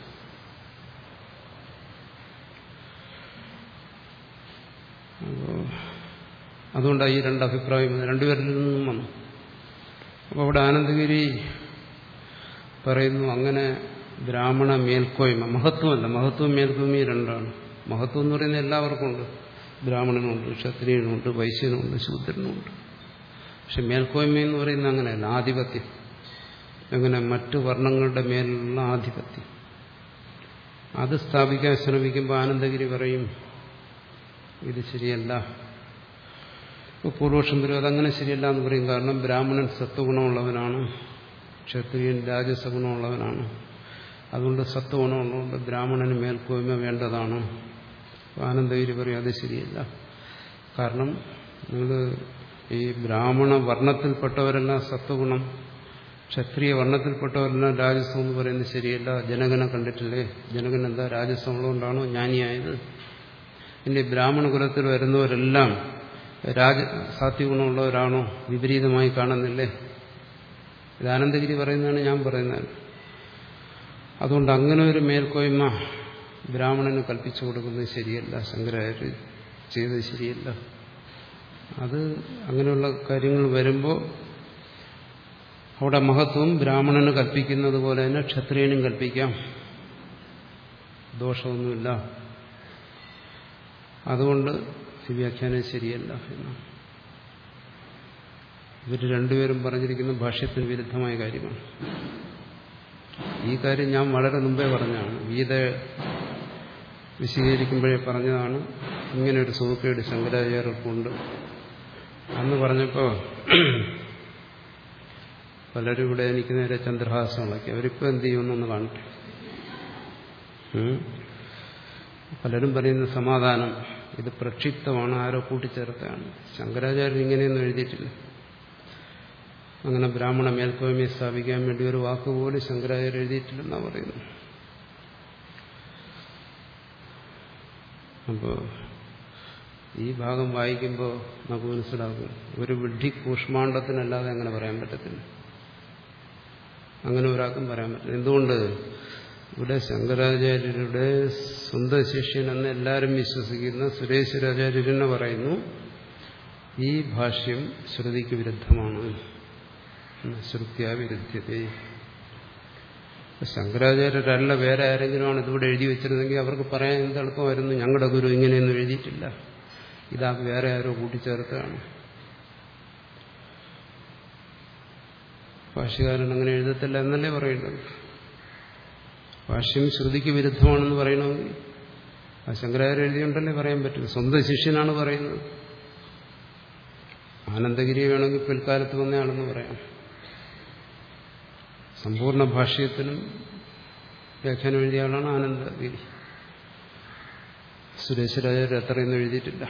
അപ്പോൾ അതുകൊണ്ടാണ് ഈ രണ്ട് അഭിപ്രായം രണ്ടുപേരിൽ നിന്നും വന്നു. അപ്പോൾ അവിടെ ആനന്ദഗിരി പറയുന്നു, അങ്ങനെ ബ്രാഹ്മണ മേൽക്കോയ്മ, മഹത്വമല്ല, മഹത്വം മേൽക്കോയ്മ രണ്ടാണ്. മഹത്വം എന്ന് പറയുന്നത് എല്ലാവർക്കും ഉണ്ട്. ബ്രാഹ്മണനുണ്ട്, ക്ഷത്രിയനുണ്ട്, വൈശ്യനുണ്ട്, ശൂദ്രനുണ്ട്. പക്ഷെ മേൽക്കോയ്മ എന്ന് പറയുന്നത് അങ്ങനെയല്ല, ആധിപത്യം. അങ്ങനെ മറ്റു വർണ്ണങ്ങളുടെ മേലുള്ള ആധിപത്യം, അത് സ്ഥാപിക്കാൻ ശ്രമിക്കുമ്പോൾ ആനന്ദഗിരി പറയും ഇത് ശരിയല്ല. ഇപ്പോൾ പൂർവപക്ഷം വരും അതങ്ങനെ ശരിയല്ല എന്ന് പറയും. കാരണം ബ്രാഹ്മണൻ സത്വഗുണമുള്ളവനാണ്, ക്ഷത്രിയൻ രാജസഗുണമുള്ളവനാണ്. അതുകൊണ്ട് സത്വഗുണമുള്ളതുകൊണ്ട് ബ്രാഹ്മണന് മേൽക്കോയ്മ വേണ്ടതാണ്. ആനന്ദഗിരി പറയും അത് ശരിയല്ല. കാരണം നിങ്ങൾ ഈ ബ്രാഹ്മണ വർണ്ണത്തിൽപ്പെട്ടവരെല്ലാം സത്വഗുണം, ക്ഷത്രിയ വർണ്ണത്തിൽപ്പെട്ടവരെല്ലാം രാജസം എന്ന് പറയുന്നത് ശരിയല്ല. ജനകനെ കണ്ടിട്ടില്ലേ? ജനകൻ എന്താ രാജസമുള്ളതുകൊണ്ടാണോ ജ്ഞാനിയായത്? ഇനി ബ്രാഹ്മണ കുലത്തിൽ വരുന്നവരെല്ലാം രാജ സാത്വികഗുണമുള്ളവരാണോ? വിപരീതമായി കാണുന്നില്ലേ? ഇത് ആനന്ദഗിരി പറയുന്നതാണ്, ഞാൻ പറയുന്നത്. അതുകൊണ്ട് അങ്ങനെ ഒരു മേൽക്കോയ്മ ബ്രാഹ്മണന് കൽപ്പിച്ചു കൊടുക്കുന്നത് ശരിയല്ല, ശങ്കരാചാര്യ ചെയ്തത് ശരിയല്ല. അത് അങ്ങനെയുള്ള കാര്യങ്ങൾ വരുമ്പോൾ അവിടെ മഹത്വം ബ്രാഹ്മണന് കൽപ്പിക്കുന്നത് പോലെ തന്നെ ക്ഷത്രിയനും കൽപ്പിക്കാം, ദോഷമൊന്നുമില്ല. അതുകൊണ്ട് ഈ വ്യാഖ്യാനം ശരിയല്ല എന്നാണ്. ഇവർ രണ്ടുപേരും പറഞ്ഞിരിക്കുന്ന ഭാഷ്യത്തിന് വിരുദ്ധമായ കാര്യമാണ്. ഈ കാര്യം ഞാൻ വളരെ മുമ്പേ പറഞ്ഞതാണ്, ഗീത വിശദീകരിക്കുമ്പോഴേ പറഞ്ഞതാണ്. ഇങ്ങനെ ഒരു സൂക്കേട് ശങ്കരാചാര്യർക്കുണ്ട് അന്ന് പറഞ്ഞപ്പോൾ പലരും ഇവിടെ എനിക്ക് നേരെ ചന്ദ്രഹാസങ്ങളൊക്കെ. അവരിപ്പോൾ എന്ത് ചെയ്യുമെന്നൊന്ന് കാണട്ടെ. പലരും പറയുന്ന സമാധാനം ഇത് പ്രക്ഷിപ്തമാണ്, ആരോ കൂട്ടിച്ചേർത്താണ്. ശങ്കരാചാര്യൻ ഇങ്ങനെയൊന്നും എഴുതിയിട്ടില്ല. അങ്ങനെ ബ്രാഹ്മണ മേൽക്കോയ്മയെ സ്ഥാപിക്കാൻ വേണ്ടി ഒരു വാക്കുപോലും ശങ്കരാചാര്യർ എഴുതിയിട്ടില്ലെന്നാണ് പറയുന്നത്. അപ്പോൾ ഈ ഭാഗം വായിക്കുമ്പോൾ നമുക്ക് മനസ്സിലാക്കും, ഒരു വിഡ്ഢി കൂഷ്മാണ്ഡത്തിനല്ലാതെ അങ്ങനെ പറയാൻ പറ്റത്തില്ല. അങ്ങനെ ഒരാൾക്കും പറയാൻ പറ്റില്ല. എന്തുകൊണ്ട്? ഇവിടെ ശങ്കരാചാര്യരുടെ സ്വന്തം ശിഷ്യൻ എന്ന് എല്ലാവരും വിശ്വസിക്കുന്ന സുരേശ്വരാചാര്യരെന്നെ പറയുന്നു, ഈ ഭാഷ്യം ശ്രുതിക്ക് വിരുദ്ധമാണ്, ശ്രുത്യാ വിരുദ്ധ്യത. ശങ്കരാചാര്യരല്ല വേറെ ആരെങ്കിലുമാണ് ഇതിവിടെ എഴുതി വെച്ചിരുന്നെങ്കിൽ അവർക്ക് പറയാൻ എന്തെളുപ്പമായിരുന്നു, ഞങ്ങളുടെ ഗുരു ഇങ്ങനെയൊന്നും എഴുതിയിട്ടില്ല, ഇതാ വേറെ ആരോ കൂട്ടിച്ചേർത്താണ്. ഭാഷ്യകാരൻ അങ്ങനെ എഴുതത്തില്ല എന്നല്ലേ പറയേണ്ടത്. ഭാഷ്യം ശ്രുതിക്ക് വിരുദ്ധമാണെന്ന് പറയണമെങ്കിൽ ആ ശങ്കരാചാര്യ എഴുതിയുണ്ടല്ലേ പറയാൻ പറ്റും. സ്വന്തം ശിഷ്യനാണ് പറയുന്നത്. ആനന്ദഗിരി വേണമെങ്കിൽ പിൽക്കാലത്ത് വന്നയാളെന്ന് പറയാം. സമ്പൂർണ്ണ ഭാഷ്യത്തിനും വ്യാഖ്യാനം എഴുതിയ ആളാണ് ആനന്ദഗിരി. സുരേശ്വരാചാര്യർ അത്രയൊന്നും എഴുതിയിട്ടില്ല.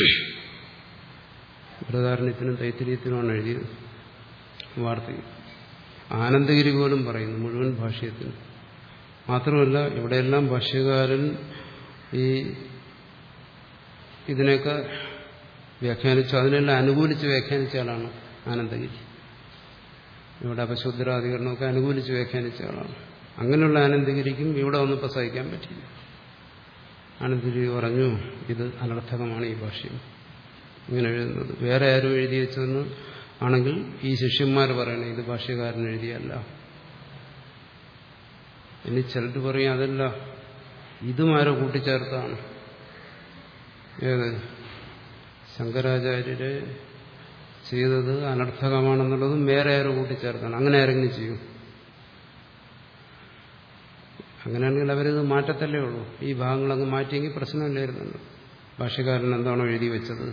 ബൃഹദാരണ്യത്തിനും തൈത്തിരീയത്തിനുമാണ് എഴുതിയത്. വാർത്തകൾ ആനന്ദഗിരി പോലും പറയുന്നു മുഴുവൻ ഭാഷ്യത്തിനും. മാത്രമല്ല ഇവിടെയെല്ലാം ഭാഷ്യകാരൻ ഈ ഇതിനെയൊക്കെ വ്യാഖ്യാനിച്ചു, അതിനെല്ലാം അനുകൂലിച്ച് വ്യാഖ്യാനിച്ച ആളാണ് ആനന്ദഗിരി. ഇവിടെ അപശുദ്ധരാധികരണമൊക്കെ അനുകൂലിച്ച് വ്യാഖ്യാനിച്ച ആളാണ്. അങ്ങനെയുള്ള ആനന്ദഗിരിക്കും ഇവിടെ ഒന്നിപ്പോൾ സഹിക്കാൻ പറ്റില്ല. ആനന്ദഗിരി പറഞ്ഞു ഇത് അനർത്ഥകമാണ് ഈ ഭാഷ്യം ഇങ്ങനെ എഴുതുന്നത്. വേറെ ആരും എഴുതി വെച്ചതെന്ന് ആണെങ്കിൽ ഈ ശിഷ്യന്മാർ പറയണേ ഇത് ഭാഷ്യകാരൻ എഴുതിയല്ല. ഇനി ചിലർ പറയും അതല്ല, ഇതും ആരോ കൂട്ടിച്ചേർത്താണ്. ഏത്? ശങ്കരാചാര്യരെ ചെയ്തത് അനർത്ഥകമാണെന്നുള്ളതും വേറെ ആരോ കൂട്ടിച്ചേർത്താണ്. അങ്ങനെ ആരെങ്കിലും ചെയ്യും? അങ്ങനെയാണെങ്കിൽ അവരിത് മാറ്റത്തല്ലേ ഉള്ളൂ. ഈ ഭാഗങ്ങളങ്ങ് മാറ്റിയെങ്കിൽ പ്രശ്നമില്ലായിരുന്നല്ലോ. ഭാഷ്യകാരൻ എന്താണോ എഴുതി വെച്ചത്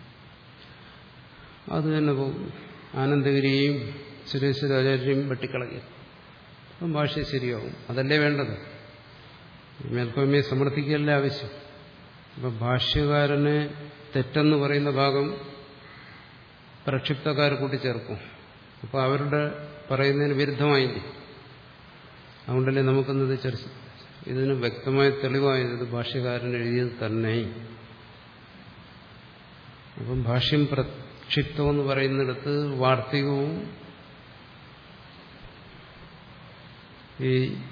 അത് തന്നെ പോകും. ആനന്ദഗിരിയെയും സുരേശ്വരാചാര്യരെയും വെട്ടിക്കളഞ്ഞു, അപ്പം ഭാഷ്യം ശരിയാവും. അതല്ലേ വേണ്ടത്. മേൽക്കോയ്മയെ സമർത്ഥിക്കുകയല്ലേ ആവശ്യം. അപ്പം ഭാഷ്യകാരനെ തെറ്റെന്ന് പറയുന്ന ഭാഗം പ്രക്ഷിപ്തക്കാർ കൂട്ടിച്ചേർക്കും. അപ്പോൾ അവരുടെ പറയുന്നതിന് വിരുദ്ധമായില്ലേ. അതുകൊണ്ടല്ലേ നമുക്കിന്നത് ചർച്ച ഇതിന് വ്യക്തമായ തെളിവായത് ഇത് ഭാഷ്യകാരൻ എഴുതിയത് തന്നെ. അപ്പം ഭാഷ്യം പ്രക്ഷിപ്തമെന്ന് പറയുന്നിടത്ത് വാർത്തികവും ഈ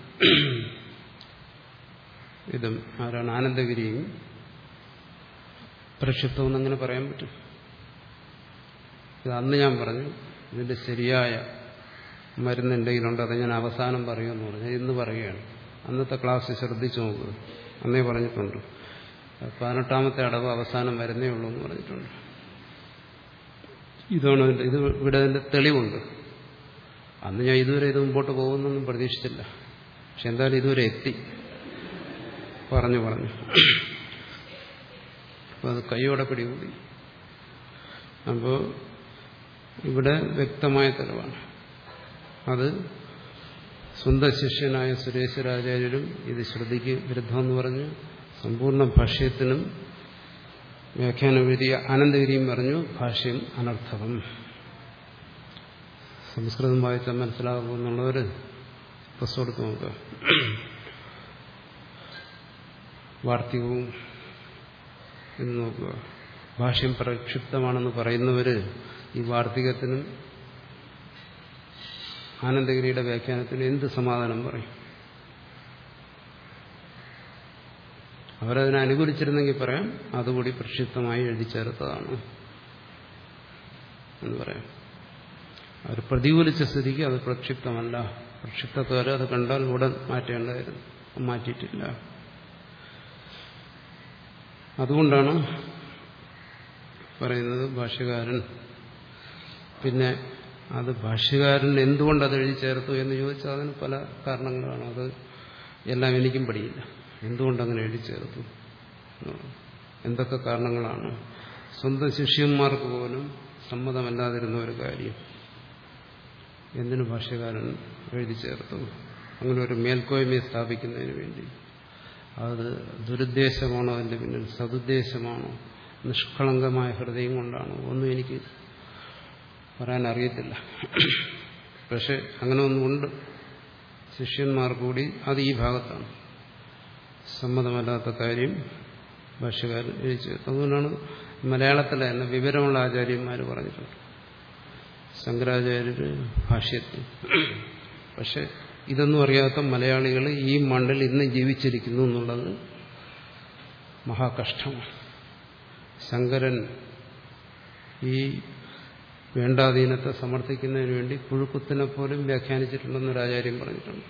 ഇതും ആരാണ് ആനന്ദഗിരിയും പ്രക്ഷിപ്തമെന്ന് അങ്ങനെ പറയാൻ പറ്റും. ഇത് അന്ന് ഞാൻ പറഞ്ഞു ഇതിന്റെ ശരിയായ മരുന്ന് എൻ്റെ കയ്യിലുണ്ട്, അത് ഞാൻ അവസാനം പറയുമെന്ന് പറഞ്ഞു. ഇന്ന് പറയുകയാണ്. അന്നത്തെ ക്ലാസ് ശ്രദ്ധിച്ചു നോക്കുക. അന്നേ പറഞ്ഞിട്ടുണ്ട് പതിനെട്ടാമത്തെ അടവ് അവസാനം വരുന്നേ ഉള്ളൂ എന്ന് പറഞ്ഞിട്ടുണ്ട്. ഇതാണ് ഇത്. ഇവിടെ അതിൻ്റെ തെളിവുണ്ട്. അന്ന് ഞാൻ ഇതുവരെ ഇത് മുമ്പോട്ട് പോകുന്നൊന്നും പ്രതീക്ഷിച്ചില്ല. പക്ഷെ എന്തായാലും ഇതുവരെ എത്തി. പറഞ്ഞു പറഞ്ഞു അപ്പോൾ അത് കൈയോടെ പിടികൂടി. അപ്പോൾ ഇവിടെ വ്യക്തമായ തെളിവാണ്. അത് സ്വന്തം ശിഷ്യനായ സുരേശ്വരാചാര്യരും ഇത് ശ്രുതിക്ക് വിരുദ്ധമെന്ന് പറഞ്ഞു. സമ്പൂർണ്ണ ഭാഷ്യത്തിനും വ്യാഖ്യാനഗിരി അനന്തഗിരിയും പറഞ്ഞു ഭാഷ്യം അനർത്ഥകം. സംസ്കൃതം വായിച്ചാൽ മനസ്സിലാകുമെന്നുള്ളവർ പുസ്തകം എടുത്ത് നോക്കുക. വാർത്തികവും എന്ന് നോക്കുക. ഭാഷ്യം പ്രക്ഷിപ്തമാണെന്ന് പറയുന്നവർ ഈ വാർത്തികത്തിനും ആനന്ദഗിരിയുടെ വ്യാഖ്യാനത്തിനും എന്ത് സമാധാനം പറയും? അവരതിനെ അനുകൂലിച്ചിരുന്നെങ്കിൽ പറയാം അതുകൂടി പ്രക്ഷിപ്തമായി എഴുതി ചേർത്തതാണ് എന്ന് പറയാം. അവർ പ്രതികൂലിച്ച സ്ഥിതിക്ക് അത് പ്രക്ഷിപ്തമല്ല, പ്രക്ഷിപ്തക്കാരെ അത് കണ്ടാൽ ഉടൻ മാറ്റേണ്ടതായിരുന്നു, മാറ്റിയിട്ടില്ല. അതുകൊണ്ടാണ് പറയുന്നത് ഭാഷ്യകാരൻ. പിന്നെ അത് ഭാഷ്യകാരൻ എന്തുകൊണ്ട് അത് എഴുതി ചേർത്തു എന്ന് ചോദിച്ചാൽ അതിന് പല കാരണങ്ങളാണ്. അത് എല്ലാം എനിക്കും പഠിയില്ല. എന്തുകൊണ്ടങ്ങനെ എഴുതി ചേർത്തു, എന്തൊക്കെ കാരണങ്ങളാണ്. സ്വന്തം ശിഷ്യന്മാർക്ക് പോലും സമ്മതമല്ലാതിരുന്ന ഒരു കാര്യം എന്തിനു ഭാഷ്യകാരൻ എഴുതി ചേർത്തു? അങ്ങനെ ഒരു മേൽക്കോയ്മയെ സ്ഥാപിക്കുന്നതിന് വേണ്ടി. അത് ദുരുദ്ദേശമാണോ അതിൻ്റെ പിന്നിൽ, സതുദ്ദേശമാണോ, നിഷ്കളങ്കമായ ഹൃദയം കൊണ്ടാണോ, ഒന്നും എനിക്ക് പറയാൻ അറിയത്തില്ല. പക്ഷെ അങ്ങനെ ഒന്നുമുണ്ട് ശിഷ്യന്മാർ കൂടി. അത് ഈ ഭാഗത്താണ് സമ്മതമല്ലാത്ത കാര്യം ഭാഷ്യകാരൻ എഴുതി ചേർത്തു. അതുകൊണ്ടാണ് മലയാളത്തിലെ തന്നെ വിവരമുള്ള ആചാര്യന്മാർ പറഞ്ഞിട്ടുണ്ട്, ശങ്കരാചാര്യര് ഭാഷ്യത്തിൽ. പക്ഷെ ഇതൊന്നും അറിയാത്ത മലയാളികൾ ഈ മണ്ണിൽ ഇന്ന് ജീവിച്ചിരിക്കുന്നു എന്നുള്ളത് മഹാകഷ്ടമാണ്. ശങ്കരൻ ഈ വേണ്ടാധീനത്തെ സമർത്ഥിക്കുന്നതിന് വേണ്ടി പുഴുക്കുത്തിനെ പോലും വ്യാഖ്യാനിച്ചിട്ടുണ്ടെന്നൊരു ആചാര്യം പറഞ്ഞിട്ടുണ്ട്.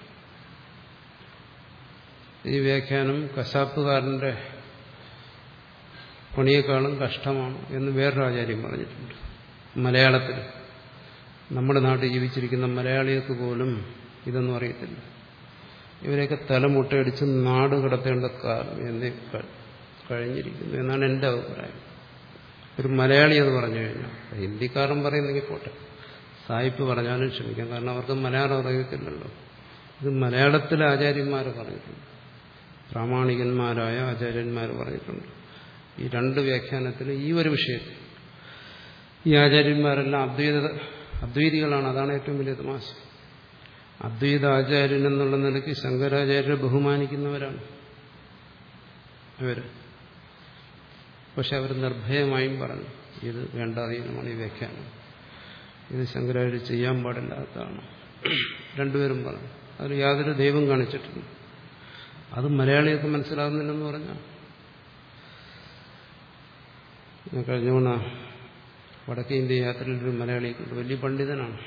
ഈ വ്യാഖ്യാനം കശാപ്പുകാരന്റെ പണിയേക്കാളും കഷ്ടമാണ് എന്ന് വേറൊരു ആചാര്യം പറഞ്ഞിട്ടുണ്ട്. മലയാളത്തിൽ നമ്മുടെ നാട്ടിൽ ജീവിച്ചിരിക്കുന്ന മലയാളികൾക്ക് പോലും ഇതൊന്നും അറിയത്തില്ല. ഇവരെയൊക്കെ തലമുട്ടയടിച്ച് നാട് കടത്തേണ്ട കാലം എന്നേ കഴിഞ്ഞിരിക്കുന്നു എന്നാണ് എൻ്റെ അഭിപ്രായം. ഒരു മലയാളി അത് പറഞ്ഞു കഴിഞ്ഞാൽ, ഹിന്ദിക്കാരൻ പറയുന്നെങ്കിൽ പോട്ടെ, സായിപ്പ് പറഞ്ഞാലും ക്ഷമിക്കാം, കാരണം അവർക്ക് മലയാളം അറിയത്തില്ലല്ലോ. ഇത് മലയാളത്തിലെ ആചാര്യന്മാർ പറഞ്ഞിട്ടുണ്ട്, പ്രാമാണികന്മാരായ ആചാര്യന്മാർ പറഞ്ഞിട്ടുണ്ട്. ഈ രണ്ട് വ്യാഖ്യാനത്തിൽ ഈ ഒരു വിഷയത്തിൽ ഈ ആചാര്യന്മാരെല്ലാം അദ്വൈത അദ്വൈതികളാണ്. അതാണ് ഏറ്റവും വലിയ തമാശ. അദ്വൈത ആചാര്യൻ എന്നുള്ള നിലയ്ക്ക് ശങ്കരാചാര്യരെ ബഹുമാനിക്കുന്നവരാണ് ഇവർ. പക്ഷെ അവർ നിർഭയമായും പറഞ്ഞു ഇത് വേണ്ടാധീനമാണ്, ഈ വ്യാഖ്യാനം ഇത് ശങ്കരാചാര്യ ചെയ്യാൻ പാടില്ലാത്തതാണ്. രണ്ടുപേരും പറഞ്ഞു. അതിൽ യാതൊരു ദൈവം കാണിച്ചിട്ടില്ല. അത് മലയാളിയൊക്കെ മനസ്സിലാകുന്നില്ലെന്ന് പറഞ്ഞാൽ, കഴിഞ്ഞ തവണ വടക്കേ ഇന്ത്യ യാത്രയിലൊരു മലയാളിയൊക്കെ വലിയ പണ്ഡിതനാണ്.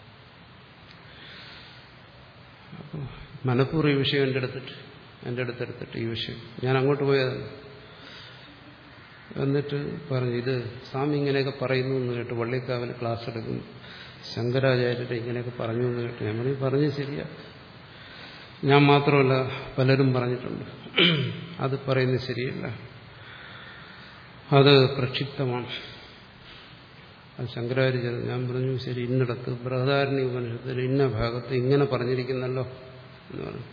അപ്പോൾ മനഃപൂർവ്വം ഈ വിഷയം എൻ്റെ അടുത്തിട്ട് എൻ്റെ അടുത്തെടുത്തിട്ട് ഈ വിഷയം ഞാൻ അങ്ങോട്ട് പോയതാണ്. എന്നിട്ട് പറഞ്ഞു ഇത് സ്വാമി ഇങ്ങനെയൊക്കെ പറയുന്നു എന്ന് കേട്ട്, വള്ളിക്കാവിൽ ക്ലാസ് എടുക്കുന്നു, ശങ്കരാചാര്യരെ ഇങ്ങനെയൊക്കെ പറഞ്ഞു എന്ന് കേട്ട്. ഞാൻ പറഞ്ഞു പറഞ്ഞു ശരിയാ, ഞാൻ മാത്രമല്ല പലരും പറഞ്ഞിട്ടുണ്ട്, അത് പറയുന്നത് ശരിയല്ല, അത് പ്രക്ഷിപ്തമാണ്, അത് ശങ്കരാചാര്യ. ഞാൻ പറഞ്ഞു ശരി, ഇന്നിടത്ത് ബൃഹദാരണ്യ ഉപനിഷത്തിൽ ഇന്ന ഭാഗത്ത് ഇങ്ങനെ പറഞ്ഞിരിക്കുന്നല്ലോ എന്ന് പറഞ്ഞു.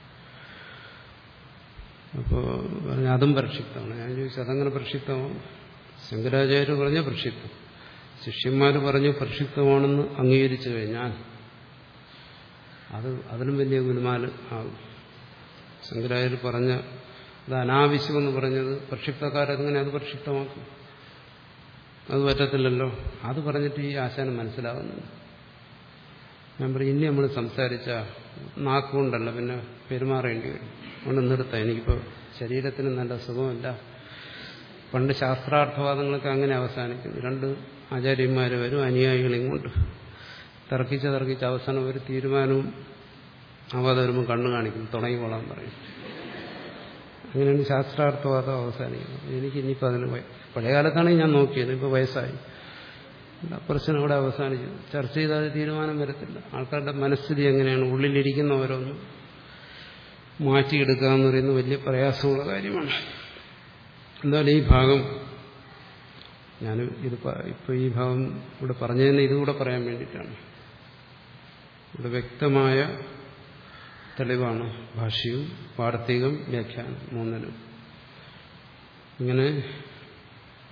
അപ്പോൾ പറഞ്ഞു അതും പ്രക്ഷിപ്തമാണ്. ഞാൻ ചോദിച്ചു അതങ്ങനെ പ്രക്ഷിപ്തമാണ്? ശങ്കരാചാര്യ പറഞ്ഞ പ്രക്ഷിപ്തം, ശിഷ്യന്മാർ പറഞ്ഞു പ്രക്ഷിപ്തമാണെന്ന് അംഗീകരിച്ചു കഴിഞ്ഞാൽ അത് അതിലും വലിയ ഗുരുമാല് ആകും. ശങ്കരാചാര്യ പറഞ്ഞ അത് അനാവശ്യമെന്ന് പറഞ്ഞത് പ്രക്ഷിപ്തക്കാരെങ്ങനെ അത് പ്രക്ഷിപ്തമാക്കും? അത് പറ്റത്തില്ലല്ലോ. അത് പറഞ്ഞിട്ട് ഈ ആശാനം മനസ്സിലാകുന്നില്ല. ഞാൻ പറയും ഇനി നമ്മൾ സംസാരിച്ച നാക്കുകൊണ്ടല്ല പിന്നെ പെരുമാറേണ്ടി വരും, അതുകൊണ്ട് നിർത്താം. എനിക്കിപ്പോൾ ശരീരത്തിന് നല്ല സുഖമില്ല. പണ്ട് ശാസ്ത്രാർത്ഥവാദങ്ങളൊക്കെ അങ്ങനെ അവസാനിക്കുന്നു. രണ്ട് ആചാര്യന്മാർ വരും അനുയായികളെയും കൊണ്ട് തർക്കിച്ച് തർക്കിച്ച് അവസാനം ഒരു തീരുമാനവും ആവാതെ വരുമ്പോൾ കണ്ണു കാണിക്കും, തുടങ്ങിക്കൊള്ളാൻ പറയും. അങ്ങനെയാണ് ശാസ്ത്രാർത്ഥവാദം അവസാനിക്കുന്നത്. എനിക്ക് ഇനിയിപ്പോൾ അതിന് പഴയ കാലത്താണെങ്കിൽ ഞാൻ നോക്കിയത്, ഇപ്പോൾ വയസ്സായി, പ്രശ്നം അവിടെ അവസാനിച്ചു. ചർച്ച ചെയ്താൽ തീരുമാനം വരത്തില്ല. ആൾക്കാരുടെ മനസ്ഥിതി എങ്ങനെയാണ്, ഉള്ളിലിരിക്കുന്ന ഓരോന്നും മാറ്റിയെടുക്കുക എന്ന് പറയുന്നത് വലിയ പ്രയാസമുള്ള കാര്യമാണ്. എന്തായാലും ഈ ഭാഗം ഞാൻ ഇത് ഇപ്പോൾ ഈ ഭാഗം ഇവിടെ പറഞ്ഞതിന് ഇതുകൂടെ പറയാൻ വേണ്ടിയിട്ടാണ്. ഇവിടെ വ്യക്തമായ തെളിവാണ് ഭാഷ്യവും വാർത്തികം വ്യാഖ്യാനം മൂന്നിനും. ഇങ്ങനെ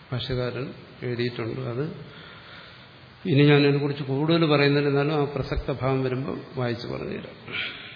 ഭാഷ്യകാരൻ എഴുതിയിട്ടുണ്ട്. അത് ഇനി ഞാൻ അതിനെക്കുറിച്ച് കൂടുതൽ പറയുന്നില്ലെന്നാലും ആ പ്രസക്ത ഭാഗം വരുമ്പോൾ വായിച്ച് പറഞ്ഞുതരാം.